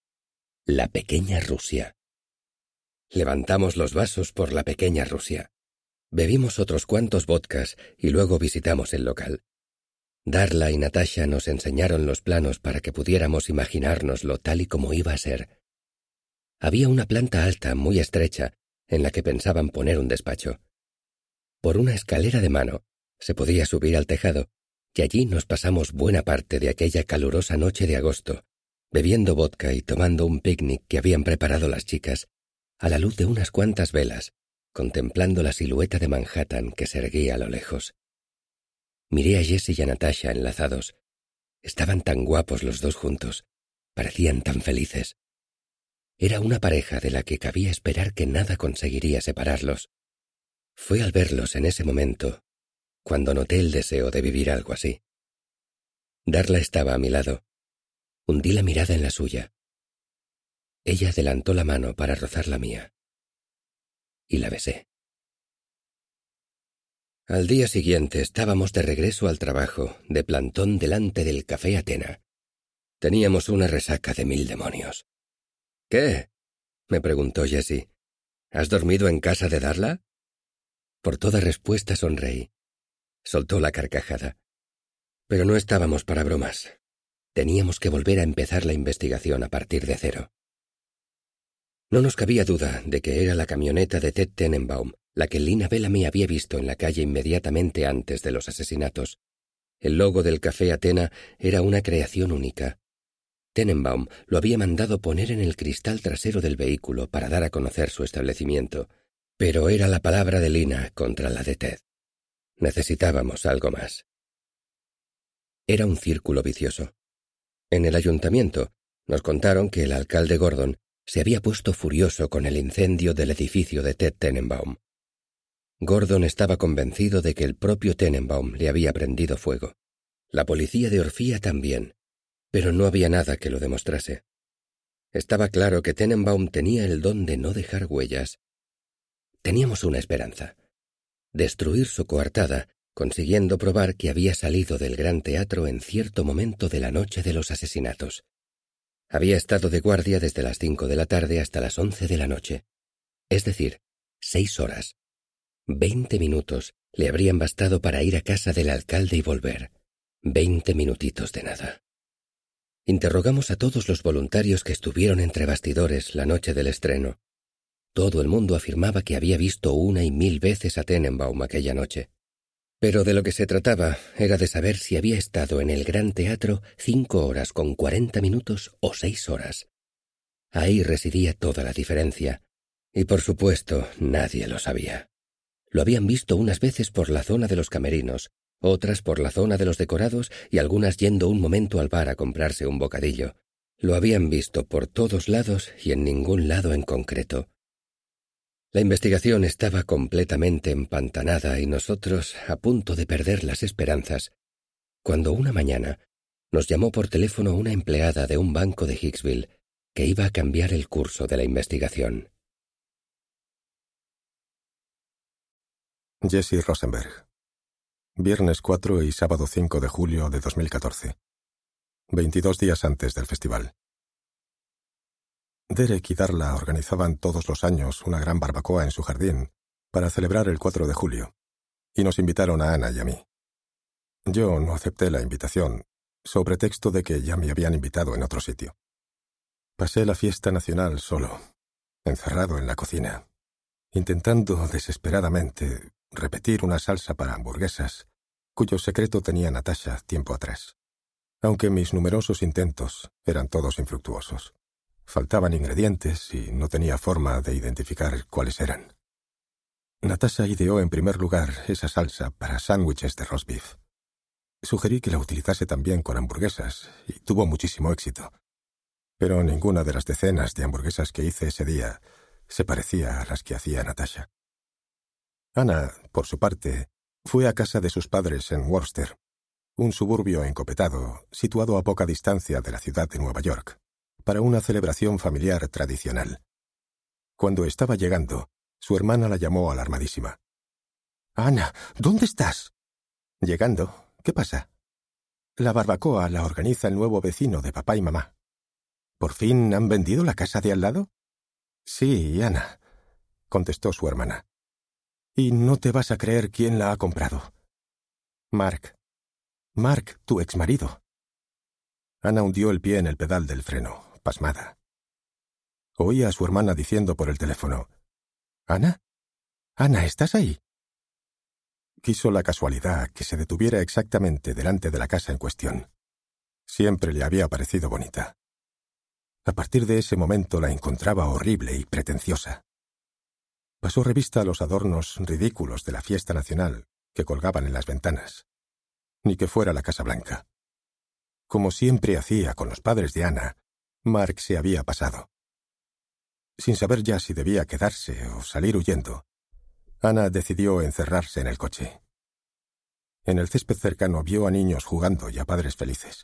S1: La Pequeña Rusia. Levantamos los vasos por la Pequeña Rusia. Bebimos otros cuantos vodkas y luego visitamos el local. Darla y Natasha nos enseñaron los planos para que pudiéramos imaginárnoslo tal y como iba a ser. Había una planta alta muy estrecha en la que pensaban poner un despacho. Por una escalera de mano se podía subir al tejado y allí nos pasamos buena parte de aquella calurosa noche de agosto, bebiendo vodka y tomando un picnic que habían preparado las chicas, a la luz de unas cuantas velas, contemplando la silueta de Manhattan que se erguía a lo lejos. Miré a Jessie y a Natasha enlazados. Estaban tan guapos los dos juntos, parecían tan felices. Era una pareja de la que cabía esperar que nada conseguiría separarlos. Fue al verlos en ese momento cuando noté el deseo de vivir algo así. Darla estaba a mi lado. Hundí la mirada en la suya. Ella adelantó la mano para rozar la mía. Y la besé. Al día siguiente estábamos de regreso al trabajo, de plantón delante del Café Atena. Teníamos una resaca de mil demonios. ¿Qué?, me preguntó Jessie. ¿Has dormido en casa de Darla? Por toda respuesta sonreí. Soltó la carcajada. Pero no estábamos para bromas. Teníamos que volver a empezar la investigación a partir de cero. No nos cabía duda de que era la camioneta de Ted Tenenbaum la que Lina Bellamy había visto en la calle inmediatamente antes de los asesinatos. El logo del Café Atena era una creación única. Tenenbaum lo había mandado poner en el cristal trasero del vehículo para dar a conocer su establecimiento, pero era la palabra de Lina contra la de Ted. Necesitábamos algo más. Era un círculo vicioso. En el ayuntamiento nos contaron que el alcalde Gordon se había puesto furioso con el incendio del edificio de Ted Tenenbaum. Gordon estaba convencido de que el propio Tenenbaum le había prendido fuego. La policía de Orfía también, pero no había nada que lo demostrase. Estaba claro que Tenenbaum tenía el don de no dejar huellas. Teníamos una esperanza: destruir su coartada, consiguiendo probar que había salido del Gran Teatro en cierto momento de la noche de los asesinatos. Había estado de guardia desde las cinco de la tarde hasta las once de la noche. Es decir, seis horas. Veinte minutos le habrían bastado para ir a casa del alcalde y volver. Veinte minutitos de nada. Interrogamos a todos los voluntarios que estuvieron entre bastidores la noche del estreno. Todo el mundo afirmaba que había visto una y mil veces a Tenenbaum aquella noche. Pero de lo que se trataba era de saber si había estado en el Gran Teatro cinco horas con cuarenta minutos o seis horas. Ahí residía toda la diferencia, y por supuesto nadie lo sabía. Lo habían visto unas veces por la zona de los camerinos, otras por la zona de los decorados y algunas yendo un momento al bar a comprarse un bocadillo. Lo habían visto por todos lados y en ningún lado en concreto. La investigación estaba completamente empantanada y nosotros a punto de perder las esperanzas, cuando una mañana nos llamó por teléfono una empleada de un banco de Hicksville que iba a cambiar el curso de la investigación.
S3: Jesse Rosenberg. Viernes cuatro y sábado cinco de julio de dos mil catorce. veintidós días antes del festival. Derek y Darla organizaban todos los años una gran barbacoa en su jardín para celebrar el cuatro de julio, y nos invitaron a Ana y a mí. Yo no acepté la invitación, sobre pretexto de que ya me habían invitado en otro sitio. Pasé la fiesta nacional solo, encerrado en la cocina, intentando desesperadamente repetir una salsa para hamburguesas, cuyo secreto tenía Natasha tiempo atrás. Aunque mis numerosos intentos eran todos infructuosos. Faltaban ingredientes y no tenía forma de identificar cuáles eran. Natasha ideó en primer lugar esa salsa para sándwiches de roast beef. Sugerí que la utilizase también con hamburguesas y tuvo muchísimo éxito. Pero ninguna de las decenas de hamburguesas que hice ese día se parecía a las que hacía Natasha. Ana, por su parte, fue a casa de sus padres en Worcester, un suburbio encopetado situado a poca distancia de la ciudad de Nueva York, para una celebración familiar tradicional. Cuando estaba llegando, su hermana la llamó alarmadísima. «Ana, ¿dónde estás?» «Llegando. ¿Qué pasa?» «La barbacoa la organiza el nuevo vecino de papá y mamá». «¿Por fin han vendido la casa de al lado?» «Sí, Ana», contestó su hermana. «Y no te vas a creer quién la ha comprado». «Mark. Mark, tu exmarido». Ana hundió el pie en el pedal del freno, pasmada. Oía a su hermana diciendo por el teléfono: «¿Ana? Ana, ¿estás ahí?» Quiso la casualidad que se detuviera exactamente delante de la casa en cuestión. Siempre le había parecido bonita. A partir de ese momento la encontraba horrible y pretenciosa. Pasó revista a los adornos ridículos de la fiesta nacional que colgaban en las ventanas. Ni que fuera la Casa Blanca. Como siempre hacía con los padres de Ana, Mark se había pasado. Sin saber ya si debía quedarse o salir huyendo, Ana decidió encerrarse en el coche. En el césped cercano vio a niños jugando y a padres felices.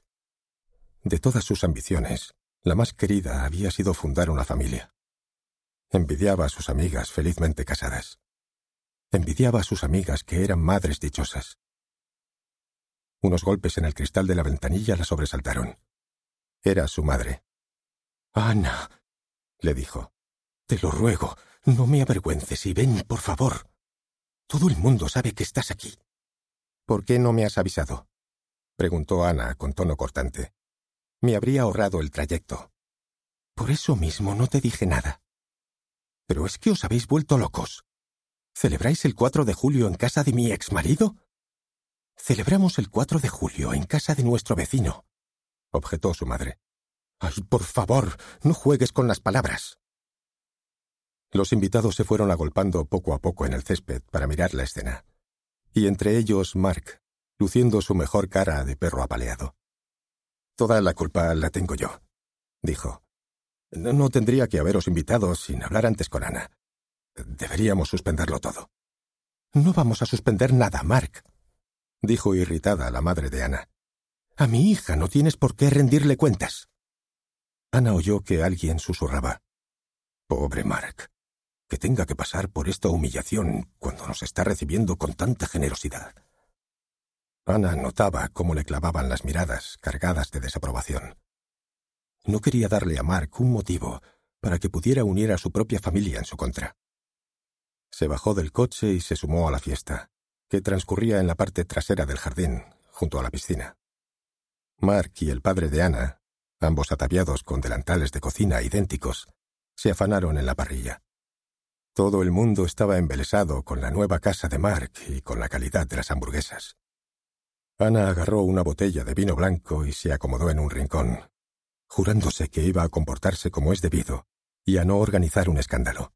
S3: De todas sus ambiciones, la más querida había sido fundar una familia. Envidiaba a sus amigas felizmente casadas. Envidiaba a sus amigas que eran madres dichosas. Unos golpes en el cristal de la ventanilla la sobresaltaron. Era su madre. «Ana», le dijo, «te lo ruego, no me avergüences y ven, por favor. Todo el mundo sabe que estás aquí». «¿Por qué no me has avisado?», preguntó Ana con tono cortante. «Me habría ahorrado el trayecto». «Por eso mismo no te dije nada». «Pero es que os habéis vuelto locos. ¿Celebráis el cuatro de julio en casa de mi exmarido?» «Celebramos el cuatro de julio en casa de nuestro vecino», objetó su madre. «Ay, por favor, no juegues con las palabras». Los invitados se fueron agolpando poco a poco en el césped para mirar la escena, y entre ellos Mark, luciendo su mejor cara de perro apaleado. «Toda la culpa la tengo yo», dijo. «No, no tendría que haberos invitado sin hablar antes con Ana. Deberíamos suspenderlo todo». «No vamos a suspender nada, Mark», dijo irritada la madre de Ana. «A mi hija no tienes por qué rendirle cuentas». Ana oyó que alguien susurraba: «Pobre Mark, que tenga que pasar por esta humillación cuando nos está recibiendo con tanta generosidad». Ana notaba cómo le clavaban las miradas cargadas de desaprobación. No quería darle a Mark un motivo para que pudiera unir a su propia familia en su contra. Se bajó del coche y se sumó a la fiesta, que transcurría en la parte trasera del jardín, junto a la piscina. Mark y el padre de Ana, ambos ataviados con delantales de cocina idénticos, se afanaron en la parrilla. Todo el mundo estaba embelesado con la nueva casa de Mark y con la calidad de las hamburguesas. Ana agarró una botella de vino blanco y se acomodó en un rincón, jurándose que iba a comportarse como es debido y a no organizar un escándalo.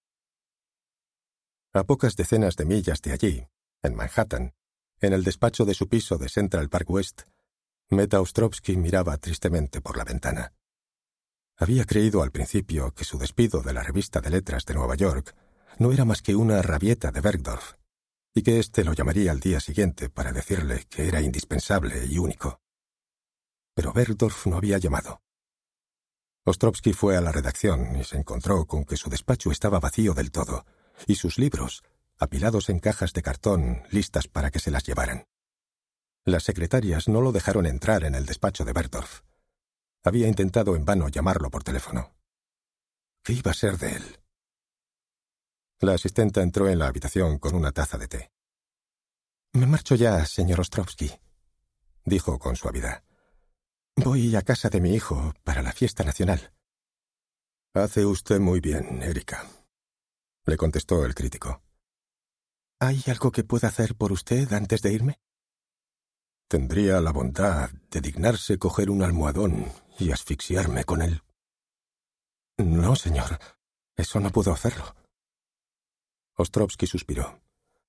S3: A pocas decenas de millas de allí, en Manhattan, en el despacho de su piso de Central Park West, Meta Ostrovsky miraba tristemente por la ventana. Había creído al principio que su despido de la revista de letras de Nueva York no era más que una rabieta de Bergdorf, y que éste lo llamaría al día siguiente para decirle que era indispensable y único. Pero Bergdorf no había llamado. Ostrovsky fue a la redacción y se encontró con que su despacho estaba vacío del todo, y sus libros, apilados en cajas de cartón, listas para que se las llevaran. Las secretarias no lo dejaron entrar en el despacho de Bergdorf. Había intentado en vano llamarlo por teléfono. ¿Qué iba a ser de él? La asistenta entró en la habitación con una taza de té. «Me marcho ya, señor Ostrovsky», dijo con suavidad. «Voy a casa de mi hijo para la fiesta nacional». «Hace usted muy bien, Erika», le contestó el crítico. «¿Hay algo que pueda hacer por usted antes de irme?» «Tendría la bondad de dignarse coger un almohadón y asfixiarme con él». «No, señor, eso no puedo hacerlo». Ostrovsky suspiró.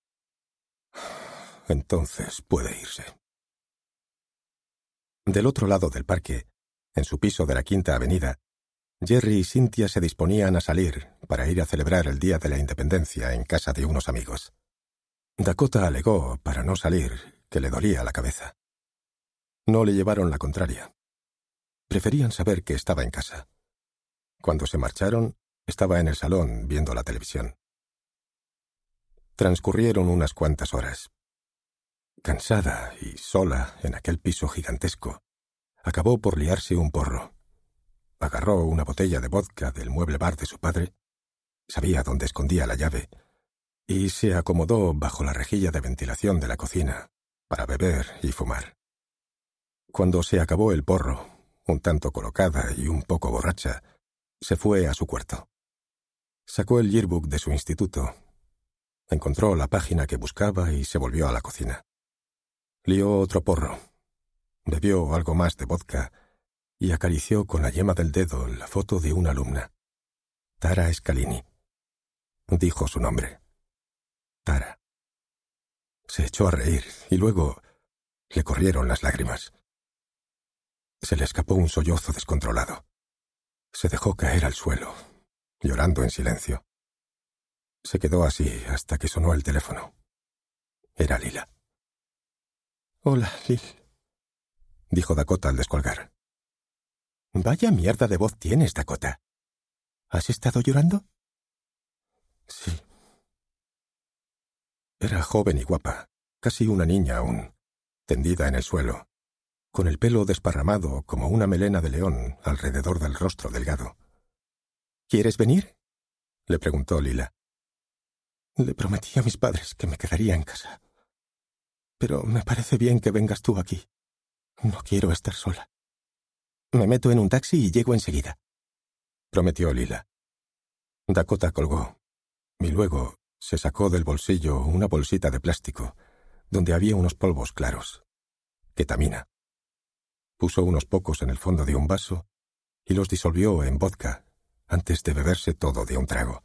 S3: «Entonces puede irse». Del otro lado del parque, en su piso de la Quinta Avenida, Jerry y Cynthia se disponían a salir para ir a celebrar el Día de la Independencia en casa de unos amigos. Dakota alegó, para no salir, que le dolía la cabeza. No le llevaron la contraria. Preferían saber que estaba en casa. Cuando se marcharon, estaba en el salón viendo la televisión. Transcurrieron unas cuantas horas. Cansada y sola en aquel piso gigantesco, acabó por liarse un porro. Agarró una botella de vodka del mueble bar de su padre, sabía dónde escondía la llave, y se acomodó bajo la rejilla de ventilación de la cocina para beber y fumar. Cuando se acabó el porro, un tanto colocada y un poco borracha, se fue a su cuarto. Sacó el yearbook de su instituto, encontró la página que buscaba y se volvió a la cocina. Lió otro porro, bebió algo más de vodka y acarició con la yema del dedo la foto de una alumna. Tara Scalini. Dijo su nombre. Tara. Se echó a reír y luego le corrieron las lágrimas. Se le escapó un sollozo descontrolado. Se dejó caer al suelo, llorando en silencio. Se quedó así hasta que sonó el teléfono. Era Lila. «Hola, Lil», dijo Dakota al descolgar. «Vaya mierda de voz tienes, Dakota. ¿Has estado llorando?» «Sí». Era joven y guapa, casi una niña aún, tendida en el suelo, con el pelo desparramado como una melena de león alrededor del rostro delgado. «¿Quieres venir?», le preguntó Lila. «Le prometí a mis padres que me quedaría en casa. Pero me parece bien que vengas tú aquí. No quiero estar sola. Me meto en un taxi y llego enseguida», prometió Lila. Dakota colgó, y luego se sacó del bolsillo una bolsita de plástico, donde había unos polvos claros. Ketamina. Puso unos pocos en el fondo de un vaso y los disolvió en vodka antes de beberse todo de un trago.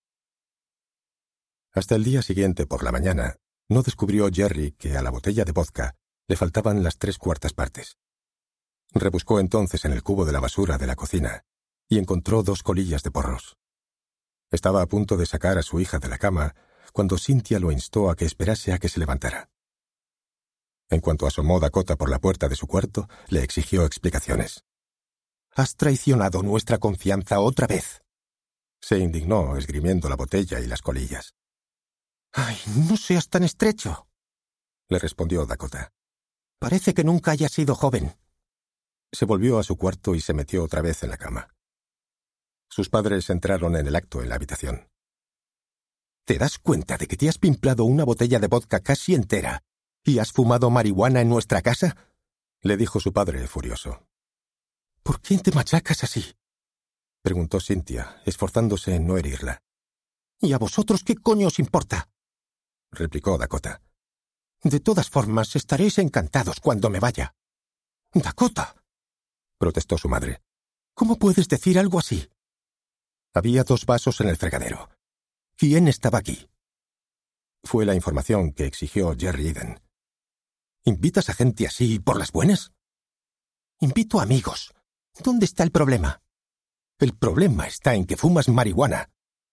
S3: Hasta el día siguiente por la mañana, no descubrió Jerry que a la botella de vodka le faltaban las tres cuartas partes. Rebuscó entonces en el cubo de la basura de la cocina y encontró dos colillas de porros. Estaba a punto de sacar a su hija de la cama cuando Cynthia lo instó a que esperase a que se levantara. En cuanto asomó Dakota por la puerta de su cuarto, le exigió explicaciones. «Has traicionado nuestra confianza otra vez», se indignó esgrimiendo la botella y las colillas. «Ay, no seas tan estrecho», le respondió Dakota. «Parece que nunca hayas sido joven». Se volvió a su cuarto y se metió otra vez en la cama. Sus padres entraron en el acto en la habitación. «¿Te das cuenta de que te has pimplado una botella de vodka casi entera y has fumado marihuana en nuestra casa?», le dijo su padre furioso. «¿Por qué te machacas así?», preguntó Cynthia, esforzándose en no herirla. «¿Y a vosotros qué coño os importa?», replicó Dakota. «De todas formas, estaréis encantados cuando me vaya». «Dakota», protestó su madre, «¿cómo puedes decir algo así?». Había dos vasos en el fregadero. ¿Quién estaba aquí? Fue la información que exigió Jerry Eden. ¿Invitas a gente así por las buenas? Invito amigos. ¿Dónde está el problema? El problema está en que fumas marihuana.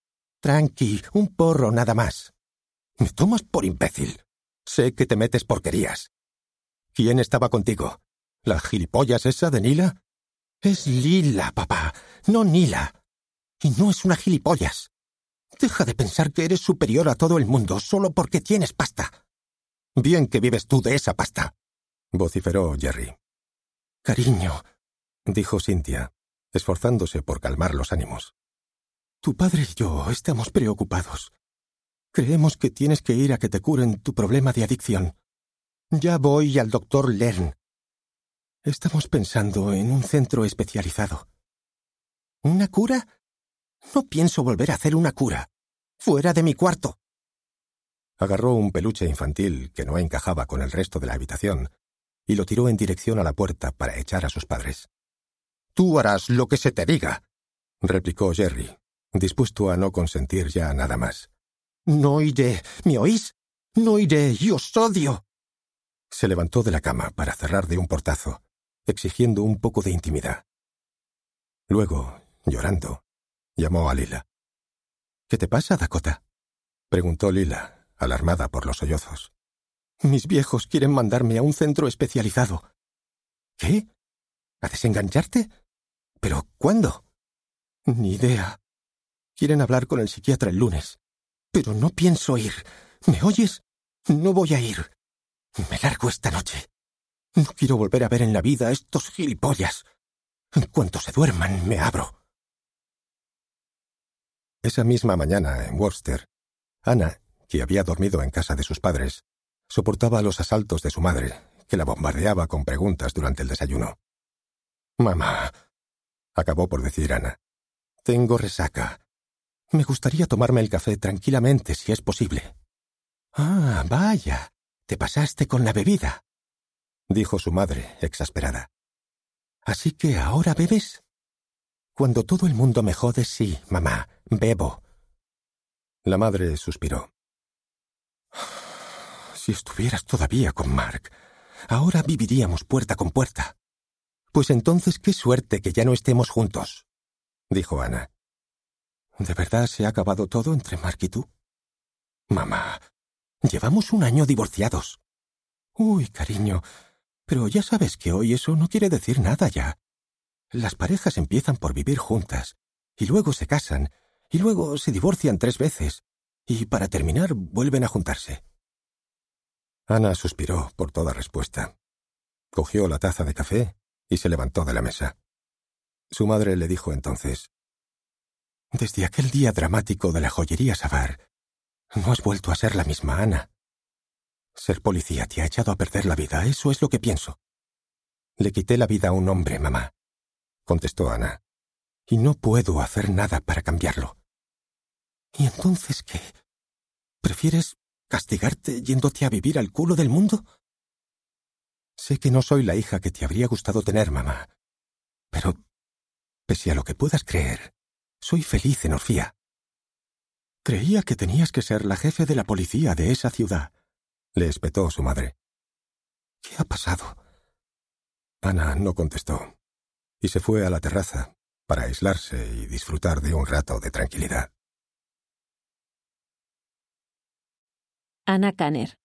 S3: Tranqui, un porro nada más. Me tomas por imbécil. Sé que te metes porquerías. ¿Quién estaba contigo? ¿La gilipollas esa de Nila? Es Lila, papá, no Nila. Y no es una gilipollas. Deja de pensar que eres superior a todo el mundo solo porque tienes pasta. Bien que vives tú de esa pasta, vociferó Jerry. Cariño, dijo Cynthia, esforzándose por calmar los ánimos. Tu padre y yo estamos preocupados. Creemos que tienes que ir a que te curen tu problema de adicción. Ya voy al doctor Lern. Estamos pensando en un centro especializado. ¿Una cura? No pienso volver a hacer una cura. ¡Fuera de mi cuarto! Agarró un peluche infantil que no encajaba con el resto de la habitación y lo tiró en dirección a la puerta para echar a sus padres. «Tú harás lo que se te diga», replicó Jerry, dispuesto a no consentir ya nada más. «No iré, ¿me oís? No iré, yo os odio». Se levantó de la cama para cerrar de un portazo, exigiendo un poco de intimidad. Luego, llorando, llamó a Lila. «¿Qué te pasa, Dakota?», preguntó Lila, alarmada por los sollozos. «Mis viejos quieren mandarme a un centro especializado». «¿Qué? ¿A desengancharte? ¿Pero cuándo?» «Ni idea. Quieren hablar con el psiquiatra el lunes. Pero no pienso ir. ¿Me oyes? No voy a ir. Me largo esta noche. No quiero volver a ver en la vida a estos gilipollas. En cuanto se duerman, me abro». Esa misma mañana, en Worcester, Ana, que había dormido en casa de sus padres, soportaba los asaltos de su madre, que la bombardeaba con preguntas durante el desayuno. «Mamá», acabó por decir Ana, «tengo resaca. Me gustaría tomarme el café tranquilamente, si es posible». «Ah, vaya, te pasaste con la bebida», dijo su madre, exasperada. «¿Así que ahora bebes?» «Cuando todo el mundo me jode, sí, mamá, bebo». La madre suspiró. «Si estuvieras todavía con Mark, ahora viviríamos puerta con puerta». «Pues entonces qué suerte que ya no estemos juntos», dijo Ana. «¿De verdad se ha acabado todo entre Mark y tú?» «Mamá, llevamos un año divorciados». «Uy, cariño, pero ya sabes que hoy eso no quiere decir nada ya. Las parejas empiezan por vivir juntas, y luego se casan, y luego se divorcian tres veces, y para terminar vuelven a juntarse». Ana suspiró por toda respuesta. Cogió la taza de café y se levantó de la mesa. Su madre le dijo entonces: «Desde aquel día dramático de la joyería Savard, no has vuelto a ser la misma, Ana. Ser policía te ha echado a perder la vida, eso es lo que pienso». «Le quité la vida a un hombre, mamá», contestó Ana, «y no puedo hacer nada para cambiarlo». «¿Y entonces qué? ¿Prefieres castigarte yéndote a vivir al culo del mundo?» «Sé que no soy la hija que te habría gustado tener, mamá, pero, pese a lo que puedas creer, soy feliz en Orfía». «Creía que tenías que ser la jefe de la policía de esa ciudad», le espetó su madre. «¿Qué ha pasado?» Ana no contestó, y se fue a la terraza para aislarse y disfrutar de un rato de tranquilidad.
S4: Anna Kanner.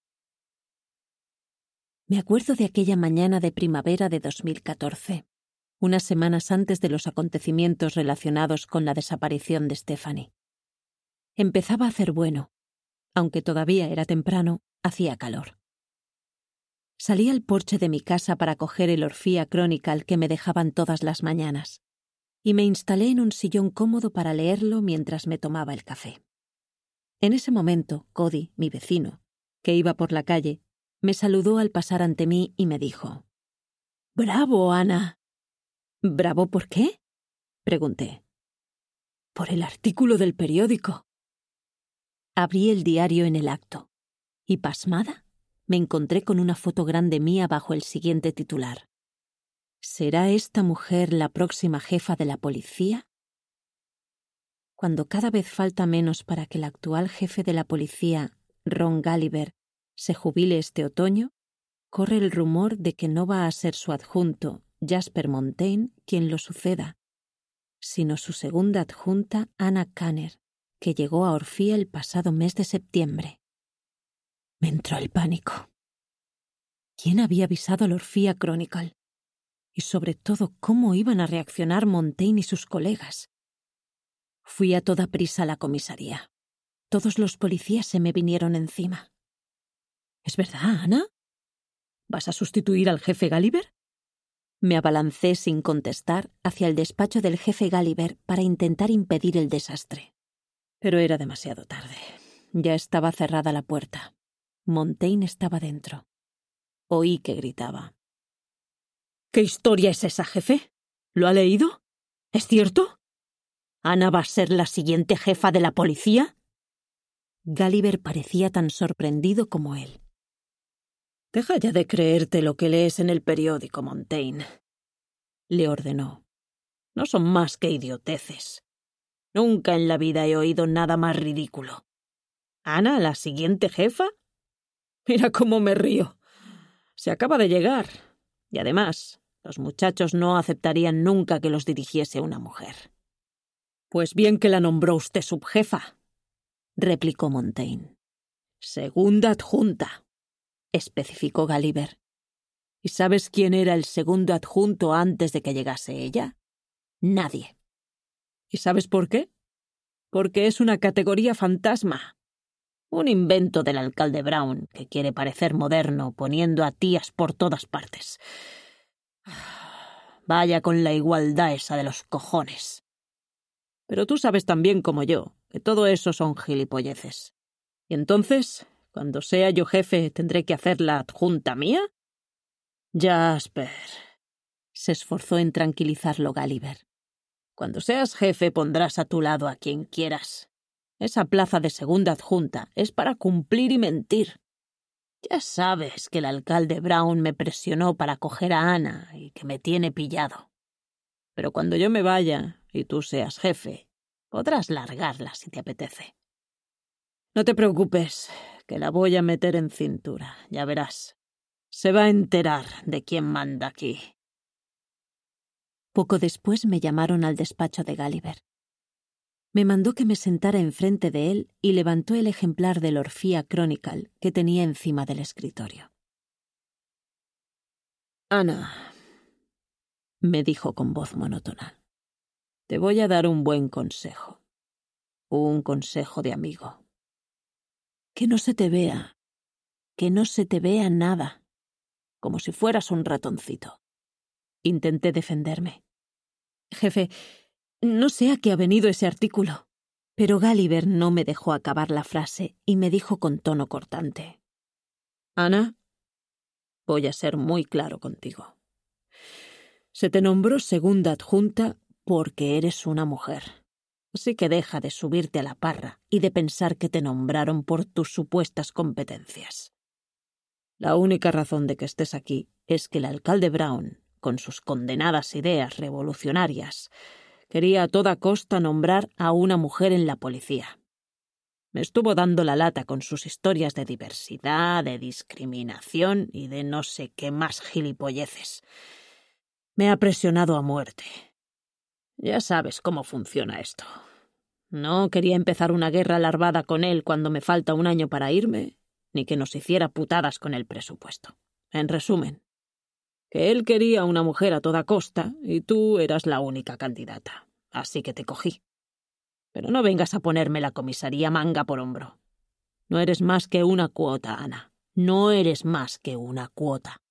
S4: Me acuerdo de aquella mañana de primavera de dos mil catorce, unas semanas antes de los acontecimientos relacionados con la desaparición de Stephanie. Empezaba a hacer bueno. Aunque todavía era temprano, hacía calor. Salí al porche de mi casa para coger el Orfía Chronicle que me dejaban todas las mañanas, y me instalé en un sillón cómodo para leerlo mientras me tomaba el café. En ese momento, Cody, mi vecino, que iba por la calle, me saludó al pasar ante mí y me dijo: «¡Bravo, Ana!». «¿Bravo por qué?», pregunté. «Por el artículo del periódico». Abrí el diario en el acto, y pasmada, me encontré con una foto grande mía bajo el siguiente titular: ¿Será esta mujer la próxima jefa de la policía? Cuando cada vez falta menos para que el actual jefe de la policía, Ron Gulliver, se jubile este otoño, corre el rumor de que no va a ser su adjunto, Jasper Montaigne, quien lo suceda, sino su segunda adjunta, Anna Kanner, que llegó a Orfía el pasado mes de septiembre. Me entró el pánico. ¿Quién había avisado al Orfía Chronicle? Y sobre todo, ¿cómo iban a reaccionar Montaigne y sus colegas? Fui a toda prisa a la comisaría. Todos los policías se me vinieron encima. ¿Es verdad, Ana? ¿Vas a sustituir al jefe Gulliver? Me abalancé sin contestar hacia el despacho del jefe Gulliver para intentar impedir el desastre. Pero era demasiado tarde. Ya estaba cerrada la puerta. Montaigne estaba dentro. Oí que gritaba. ¿Qué historia es esa, jefe? ¿Lo ha leído? ¿Es cierto? ¿Ana va a ser la siguiente jefa de la policía? Gulliver parecía tan sorprendido como él. Deja ya de creerte lo que lees en el periódico, Montaigne, le ordenó. No son más que idioteces. Nunca en la vida he oído nada más ridículo. ¿Ana, la siguiente jefa? Mira cómo me río. Se acaba de llegar. Y además, los muchachos no aceptarían nunca que los dirigiese una mujer. Pues bien que la nombró usted subjefa, replicó Montaigne. Segunda adjunta, especificó Gulliver. ¿Y sabes quién era el segundo adjunto antes de que llegase ella? Nadie. ¿Y sabes por qué? Porque es una categoría fantasma. Un invento del alcalde Brown que quiere parecer moderno poniendo a tías por todas partes. Vaya con la igualdad esa de los cojones. Pero tú sabes tan bien como yo que todo eso son gilipolleces. ¿Y entonces, cuando sea yo jefe, tendré que hacer la adjunta mía? Jasper, se esforzó en tranquilizarlo Gulliver. Cuando seas jefe pondrás a tu lado a quien quieras. Esa plaza de segunda adjunta es para cumplir y mentir. Ya sabes que el alcalde Brown me presionó para coger a Ana y que me tiene pillado. Pero cuando yo me vaya y tú seas jefe, podrás largarla si te apetece. No te preocupes, que la voy a meter en cintura, ya verás. Se va a enterar de quién manda aquí. Poco después me llamaron al despacho de Gulliver. Me mandó que me sentara enfrente de él y levantó el ejemplar del Orfía Chronicle que tenía encima del escritorio. Ana, me dijo con voz monótona, te voy a dar un buen consejo. Un consejo de amigo. Que no se te vea, que no se te vea nada, como si fueras un ratoncito. Intenté defenderme. Jefe, no sé a qué ha venido ese artículo. Pero Gulliver no me dejó acabar la frase y me dijo con tono cortante. Ana, voy a ser muy claro contigo. Se te nombró segunda adjunta porque eres una mujer. Así que deja de subirte a la parra y de pensar que te nombraron por tus supuestas competencias. La única razón de que estés aquí es que el alcalde Brown, con sus condenadas ideas revolucionarias, quería a toda costa nombrar a una mujer en la policía. Me estuvo dando la lata con sus historias de diversidad, de discriminación y de no sé qué más gilipolleces. Me ha presionado a muerte. Ya sabes cómo funciona esto. No quería empezar una guerra larvada con él cuando me falta un año para irme, ni que nos hiciera putadas con el presupuesto. En resumen, que él quería una mujer a toda costa y tú eras la única candidata. Así que te cogí. Pero no vengas a ponerme la comisaría manga por hombro. No eres más que una cuota, Ana. No eres más que una cuota.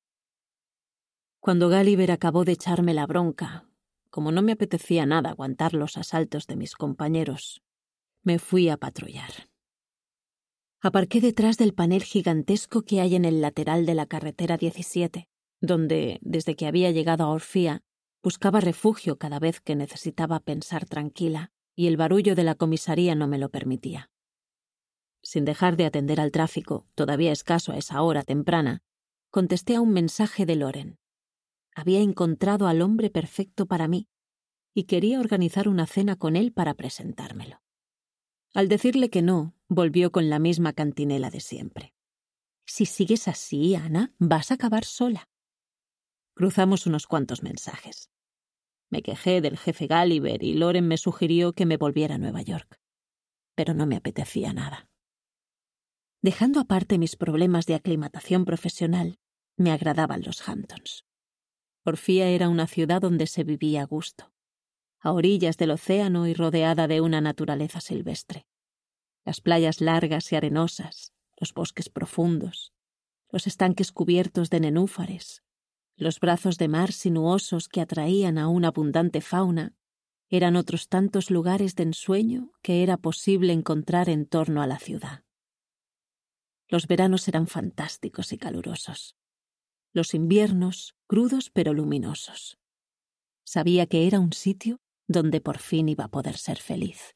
S4: Cuando Gulliver acabó de echarme la bronca, como no me apetecía nada aguantar los asaltos de mis compañeros, me fui a patrullar. Aparqué detrás del panel gigantesco que hay en el lateral de la carretera diecisiete, donde, desde que había llegado a Orfía, buscaba refugio cada vez que necesitaba pensar tranquila, y el barullo de la comisaría no me lo permitía. Sin dejar de atender al tráfico, todavía escaso a esa hora temprana, contesté a un mensaje de Loren. Había encontrado al hombre perfecto para mí, y quería organizar una cena con él para presentármelo. Al decirle que no, volvió con la misma cantinela de siempre. Si sigues así, Ana, vas a acabar sola. Cruzamos unos cuantos mensajes. Me quejé del jefe Gulliver y Loren me sugirió que me volviera a Nueva York. pero no me apetecía nada. Dejando aparte mis problemas de aclimatación profesional, me agradaban los Hamptons. Orfía era una ciudad donde se vivía a gusto, a orillas del océano y rodeada de una naturaleza silvestre. Las playas largas y arenosas, los bosques profundos, los estanques cubiertos de nenúfares, los brazos de mar sinuosos que atraían a una abundante fauna, eran otros tantos lugares de ensueño que era posible encontrar en torno a la ciudad. Los veranos eran fantásticos y calurosos. Los inviernos, crudos pero luminosos. Sabía que era un sitio donde por fin iba a poder ser feliz.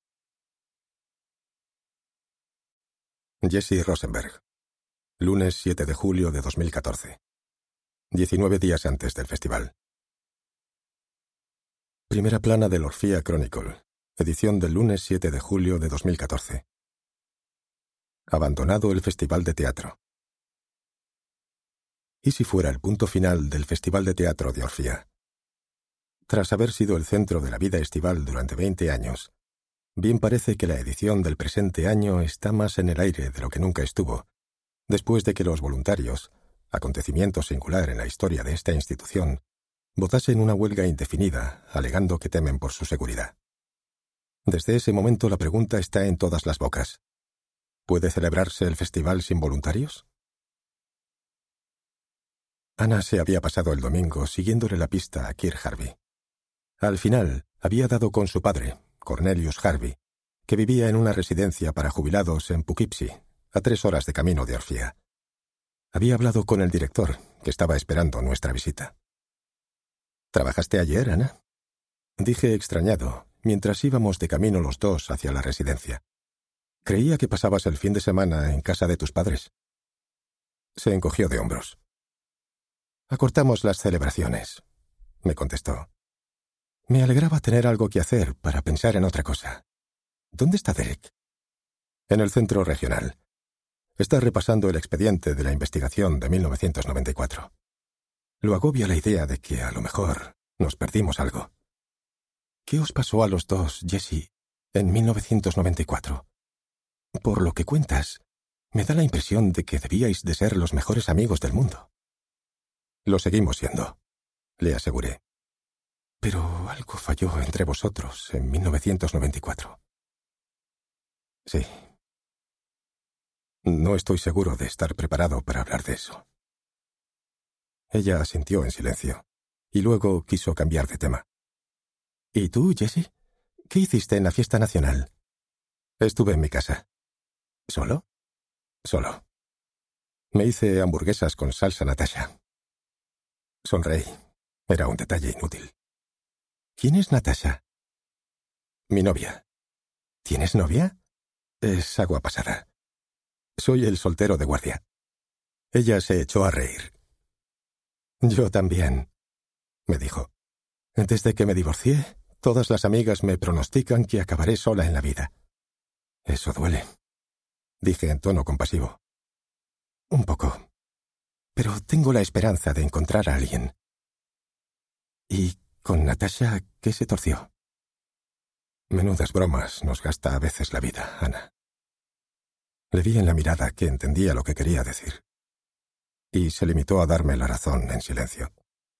S3: Jesse Rosenberg. Lunes siete de julio de dos mil catorce. diecinueve días antes del festival. Primera plana del Orfía Chronicle, edición del lunes siete de julio de dos mil catorce. Abandonado el Festival de Teatro. ¿Y si fuera el punto final del Festival de Teatro de Orfía? Tras haber sido el centro de la vida estival durante veinte años, bien parece que la edición del presente año está más en el aire de lo que nunca estuvo, después de que los voluntarios, acontecimiento singular en la historia de esta institución, votasen una huelga indefinida, alegando que temen por su seguridad. Desde ese momento la pregunta está en todas las bocas. ¿Puede celebrarse el festival sin voluntarios? Ana se había pasado el domingo siguiéndole la pista a Kirk Harvey. Al final, había dado con su padre, Cornelius Harvey, que vivía en una residencia para jubilados en Poughkeepsie, a tres horas de camino de Orfía. Había hablado con el director, que estaba esperando nuestra visita. ¿Trabajaste ayer, Ana? Dije extrañado, mientras íbamos de camino los dos hacia la residencia. Creía que pasabas el fin de semana en casa de tus padres. Se encogió de hombros. Acortamos las celebraciones, me contestó. Me alegraba tener algo que hacer para pensar en otra cosa. ¿Dónde está Derek? En el centro regional. Está repasando el expediente de la investigación de mil novecientos noventa y cuatro. Lo agobia la idea de que, a lo mejor, nos perdimos algo. ¿Qué os pasó a los dos, Jesse, en mil novecientos noventa y cuatro? Por lo que cuentas, me da la impresión de que debíais de ser los mejores amigos del mundo. Lo seguimos siendo, le aseguré. Pero algo falló entre vosotros en mil novecientos noventa y cuatro. Sí. No estoy seguro de estar preparado para hablar de eso. Ella asintió en silencio, y luego quiso cambiar de tema. ¿Y tú, Jesse? ¿Qué hiciste en la fiesta nacional? Estuve en mi casa. ¿Solo? Solo. Me hice hamburguesas con salsa Natasha. Sonreí. Era un detalle inútil. ¿Quién es Natasha? Mi novia. ¿Tienes novia? Es agua pasada. Soy el soltero de guardia. Ella se echó a reír. Yo también, me dijo. Desde que me divorcié, todas las amigas me pronostican que acabaré sola en la vida. Eso duele, dije en tono compasivo. Un poco. Pero tengo la esperanza de encontrar a alguien. ¿Y con Natasha qué se torció? Menudas bromas nos gasta a veces la vida, Ana. Le vi en la mirada que entendía lo que quería decir. Y se limitó a darme la razón en silencio.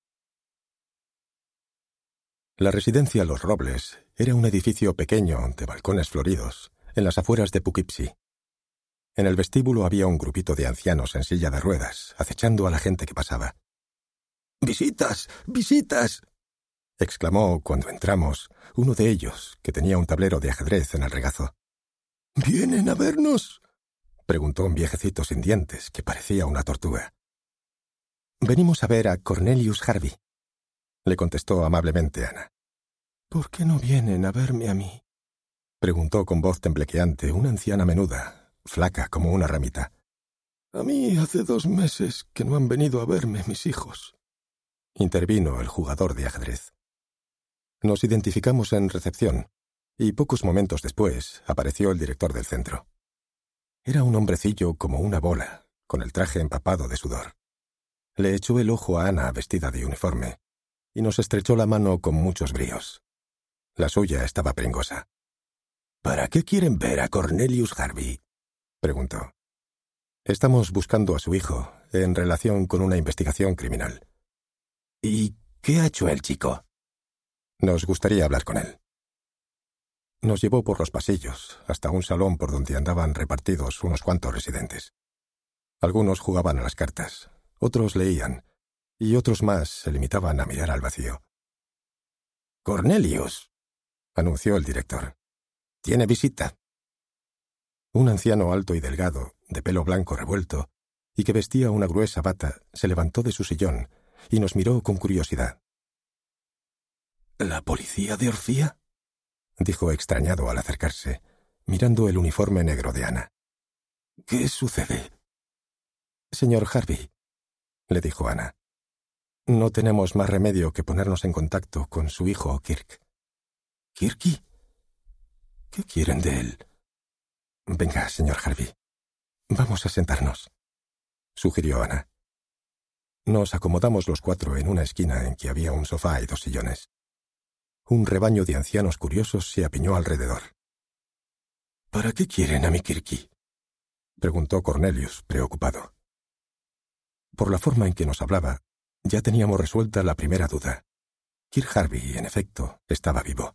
S3: La residencia Los Robles era un edificio pequeño de balcones floridos, en las afueras de Poughkeepsie. En el vestíbulo había un grupito de ancianos en silla de ruedas, acechando a la gente que pasaba. ¡Visitas! ¡Visitas! exclamó cuando entramos uno de ellos, que tenía un tablero de ajedrez en el regazo. ¿Vienen a vernos? Preguntó un viejecito sin dientes que parecía una tortuga. Venimos a ver a Cornelius Harvey, le contestó amablemente Ana. ¿Por qué no vienen a verme a mí? Preguntó con voz temblequeante una anciana menuda, flaca como una ramita. A mí hace dos meses que no han venido a verme mis hijos, intervino el jugador de ajedrez. Nos identificamos en recepción, y pocos momentos después apareció el director del centro. Era un hombrecillo como una bola, con el traje empapado de sudor. Le echó el ojo a Ana vestida de uniforme, y nos estrechó la mano con muchos bríos. La suya estaba pringosa. ¿Para qué quieren ver a Cornelius Harvey?, preguntó. Estamos buscando a su hijo en relación con una investigación criminal. ¿Y qué ha hecho el chico? Nos gustaría hablar con él. Nos llevó por los pasillos hasta un salón por donde andaban repartidos unos cuantos residentes. Algunos jugaban a las cartas, otros leían, y otros más se limitaban a mirar al vacío. «Cornelius», anunció el director, «tiene visita». Un anciano alto y delgado, de pelo blanco revuelto, y que vestía una gruesa bata, se levantó de su sillón y nos miró con curiosidad. «¿La policía de Orfía?», dijo extrañado al acercarse, mirando el uniforme negro de Ana. «¿Qué sucede?» «Señor Harvey», le dijo Ana, «no tenemos más remedio que ponernos en contacto con su hijo Kirk». «¿Kirky? ¿Qué quieren de él?» «Venga, señor Harvey, vamos a sentarnos», sugirió Ana. Nos acomodamos los cuatro en una esquina en que había un sofá y dos sillones. Un rebaño de ancianos curiosos se apiñó alrededor. «¿Para qué quieren a mi Kirky?», preguntó Cornelius, preocupado. Por la forma en que nos hablaba, ya teníamos resuelta la primera duda. Kirk Harvey, en efecto, estaba vivo.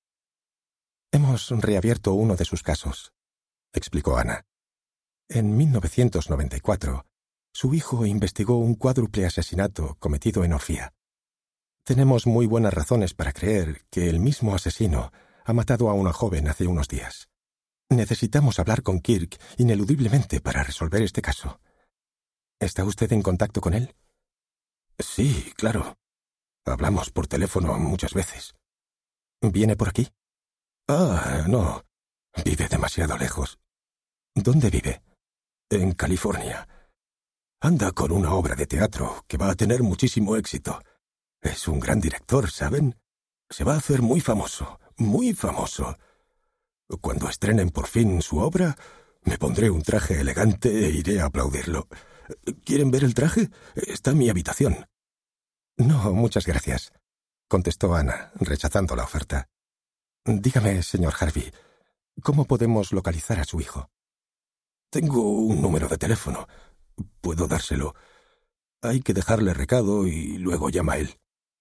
S3: «Hemos reabierto uno de sus casos», explicó Ana. «En mil novecientos noventa y cuatro, su hijo investigó un cuádruple asesinato cometido en Orfía. Tenemos muy buenas razones para creer que el mismo asesino ha matado a una joven hace unos días. Necesitamos hablar con Kirk ineludiblemente para resolver este caso. ¿Está usted en contacto con él?» «Sí, claro. Hablamos por teléfono muchas veces». «¿Viene por aquí?» «Ah, no. Vive demasiado lejos». «¿Dónde vive?» «En California. Anda con una obra de teatro que va a tener muchísimo éxito. Es un gran director, ¿saben? Se va a hacer muy famoso, muy famoso. Cuando estrenen por fin su obra, me pondré un traje elegante e iré a aplaudirlo. ¿Quieren ver el traje? Está en mi habitación». «No, muchas gracias», contestó Ana, rechazando la oferta. «Dígame, señor Harvey, ¿cómo podemos localizar a su hijo?» «Tengo un número de teléfono. Puedo dárselo. Hay que dejarle recado y luego llama él».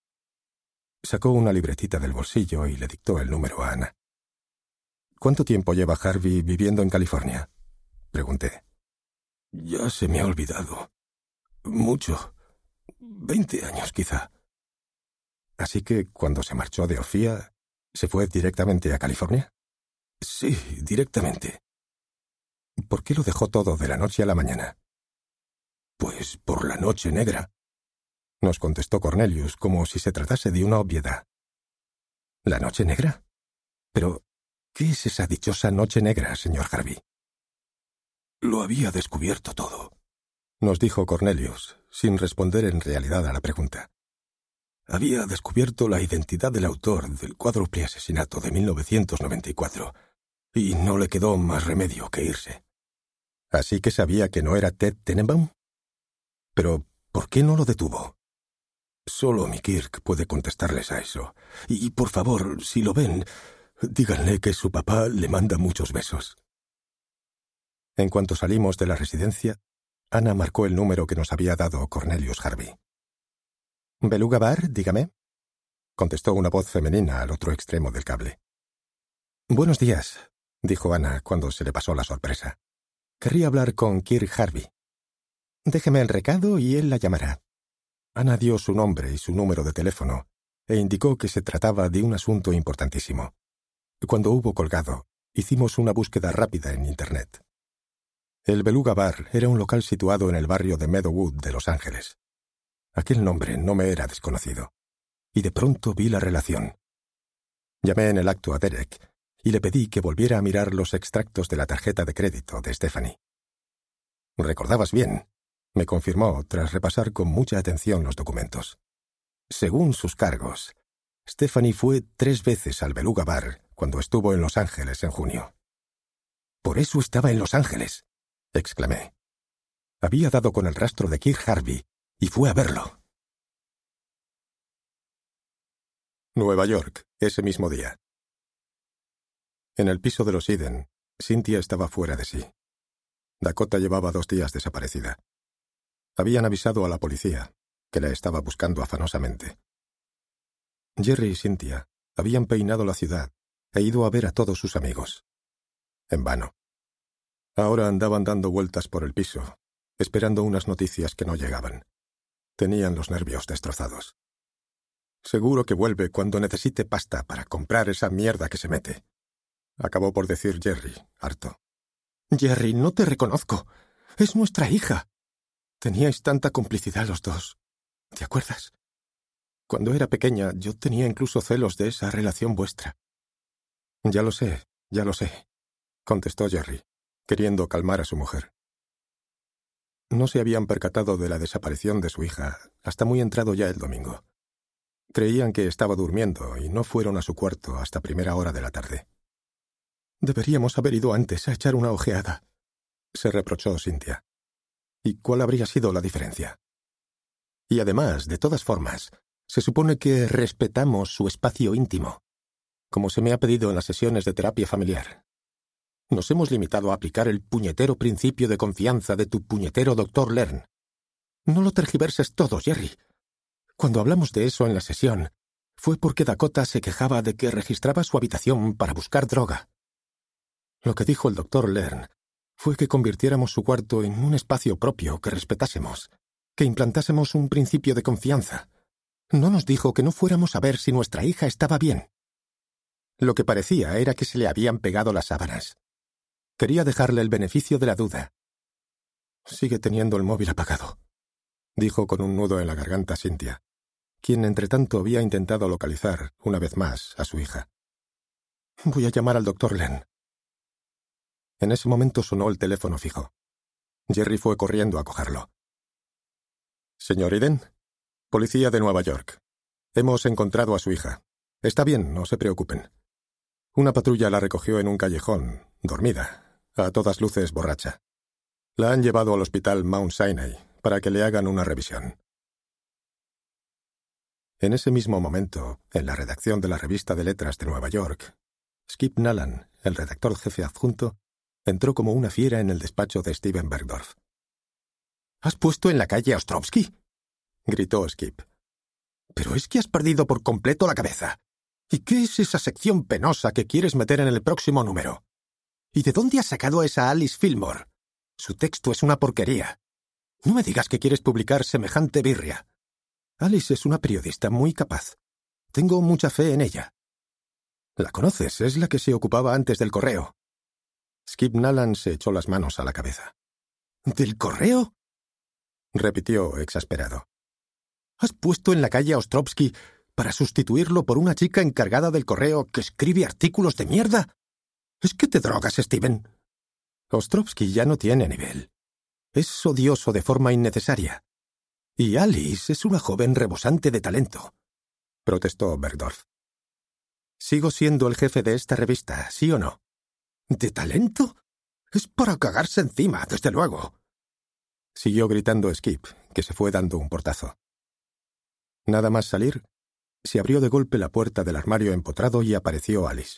S3: Sacó una libretita del bolsillo y le dictó el número a Ana. «¿Cuánto tiempo lleva Harvey viviendo en California?», pregunté. «Ya se me ha olvidado. Mucho. Veinte años, quizá». «Así que, cuando se marchó de Orfía, ¿se fue directamente a California?» «Sí, directamente». «¿Por qué lo dejó todo de la noche a la mañana?» «Pues por la noche negra», nos contestó Cornelius como si se tratase de una obviedad. ¿La noche negra? Pero, ¿qué es esa dichosa noche negra, señor Harvey? «Lo había descubierto todo», nos dijo Cornelius, sin responder en realidad a la pregunta. «Había descubierto la identidad del autor del cuádruple asesinato de mil novecientos noventa y cuatro, y no le quedó más remedio que irse». «¿Así que sabía que no era Ted Tenenbaum? Pero, ¿por qué no lo detuvo?» «Solo mi Kirk puede contestarles a eso. Y, por favor, si lo ven, díganle que su papá le manda muchos besos». En cuanto salimos de la residencia, Ana marcó el número que nos había dado Cornelius Harvey. «Beluga Bar, dígame», contestó una voz femenina al otro extremo del cable. «Buenos días», dijo Ana cuando se le pasó la sorpresa. «Querría hablar con Kirk Harvey». «Déjeme el recado y él la llamará». Ana dio su nombre y su número de teléfono e indicó que se trataba de un asunto importantísimo. Cuando hubo colgado, hicimos una búsqueda rápida en Internet. El Beluga Bar era un local situado en el barrio de Meadowood de Los Ángeles. Aquel nombre no me era desconocido, y de pronto vi la relación. Llamé en el acto a Derek y le pedí que volviera a mirar los extractos de la tarjeta de crédito de Stephanie. «Recordabas bien», me confirmó tras repasar con mucha atención los documentos. Según sus cargos, Stephanie fue tres veces al Beluga Bar cuando estuvo en Los Ángeles en junio. «Por eso estaba en Los Ángeles», exclamé. Había dado con el rastro de Kirk Harvey y fue a verlo. Nueva York, ese mismo día. En el piso de los Eden, Cynthia estaba fuera de sí. Dakota llevaba dos días desaparecida. Habían avisado a la policía, que la estaba buscando afanosamente. Jerry y Cynthia habían peinado la ciudad e ido a ver a todos sus amigos. En vano. Ahora andaban dando vueltas por el piso, esperando unas noticias que no llegaban. Tenían los nervios destrozados. Seguro que vuelve cuando necesite pasta para comprar esa mierda que se mete. Acabó por decir Jerry, harto. Jerry, no te reconozco. Es nuestra hija. Teníais tanta complicidad los dos. ¿Te acuerdas? Cuando era pequeña, yo tenía incluso celos de esa relación vuestra. Ya lo sé, ya lo sé, contestó Jerry, queriendo calmar a su mujer. No se habían percatado de la desaparición de su hija hasta muy entrado ya el domingo. Creían que estaba durmiendo y no fueron a su cuarto hasta primera hora de la tarde. Deberíamos haber ido antes a echar una ojeada, se reprochó Cynthia. ¿Y cuál habría sido la diferencia? Y además, de todas formas, se supone que respetamos su espacio íntimo, como se me ha pedido en las sesiones de terapia familiar. Nos hemos limitado a aplicar el puñetero principio de confianza de tu puñetero doctor Lern. No lo tergiverses todo, Jerry. Cuando hablamos de eso en la sesión, fue porque Dakota se quejaba de que registraba su habitación para buscar droga. Lo que dijo el doctor Lern fue que convirtiéramos su cuarto en un espacio propio que respetásemos, que implantásemos un principio de confianza. No nos dijo que no fuéramos a ver si nuestra hija estaba bien. Lo que parecía era que se le habían pegado las sábanas. Quería dejarle el beneficio de la duda. Sigue teniendo el móvil apagado, dijo con un nudo en la garganta Cynthia, quien entretanto había intentado localizar, una vez más, a su hija. Voy a llamar al doctor Len. En ese momento sonó el teléfono fijo. Jerry fue corriendo a cogerlo. Señor Eden, policía de Nueva York. Hemos encontrado a su hija. Está bien, no se preocupen. Una patrulla la recogió en un callejón, dormida, a todas luces borracha. La han llevado al hospital Mount Sinai para que le hagan una revisión. En ese mismo momento, en la redacción de la revista de letras de Nueva York, Skip Nalan, el redactor jefe adjunto, entró como una fiera en el despacho de Steven Bergdorf. ¿Has puesto en la calle a Ostrovsky?, gritó Skip. «Pero es que has perdido por completo la cabeza. ¿Y qué es esa sección penosa que quieres meter en el próximo número? ¿Y de dónde has sacado a esa Alice Fillmore? Su texto es una porquería. No me digas que quieres publicar semejante birria. Alice es una periodista muy capaz. Tengo mucha fe en ella. La conoces, es la que se ocupaba antes del correo». Skip Nalan se echó las manos a la cabeza. «¿Del correo?», repitió exasperado. «¿Has puesto en la calle a Ostrovsky para sustituirlo por una chica encargada del correo que escribe artículos de mierda? ¿Es que te drogas, Steven?» Ostrovsky ya no tiene nivel. Es odioso de forma innecesaria. Y Alice es una joven rebosante de talento, protestó Bergdorf. Sigo siendo el jefe de esta revista, ¿sí o no? ¿De talento? Es para cagarse encima, desde luego. Siguió gritando Skip, que se fue dando un portazo. Nada más salir, se abrió de golpe la puerta del armario empotrado y apareció Alice.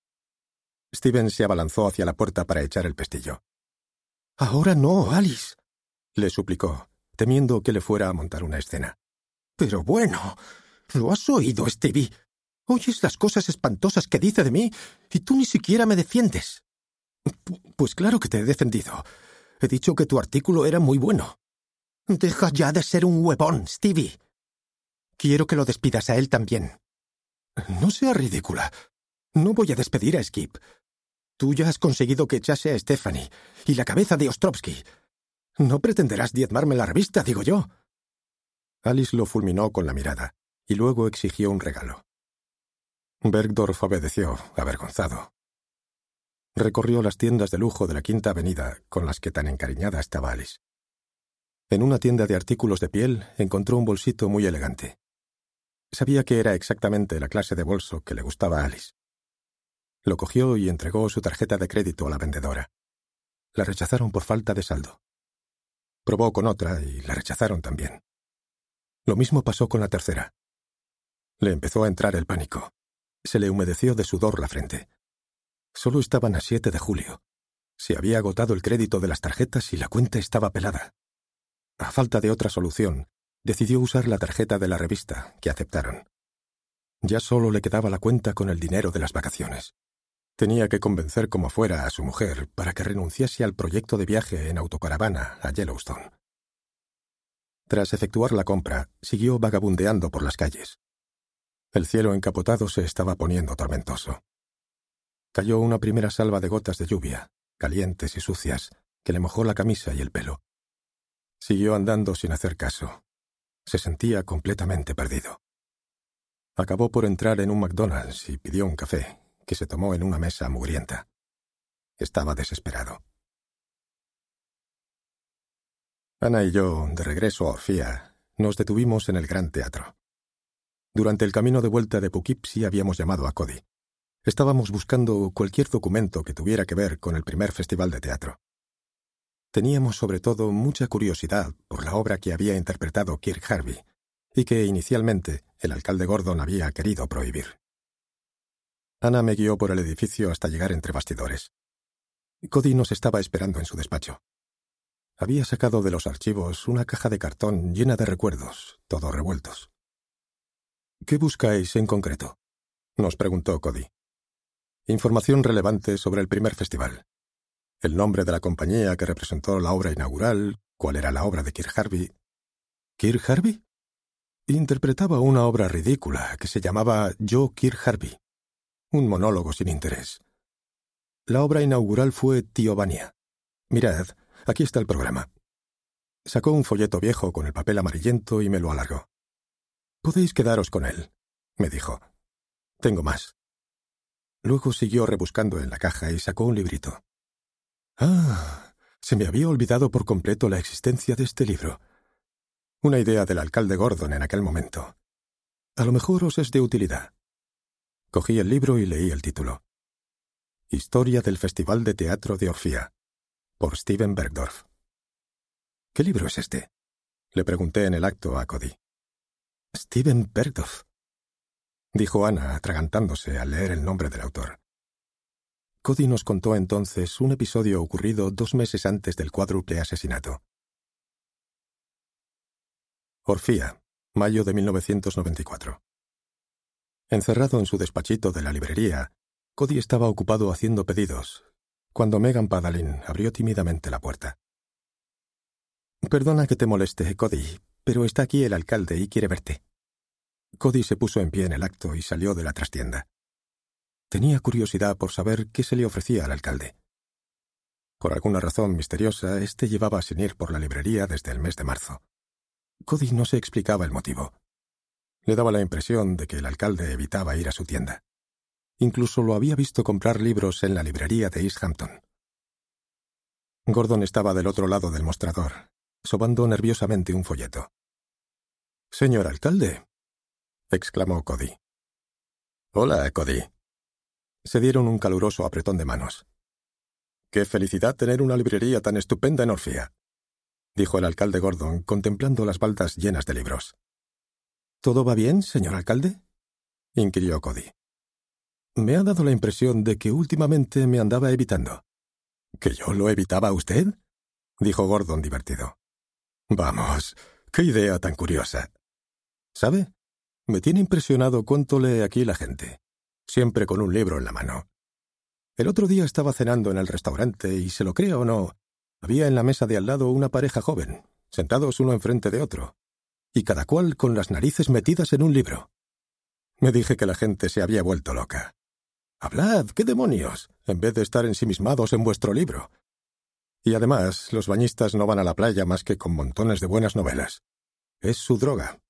S3: Steven se abalanzó hacia la puerta para echar el pestillo. «Ahora no, Alice», le suplicó, temiendo que le fuera a montar una escena. «Pero bueno, ¿lo has oído, Stevie? Oyes las cosas espantosas que dice de mí y tú ni siquiera me defiendes». P- «Pues claro que te he defendido. He dicho que tu artículo era muy bueno». «Deja ya de ser un huevón, Stevie. Quiero que lo despidas a él también». «No seas ridícula. No voy a despedir a Skip. Tú ya has conseguido que echase a Stephanie y la cabeza de Ostrovsky. No pretenderás diezmarme la revista, digo yo». Alice lo fulminó con la mirada y luego exigió un regalo. Bergdorf obedeció, avergonzado. Recorrió las tiendas de lujo de la Quinta Avenida con las que tan encariñada estaba Alice. En una tienda de artículos de piel encontró un bolsito muy elegante. Sabía que era exactamente la clase de bolso que le gustaba a Alice. Lo cogió y entregó su tarjeta de crédito a la vendedora. La rechazaron por falta de saldo. Probó con otra y la rechazaron también. Lo mismo pasó con la tercera. Le empezó a entrar el pánico. Se le humedeció de sudor la frente. Solo estaban a siete de julio. Se había agotado el crédito de las tarjetas y la cuenta estaba pelada. A falta de otra solución, decidió usar la tarjeta de la revista, que aceptaron. Ya solo le quedaba la cuenta con el dinero de las vacaciones. Tenía que convencer como fuera a su mujer para que renunciase al proyecto de viaje en autocaravana a Yellowstone. Tras efectuar la compra, siguió vagabundeando por las calles. El cielo encapotado se estaba poniendo tormentoso. Cayó una primera salva de gotas de lluvia, calientes y sucias, que le mojó la camisa y el pelo. Siguió andando sin hacer caso. Se sentía completamente perdido. Acabó por entrar en un McDonald's y pidió un café, que se tomó en una mesa mugrienta. Estaba desesperado. Ana y yo, de regreso a Orfía, nos detuvimos en el Gran Teatro. Durante el camino de vuelta de Poughkeepsie habíamos llamado a Cody. Estábamos buscando cualquier documento que tuviera que ver con el primer festival de teatro. Teníamos sobre todo mucha curiosidad por la obra que había interpretado Kirk Harvey y que inicialmente el alcalde Gordon había querido prohibir. Ana me guió por el edificio hasta llegar entre bastidores. Cody nos estaba esperando en su despacho. Había sacado de los archivos una caja de cartón llena de recuerdos, todos revueltos. «¿Qué buscáis en concreto?», nos preguntó Cody. «Información relevante sobre el primer festival. El nombre de la compañía que representó la obra inaugural, cuál era la obra de Kirk Harvey». «¿Kirk Harvey?». Interpretaba una obra ridícula que se llamaba Yo, Kirk Harvey. Un monólogo sin interés. La obra inaugural fue Tío Vania. Mirad, aquí está el programa. Sacó un folleto viejo con el papel amarillento y me lo alargó. «Podéis quedaros con él», me dijo. «Tengo más». Luego siguió rebuscando en la caja y sacó un librito. «Ah, se me había olvidado por completo la existencia de este libro. Una idea del alcalde Gordon en aquel momento. A lo mejor os es de utilidad». Cogí el libro y leí el título. Historia del Festival de Teatro de Orfía, por Steven Bergdorf. «¿Qué libro es este?», le pregunté en el acto a Cody. «Steven Bergdorf», dijo Ana, atragantándose al leer el nombre del autor. Cody nos contó entonces un episodio ocurrido dos meses antes del cuádruple asesinato. Orfía, mayo de mil novecientos noventa y cuatro. Encerrado en su despachito de la librería, Cody estaba ocupado haciendo pedidos, cuando Megan Padalin abrió tímidamente la puerta. «Perdona que te moleste, Cody, pero está aquí el alcalde y quiere verte». Cody se puso en pie en el acto y salió de la trastienda. Tenía curiosidad por saber qué se le ofrecía al alcalde. Por alguna razón misteriosa, éste llevaba sin ir por la librería desde el mes de marzo. Cody no se explicaba el motivo. Le daba la impresión de que el alcalde evitaba ir a su tienda. Incluso lo había visto comprar libros en la librería de East Hampton. Gordon estaba del otro lado del mostrador, sobando nerviosamente un folleto. «Señor alcalde», exclamó Cody. «Hola, Cody». Se dieron un caluroso apretón de manos. «Qué felicidad tener una librería tan estupenda en Orfía», dijo el alcalde Gordon, contemplando las baldas llenas de libros. «¿Todo va bien, señor alcalde?», inquirió Cody. «Me ha dado la impresión de que últimamente me andaba evitando». «¿Que yo lo evitaba a usted?», dijo Gordon divertido. «Vamos, qué idea tan curiosa. ¿Sabe? Me tiene impresionado cuánto lee aquí la gente, siempre con un libro en la mano. El otro día estaba cenando en el restaurante y, se lo crea o no, había en la mesa de al lado una pareja joven, sentados uno enfrente de otro, y cada cual con las narices metidas en un libro. Me dije que la gente se había vuelto loca. «Hablad, qué demonios, en vez de estar ensimismados en vuestro libro. Y además, los bañistas no van a la playa más que con montones de buenas novelas. Es su droga».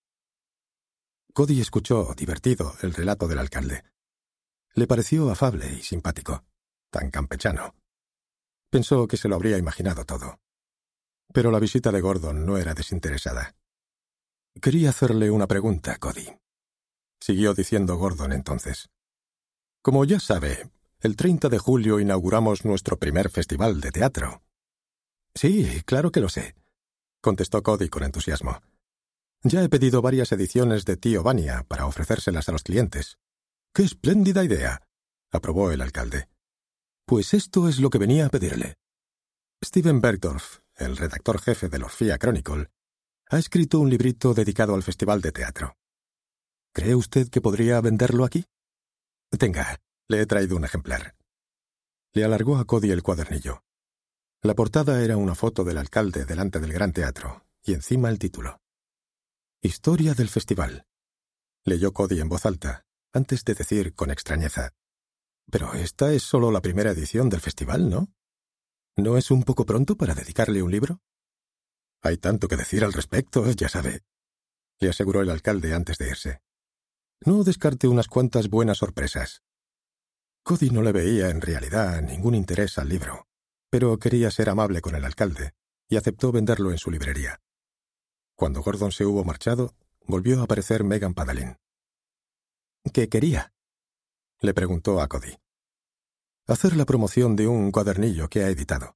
S3: Cody escuchó, divertido, el relato del alcalde. Le pareció afable y simpático, tan campechano. Pensó que se lo habría imaginado todo. Pero la visita de Gordon no era desinteresada. «Quería hacerle una pregunta, Cody», siguió diciendo Gordon entonces. «Como ya sabe, el treinta de julio inauguramos nuestro primer festival de teatro». «Sí, claro que lo sé», contestó Cody con entusiasmo. «Ya he pedido varias ediciones de Tío Vania para ofrecérselas a los clientes». «¡Qué espléndida idea!», aprobó el alcalde. Pues esto es lo que venía a pedirle. Steven Bergdorf, el redactor jefe del Orphea Chronicle, ha escrito un librito dedicado al festival de teatro. ¿Cree usted que podría venderlo aquí? Tenga, le he traído un ejemplar. Le alargó a Cody el cuadernillo. La portada era una foto del alcalde delante del Gran Teatro, y encima el título. Historia del festival. Leyó Cody en voz alta, antes de decir con extrañeza. Pero esta es solo la primera edición del festival, ¿no? ¿No es un poco pronto para dedicarle un libro? Hay tanto que decir al respecto, ya sabe, le aseguró el alcalde antes de irse. No descarte unas cuantas buenas sorpresas. Cody no le veía en realidad ningún interés al libro, pero quería ser amable con el alcalde y aceptó venderlo en su librería. Cuando Gordon se hubo marchado, volvió a aparecer Megan Padalin. ¿Qué quería?, le preguntó a Cody. Hacer la promoción de un cuadernillo que ha editado.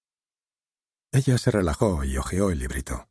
S3: Ella se relajó y hojeó el librito.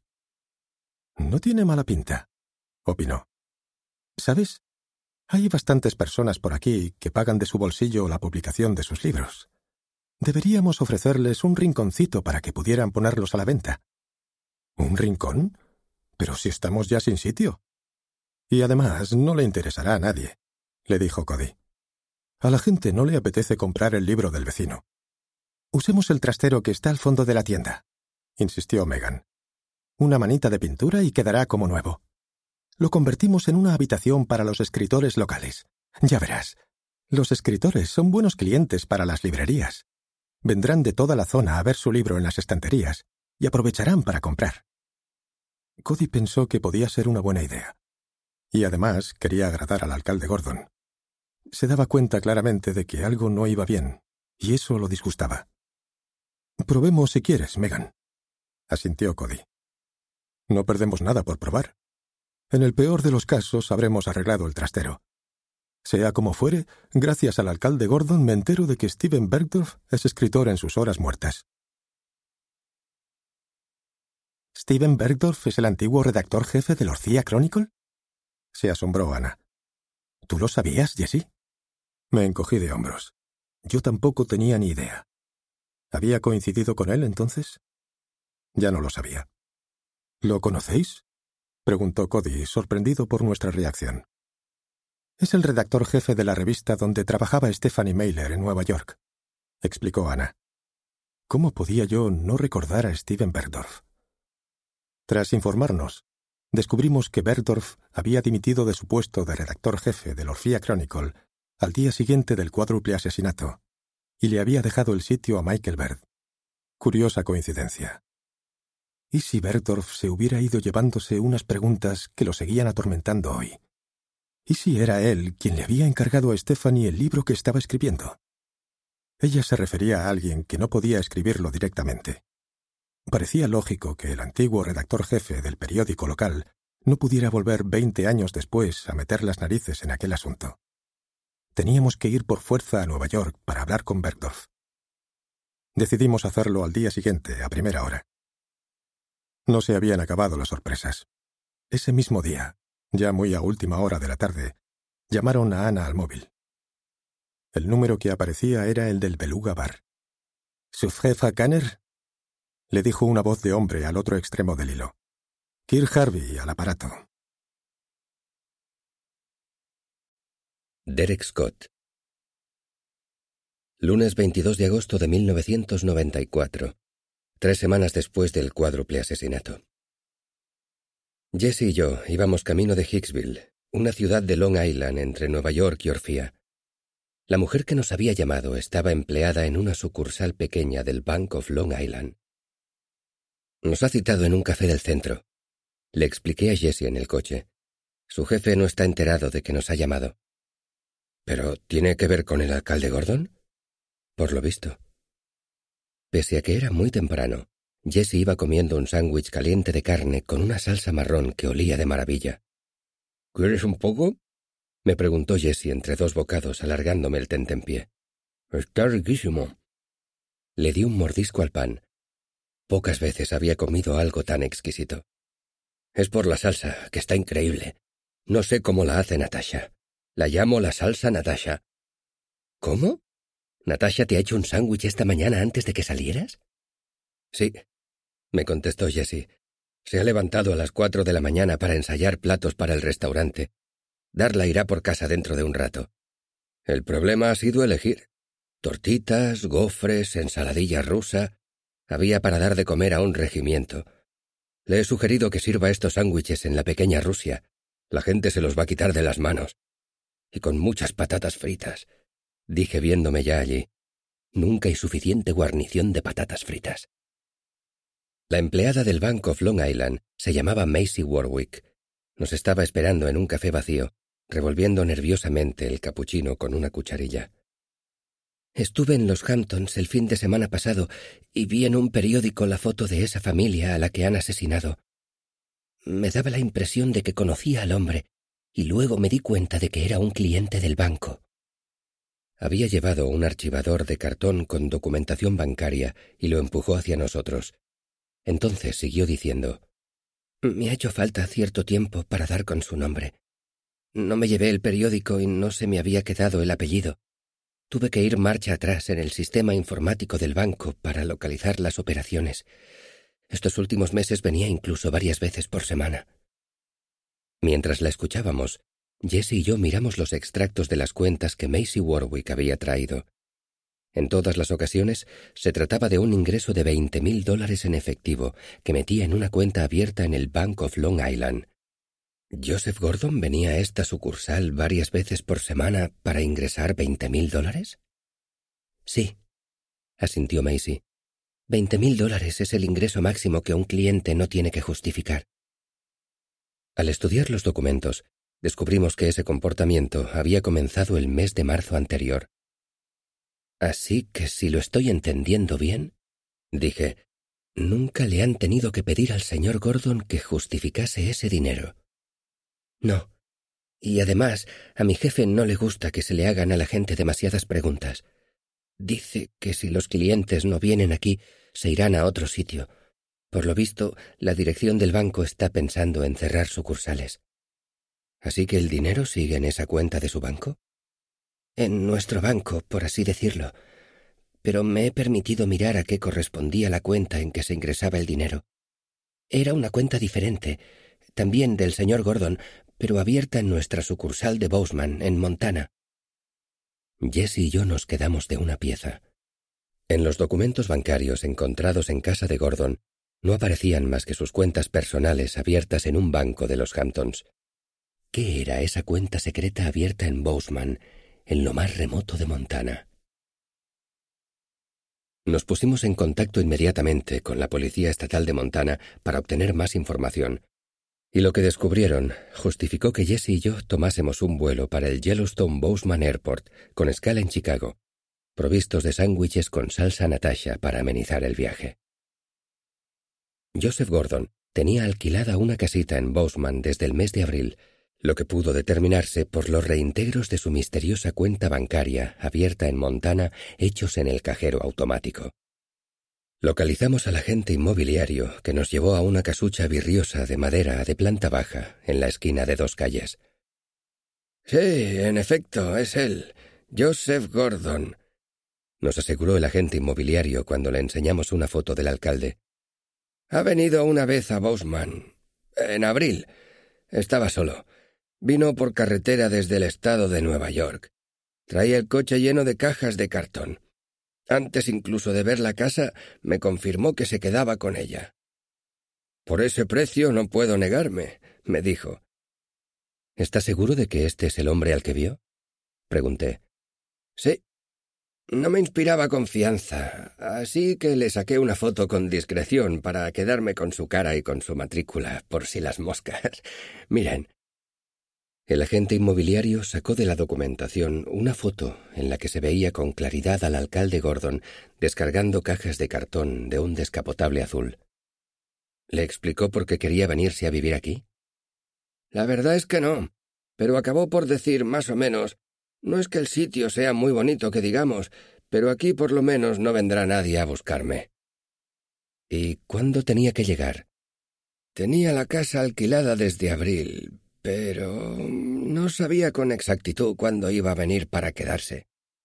S3: No tiene mala pinta, opinó. ¿Sabes? Hay bastantes personas por aquí que pagan de su bolsillo la publicación de sus libros. Deberíamos ofrecerles un rinconcito para que pudieran ponerlos a la venta. ¿Un rincón? Pero si estamos ya sin sitio. Y además no le interesará a nadie, le dijo Cody. A la gente no le apetece comprar el libro del vecino. Usemos el trastero que está al fondo de la tienda, insistió Megan. Una manita de pintura y quedará como nuevo. Lo convertimos en una habitación para los escritores locales. Ya verás, los escritores son buenos clientes para las librerías. Vendrán de toda la zona a ver su libro en las estanterías y aprovecharán para comprar. Cody pensó que podía ser una buena idea. Y además quería agradar al alcalde Gordon. Se daba cuenta claramente de que algo no iba bien, y eso lo disgustaba. «Probemos si quieres, Megan», asintió Cody. «No perdemos nada por probar. En el peor de los casos habremos arreglado el trastero. Sea como fuere, gracias al alcalde Gordon me entero de que Steven Bergdorf es escritor en sus horas muertas». ¿Steven Bergdorf es el antiguo redactor jefe del Orphea Chronicle?, se asombró Ana. ¿Tú lo sabías, Jessie? Me encogí de hombros. Yo tampoco tenía ni idea. ¿Había coincidido con él entonces? Ya no lo sabía. ¿Lo conocéis?, preguntó Cody, sorprendido por nuestra reacción. Es el redactor jefe de la revista donde trabajaba Stephanie Mailer en Nueva York, explicó Ana. ¿Cómo podía yo no recordar a Steven Bergdorf? Tras informarnos, descubrimos que Bergdorf había dimitido de su puesto de redactor jefe del Orphea Chronicle al día siguiente del cuádruple asesinato, y le había dejado el sitio a Michael Bird. Curiosa coincidencia. ¿Y si Bergdorf se hubiera ido llevándose unas preguntas que lo seguían atormentando hoy? ¿Y si era él quien le había encargado a Stephanie el libro que estaba escribiendo? Ella se refería a alguien que no podía escribirlo directamente. Parecía lógico que el antiguo redactor jefe del periódico local no pudiera volver veinte años después a meter las narices en aquel asunto. Teníamos que ir por fuerza a Nueva York para hablar con Bergdorf. Decidimos hacerlo al día siguiente, a primera hora. No se habían acabado las sorpresas. Ese mismo día, ya muy a última hora de la tarde, llamaron a Ana al móvil. El número que aparecía era el del Beluga Bar. «¿Su jefa Kanner?», le dijo una voz de hombre al otro extremo del hilo. «Kirk Harvey, al aparato».
S1: Derek Scott. Lunes veintidós de agosto de mil novecientos noventa y cuatro, tres semanas después del cuádruple asesinato. Jesse y yo íbamos camino de Hicksville, una ciudad de Long Island entre Nueva York y Orphea. La mujer que nos había llamado estaba empleada en una sucursal pequeña del Bank of Long Island. Nos ha citado en un café del centro. Le expliqué a Jesse en el coche. Su jefe no está enterado de que nos ha llamado. ¿Pero tiene que ver con el alcalde Gordon? Por lo visto. Pese a que era muy temprano, Jesse iba comiendo un sándwich caliente de carne con una salsa marrón que olía de maravilla. ¿Quieres un poco?, me preguntó Jesse entre dos bocados, alargándome el tentempié. Está riquísimo. Le di un mordisco al pan. Pocas veces había comido algo tan exquisito. Es por la salsa, que está increíble. No sé cómo la hace Natasha. La llamo la salsa Natasha. ¿Cómo? ¿Natasha te ha hecho un sándwich esta mañana antes de que salieras? Sí, me contestó Jessie. Se ha levantado a las cuatro de la mañana para ensayar platos para el restaurante. Darla irá por casa dentro de un rato. El problema ha sido elegir. Tortitas, gofres, ensaladilla rusa. Había para dar de comer a un regimiento. Le he sugerido que sirva estos sándwiches en la pequeña Rusia. La gente se los va a quitar de las manos. Y con muchas patatas fritas, dije viéndome ya allí. Nunca hay suficiente guarnición de patatas fritas. La empleada del Bank of Long Island se llamaba Maisie Warwick. Nos estaba esperando en un café vacío, revolviendo nerviosamente el capuchino con una cucharilla. Estuve en los Hamptons el fin de semana pasado y vi en un periódico la foto de esa familia a la que han asesinado. Me daba la impresión de que conocía al hombre y luego me di cuenta de que era un cliente del banco. Había llevado un archivador de cartón con documentación bancaria y lo empujó hacia nosotros. Entonces siguió diciendo: «Me ha hecho falta cierto tiempo para dar con su nombre. No me llevé el periódico y no se me había quedado el apellido. Tuve que ir marcha atrás en el sistema informático del banco para localizar las operaciones. Estos últimos meses venía incluso varias veces por semana». Mientras la escuchábamos, Jessie y yo miramos los extractos de las cuentas que Maisie Warwick había traído. En todas las ocasiones se trataba de un ingreso de veinte mil dólares en efectivo que metía en una cuenta abierta en el Bank of Long Island. ¿Joseph Gordon venía a esta sucursal varias veces por semana para ingresar veinte mil dólares? Sí, asintió Maisie. Veinte mil dólares es el ingreso máximo que un cliente no tiene que justificar. Al estudiar los documentos, descubrimos que ese comportamiento había comenzado el mes de marzo anterior. Así que si lo estoy entendiendo bien, dije, nunca le han tenido que pedir al señor Gordon que justificase ese dinero. No. Y además, a mi jefe no le gusta que se le hagan a la gente demasiadas preguntas. Dice que si los clientes no vienen aquí, se irán a otro sitio. Por lo visto, la dirección del banco está pensando en cerrar sucursales. ¿Así que el dinero sigue en esa cuenta de su banco? En nuestro banco, por así decirlo. Pero me he permitido mirar a qué correspondía la cuenta en que se ingresaba el dinero. Era una cuenta diferente, también del señor Gordon, pero abierta en nuestra sucursal de Bozeman, en Montana. Jessie y yo nos quedamos de una pieza. En los documentos bancarios encontrados en casa de Gordon no aparecían más que sus cuentas personales abiertas en un banco de los Hamptons. ¿Qué era esa cuenta secreta abierta en Bozeman, en lo más remoto de Montana? Nos pusimos en contacto inmediatamente con la Policía Estatal de Montana para obtener más información, y lo que descubrieron justificó que Jessie y yo tomásemos un vuelo para el Yellowstone Bozeman Airport con escala en Chicago, provistos de sándwiches con salsa Natasha para amenizar el viaje. Joseph Gordon tenía alquilada una casita en Bozeman desde el mes de abril, lo que pudo determinarse por los reintegros de su misteriosa cuenta bancaria abierta en Montana hechos en el cajero automático. Localizamos al agente inmobiliario que nos llevó a una casucha virriosa de madera de planta baja en la esquina de dos calles. «Sí, en efecto, es él, Joseph Gordon», nos aseguró el agente inmobiliario cuando le enseñamos una foto del alcalde. «Ha venido una vez a Bozeman, en abril. Estaba solo. Vino por carretera desde el estado de Nueva York. Traía el coche lleno de cajas de cartón. Antes incluso de ver la casa, me confirmó que se quedaba con ella. Por ese precio no puedo negarme», me dijo. «¿Está seguro de que este es el hombre al que vio?», pregunté. «Sí. No me inspiraba confianza, así que le saqué una foto con discreción para quedarme con su cara y con su matrícula, por si las moscas. Miren». El agente inmobiliario sacó de la documentación una foto en la que se veía con claridad al alcalde Gordon descargando cajas de cartón de un descapotable azul. ¿Le explicó por qué quería venirse a vivir aquí? La verdad es que no, pero acabó por decir más o menos: no es que el sitio sea muy bonito que digamos, pero aquí por lo menos no vendrá nadie a buscarme. ¿Y cuándo tenía que llegar? Tenía la casa alquilada desde abril, pero no sabía con exactitud cuándo iba a venir para quedarse.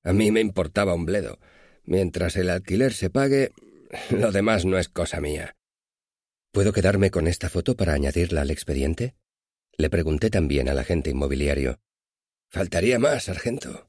S1: A mí me importaba un bledo. Mientras el alquiler se pague, lo demás no es cosa mía. ¿Puedo quedarme con esta foto para añadirla al expediente? Le pregunté también al agente inmobiliario. Faltaría más, sargento.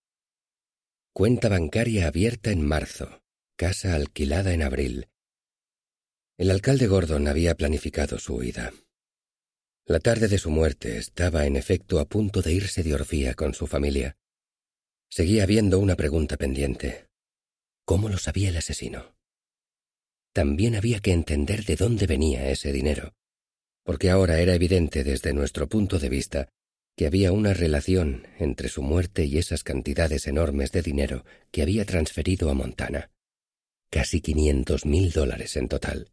S1: Cuenta bancaria abierta en marzo. Casa alquilada en abril. El alcalde Gordon había planificado su huida. La tarde de su muerte estaba en efecto a punto de irse de orgía con su familia. Seguía habiendo una pregunta pendiente. ¿Cómo lo sabía el asesino? También había que entender de dónde venía ese dinero, porque ahora era evidente desde nuestro punto de vista que había una relación entre su muerte y esas cantidades enormes de dinero que había transferido a Montana. Casi quinientos mil dólares en total.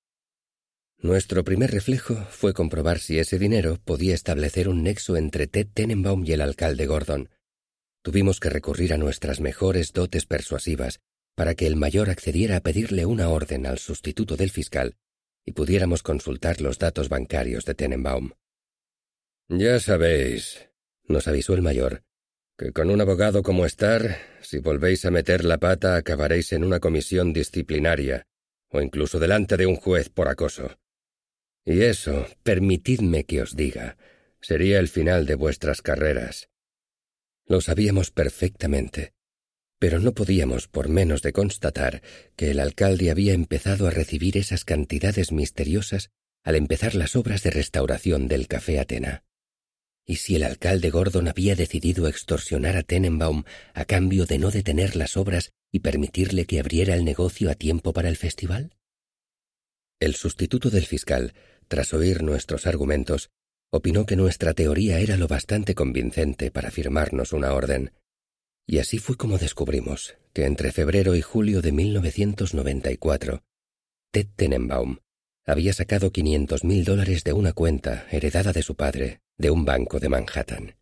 S1: Nuestro primer reflejo fue comprobar si ese dinero podía establecer un nexo entre Ted Tenenbaum y el alcalde Gordon. Tuvimos que recurrir a nuestras mejores dotes persuasivas para que el mayor accediera a pedirle una orden al sustituto del fiscal y pudiéramos consultar los datos bancarios de Tenenbaum. «Ya sabéis», nos avisó el mayor, «que con un abogado como Starr, si volvéis a meter la pata acabaréis en una comisión disciplinaria o incluso delante de un juez por acoso. Y eso, permitidme que os diga, sería el final de vuestras carreras». Lo sabíamos perfectamente, pero no podíamos por menos de constatar que el alcalde había empezado a recibir esas cantidades misteriosas al empezar las obras de restauración del Café Atena. ¿Y si el alcalde Gordon había decidido extorsionar a Tenenbaum a cambio de no detener las obras y permitirle que abriera el negocio a tiempo para el festival? El sustituto del fiscal, tras oír nuestros argumentos, opinó que nuestra teoría era lo bastante convincente para firmarnos una orden. Y así fue como descubrimos que entre febrero y julio de mil novecientos noventa y cuatro, Ted Tenenbaum había sacado quinientos mil dólares de una cuenta heredada de su padre de un banco de Manhattan.